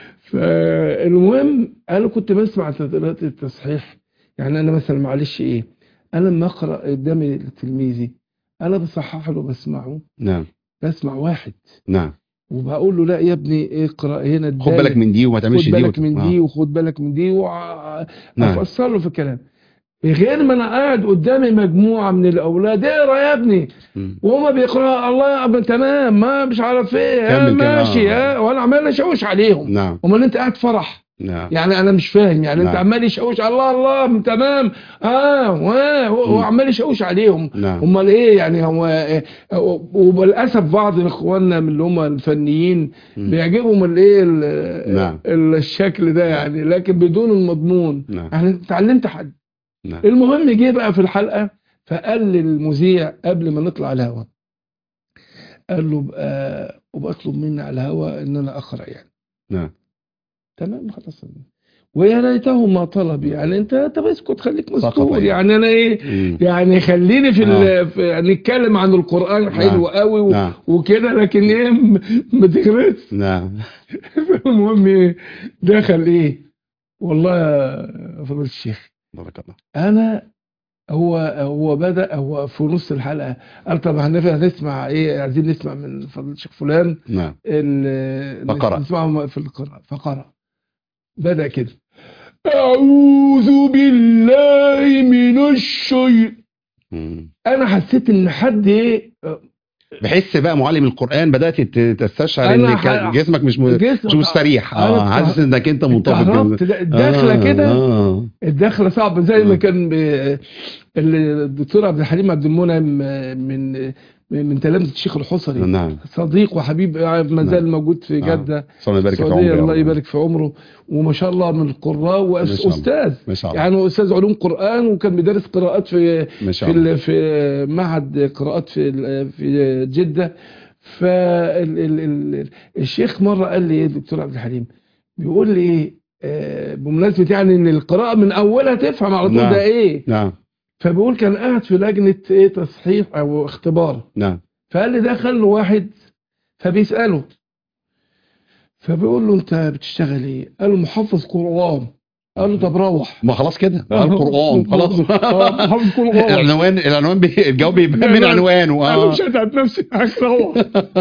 فالمهم انا كنت بسمع تدريبات التصحيح. يعني انا مثلا معلش ايه انا لما اقرا قدامي تلميذي انا بصحح له بسمعه. نعم. بسمع واحد. نعم. وبقول له لا يا ابني اقرا هنا خد بالك من دي وما تعملش دي. خد بالك من دي وخد بالك من دي وافصل له في الكلام. غير ما انا قاعد قدامي مجموعه من الاولاد اقرا يا ابني وهما بيقراوا الله تمام ما مش عارف ايه ماشي ها وانا عمال اشوش عليهم. نعم. امال انت قاعد فرح. نعم. يعني انا مش فاهم يعني. نعم. انت عمال يشوش الله الله تمام اه وعمال يشوش عليهم. نعم. امال ايه يعني هو إيه؟ وللاسف بعض اخواننا من اللي هم الفنيين م. بيعجبهم الايه نعم. الشكل ده يعني لكن بدون المضمون. نعم. يعني انت اتعلمت حد. نعم. المهم جه بقى في الحلقه فقال للمذيع قبل ما نطلع على الهواء قال له بقى وبطلب مني على الهواء ان انا اقرا يعني. نعم. تمام خلاص. ويا ليته ما طلب يعني انت طب اسكت خليك مسكوت يعني انا ايه مم. يعني خليني في آه. نتكلم عن القرآن حلو نعم. قوي و... نعم. وكده لكن ايه ما تغرس. نعم. المهم ايه دخل ايه والله يا فضيلة الشيخ بارك الله. انا هو هو بدأ هو في نص الحلقة قال طب هنسمع ايه عايزين نسمع من فضيلة الشيخ فلان. نعم. فقرأ نسمعه في القراءة فقرأ بدأ كده أعوذ بالله من الشيطان. أنا حسيت إن حد إيه بحس بقى معلم القرآن بدأت تستشعر إن ح... جسمك مش م... مش مستريح اه حاسس إنك أنت منطبق الدخلة آه كده آه. الدخلة صعبة زي آه. ما كان ب... الدكتور عبد الحليم عبد المنعم من من تلامذة الشيخ الحصري. نعم. صديق وحبيب ما زال موجود في جدة. الله يبارك في عمره. الله يبارك في عمره، وما شاء الله من القراء واستاذ، يعني استاذ علوم قرآن، وكان بيدرس قراءات في في في معهد قراءات في في جدة. فالشيخ مرة قال لي ايه الدكتور عبد الحليم، بيقول لي ايه آه بمناسبة يعني ان القراءة من اولها تفهم على طول. نعم. ده ايه. نعم. فبيقول كان قاعد في لجنة ايه تصحيح او اختبار. نعم. فقال لي دخل له واحد فبيسأله، فبيقول له انت بتشتغل ايه؟ قال له محفظ قرآن. قال له طب روح. ما خلاص كده القرآن خلاص. محفظ قرآن. العنوان العنوان الجواب بيبان من عنوانه. اه انا مش هتعب نفسي عايز اروح.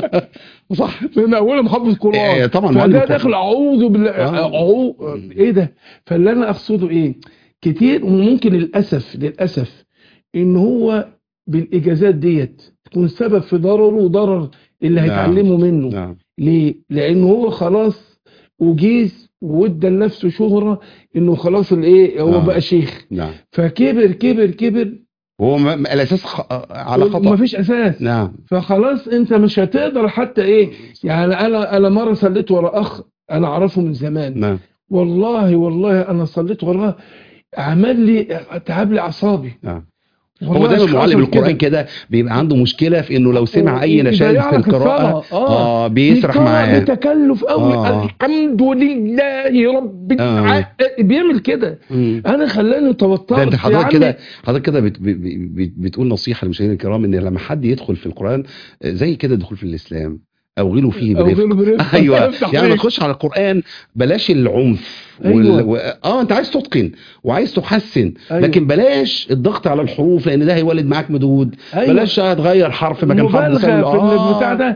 صح، من اولها محفظ قرآن. إيه طبعا. فده داخل اعوذ بالله. اعوذ ايه ده؟ فاللي انا اقصده ايه؟ كتير وممكن للاسف للاسف ان هو بالاجازات ديت تكون سبب في ضرره وضرر اللي هيتعلمه منه. نعم. ليه؟ لانه هو خلاص وجيز وادى لنفسه شهرة انه خلاص الايه هو آه. بقى شيخ. نعم. فكبر كبر كبر هو الاساس خ... على خطأ. مفيش اساس. نعم. فخلاص انت مش هتقدر حتى ايه يعني. انا انا مره صليت ورا اخ انا اعرفه من زمان. نعم. والله والله انا صليت وراه عمل لي تعب لي اعصابي. نعم. هو دايما معلم القرآن كده بيبقى عنده مشكلة في انه لو سمع اي نشاز في القراءة اه, آه بيسرح معاه بتكلف قوي. آه. الحمد لله رب العالمين. آه. بيعمل كده. انا خلاني توترت. انت حضرتك كده حضرتك كده بت بت بتقول نصيحة للمشاهدين الكرام ان لما حد يدخل في القرآن زي كده دخول في الاسلام او غلو فيه برفق. ايوه يعني ما تخش على القرآن بلاش العنف. أيوة. و... اه انت عايز تتقن وعايز تحسن. أيوة. لكن بلاش الضغط على الحروف لان ده هيولد معاك مدود. أيوة. بلاش تغير حرف مكان حرف. في آه. البتاع ده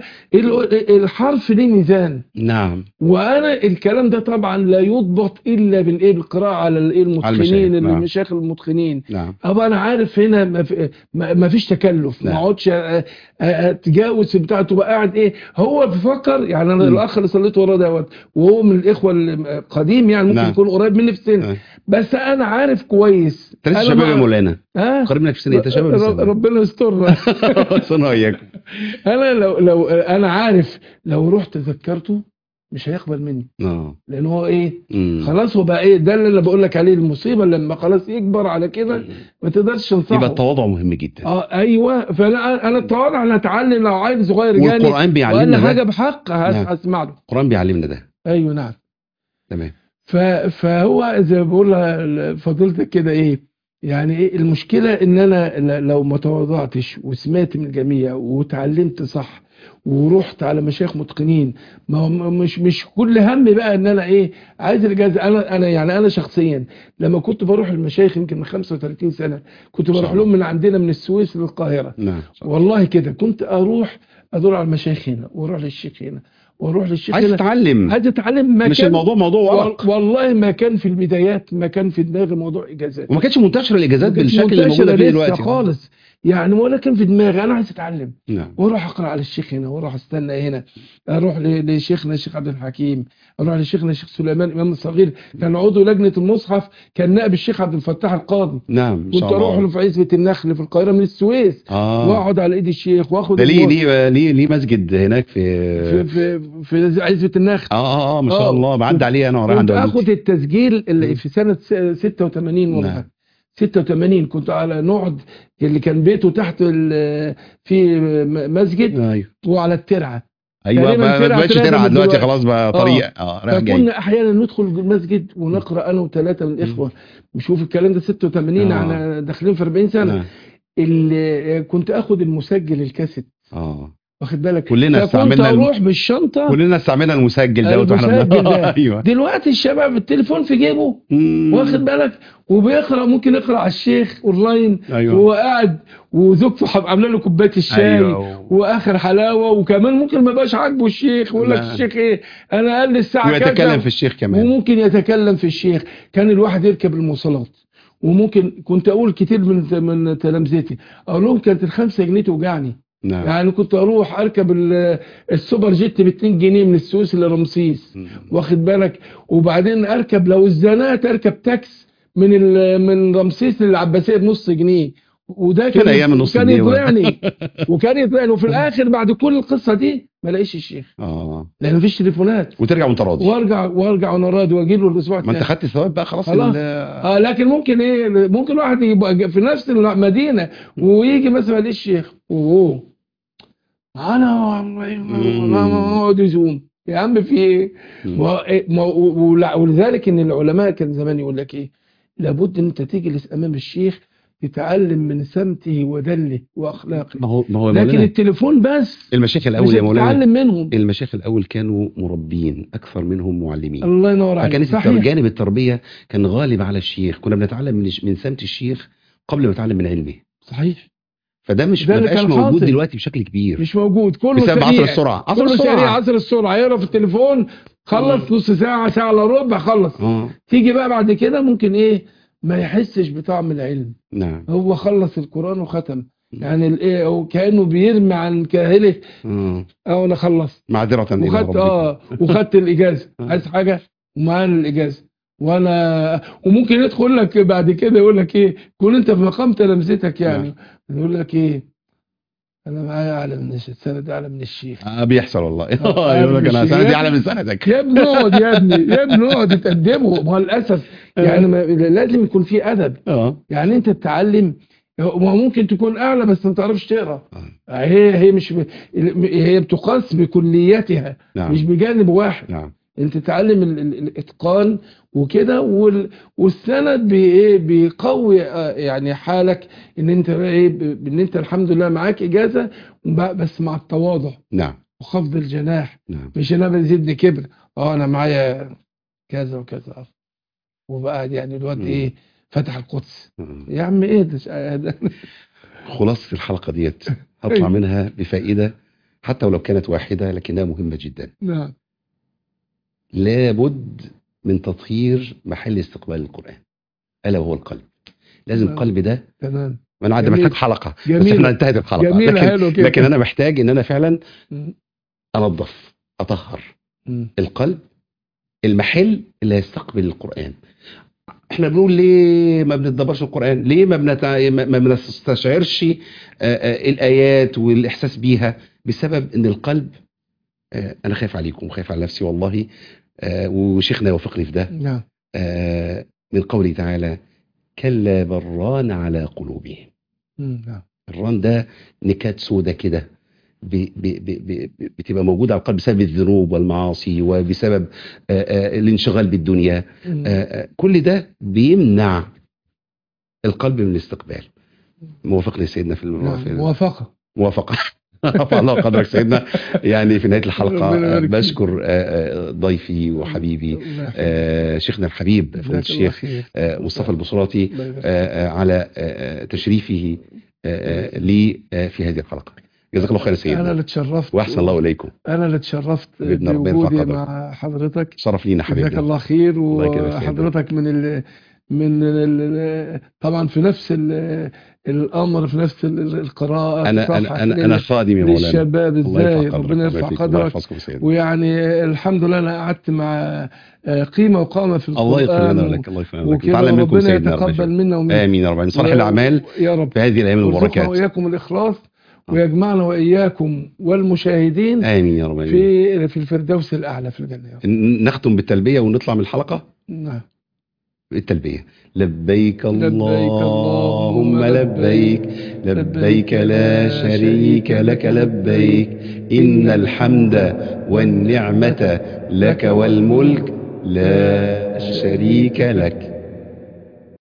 الحرف ليه ميزان. نعم. وانا الكلام ده طبعا لا يضبط الا بالايه بالقراءه على الايه المتقنين المشايخ المتقنين. نعم. ابقى انا عارف هنا ما, في ما فيش تكلف. نعم. ما اقعدش اتجاوز بتاعته بقى قاعد ايه هو بيفكر يعني. انا م. الاخ اللي صليت وراه دوت وهو من الاخوه القديم يعني ممكن نعم. يكون قريب مني في السن. نعم. بس انا عارف كويس. انت لسه شباب يا مولانا. قريب منك في السن. انت شباب رب ربنا يسترنا. ربنا وياكم. انا لو لو انا عارف لو رحت ذكرته مش هيقبل مني. اه لان هو ايه مم. خلاص هو بقى ايه ده اللي بقول لك عليه المصيبه لما خلاص يكبر على كده ما تقدرش تنصحه. يبقى التواضع مهم جدا. اه ايوه. فانا انا التواضع انا اتعلم لو عيل صغير جاني والقران بيعلمنا حاجه بحق هسمع له. القران بيعلمنا ده. ايوه نعم. تمام. فهو زي ما بقول فضيلتك كده ايه يعني ايه المشكله ان انا لو ما تواضعتش وسمعت من الجميع وتعلمت صح ورحت على مشايخ متقنين ما مش مش كل هم بقى ان انا ايه عايز الجاز. انا انا يعني انا شخصيا لما كنت بروح المشايخ يمكن من خمسة وثلاثين سنة كنت بروح لهم من عندنا من السويس للقاهره. نعم. والله كده كنت اروح ادور على المشايخ هنا واروح للشيخ هنا واروح للشيخ عايز تتعلم. عايز اتعلم. ما مش الموضوع موضوع ورق. والله ما كان في البدايات ما كان في دماغي موضوع اجازات وما كانتش منتشره الاجازات بالشكل اللي موجوده فيه دلوقتي خالص يعني. ولا كان في دماغي انا عايز اتعلم. نعم. واروح اقرا على الشيخ هنا واروح استنى هنا اروح لشيخنا الشيخ عبد الحكيم اروح لشيخنا الشيخ سليمان امام الصغير كان عضو لجنه المصحف كان نائب الشيخ عبد الفتاح القاضي. نعم. كنت اروح له في عزبه النخل في القاهره من السويس. آه. واقعد على ايد الشيخ واخد ليه ليه ليه ليه مسجد هناك في في في, في عزبه النخل. اه اه ما شاء الله بعدي عليه انا ورايح عند اخد التسجيل اللي في سنه ستة وثمانين والله. نعم. ستة وثمانين كنت على نقعد اللي كان بيته تحت في مسجد. أيوه. وعلى الترعه. ايوه ما بقتش ترعه دلوقتي خلاص بقى طريق. اه رايح جاي. فكنا احيانا ندخل المسجد ونقرا انا وثلاثه من الاخوه نشوف الكلام ده ستة وثمانين. آه. احنا داخلين في أربعين سنة. نعم. اللي كنت اخد المسجل الكاسيت. اه واخد بالك كلنا استعملنا الم... اروح بالشنطه كلنا استعملنا المسجل دوت واحنا ايوه. دلوقتي الشباب التليفون في جيبه. مم. واخد بالك وبيقرا ممكن يقرا على الشيخ اونلاين. أيوة. وهو قاعد وزوجته عامله له كوبايه الشاي. أيوة. واخر حلاوه وكمان ممكن ما يبقاش عاجبه الشيخ ويقول لك الشيخ ايه انا قال لي الساعه كذا ويتكلم في الشيخ كمان وممكن يتكلم في الشيخ. كان الواحد يركب المواصلات وممكن كنت اقول كتير من من تلامذتي اقول لهم كانت الخمسة جنيه توجعني. نعم. يعني كنت اروح اركب السوبر جيت ب اتنين جنيه من السويس لرمسيس. واخد بالك وبعدين اركب لو الزنات اركب تاكس من من رمسيس للعباسيه بنص جنيه وده كان ايام النص كان يطلعني وكان يطلعني وفي الاخر بعد كل القصه دي ما الاقيش الشيخ اه لان مفيش تليفونات، وترجع وانت راضي، وارجع وارجع وانا راضي واجي له الاسبوع الثاني. ما انت خدت الثواب بقى خلاص. خلاص اه لكن ممكن ايه، ممكن واحد يبقى في نفس المدينه ويجي مثلا ما يلاقيش الشيخ، اوه انا اقعد يزوم يا عم في ايه. ولذلك ان العلماء كان زمان يقول لك ايه، لابد ان انت تجلس امام الشيخ تتعلم من سمته ودله واخلاقه. ما هو ما هو لكن التليفون بس المشايخ الاول يا مولانا تتعلم منهم. المشايخ الاول كانوا مربين اكثر منهم معلمين. الله ينور عليك. فكانت صحيح. جانب التربيه كان غالب على الشيخ، كنا بنتعلم من من سمت الشيخ قبل ما نتعلم من علمه. صحيح. فده مش ما بقاش موجود حاصل. دلوقتي بشكل كبير مش موجود، كله بسبب عصر السرعه. عصر كله السرعه سريع، عصر السرعه. يقرا في التليفون خلص نص ساعه ساعه الا ربع خلص. أوه. تيجي بقى بعد كده ممكن ايه ما يحسش بطعم العلم. نعم. هو خلص القرآن وختم، يعني الايه هو كانه بيرمي عن كاهله. اه انا خلصت معذره الى وخدت اه وخدت الاجازه. عايز حاجه ومعانا الاجازه وانا وممكن يدخل لك بعد كده يقول لك ايه، كون انت في مقام تلامذتك يعني يقول لك ايه، انا معايا اعلى من السند، اعلى من الشيخ. اه بيحصل والله. يقول لك انا سندي اعلى من سندك. يا ابني اقعد يا ابني يا ابني اقعد تقدمه. ما هو للاسف يعني لازم يكون في ادب. اه يعني انت تتعلم، ممكن تكون اعلى بس ما تعرفش تقرا. هي هي مش ب... هي بتقاس بكليتها. نعم. مش بجانب واحد. نعم. انت تتعلم ال... ال... الاتقان وكده وال... والسند بايه بيقوي يعني حالك ان انت ايه ب... ان انت الحمد لله معاك اجازه بس مع التواضع. نعم. وخفض الجناح. نعم. مش انا بزيدني كبر، اه انا معايا كذا وكذا وبقى يعني الواد ايه فتح القدس. مم. يا عم ايه ده. خلاصة الحلقة ديت هطلع منها بفائدة حتى ولو كانت واحدة لكنها مهمة جدا. نعم. لابد من تطهير محل استقبال القرآن ألا وهو القلب. لازم القلب ده تمام. ما انا عاد محتاج حلقة جميل. بس احنا انتهت الحلقة. جميل. لكن, لكن انا محتاج ان انا فعلا انظف اطهر م. القلب، المحل اللي هيستقبل القرآن. احنا بنقول ليه ما بنتدبرش القرآن، ليه ما بنتع... ما بنستشعرش الآيات والإحساس بيها؟ بسبب ان القلب آه انا خايف عليكم وخايف على نفسي والله، آه وشيخنا يوفقني في ده. نعم. آه من قوله تعالى كلا بران على قلوبهم. نعم. الران ده نكات سودة كده بتبقى موجودة على القلب بسبب الذنوب والمعاصي وبسبب آآ آآ الانشغال بالدنيا. آآ كل ده بيمنع القلب من الاستقبال. موافقني سيدنا في الموافقة. موافقة موافقة رفع الله قدرك سيدنا. يعني في نهاية الحلقة بشكر ضيفي وحبيبي شيخنا الحبيب فضيلة الشيخ مصطفى البصراتي على تشريفه لي في هذه الحلقة. جزاك الله خير يا سيدنا. انا اللي اتشرفت واحسن الله اليكم. انا اللي اتشرفت بوجودي مع حضرتك. شرف لينا حبيبنا. جزاك الله خير. وحضرتك من ال من ال طبعا في نفس ال الامر في نفس القراءه. انا انا انا, أنا خادم يا مولانا للشباب ازاي. ربنا يرفع قدرك. ويعني الحمد لله انا قعدت مع قيمه وقامه في القران. الله يكرمنا لك. الله يكرمنا لك. نتعلم منكم سيدنا. ربنا يتقبل منا ومنكم. امين يا رب. صالح الاعمال يا رب في هذه الايام المباركات. واياكم الاخلاص ويجمعنا واياكم والمشاهدين امين يا رب. في في الفردوس الاعلى في الجنه. نختم بالتلبيه ونطلع من الحلقه. نعم. التلبيه لبيك اللهم لبيك لبيك لا شريك لك لبيك إن الحمد والنعمة لك والملك لا شريك لك.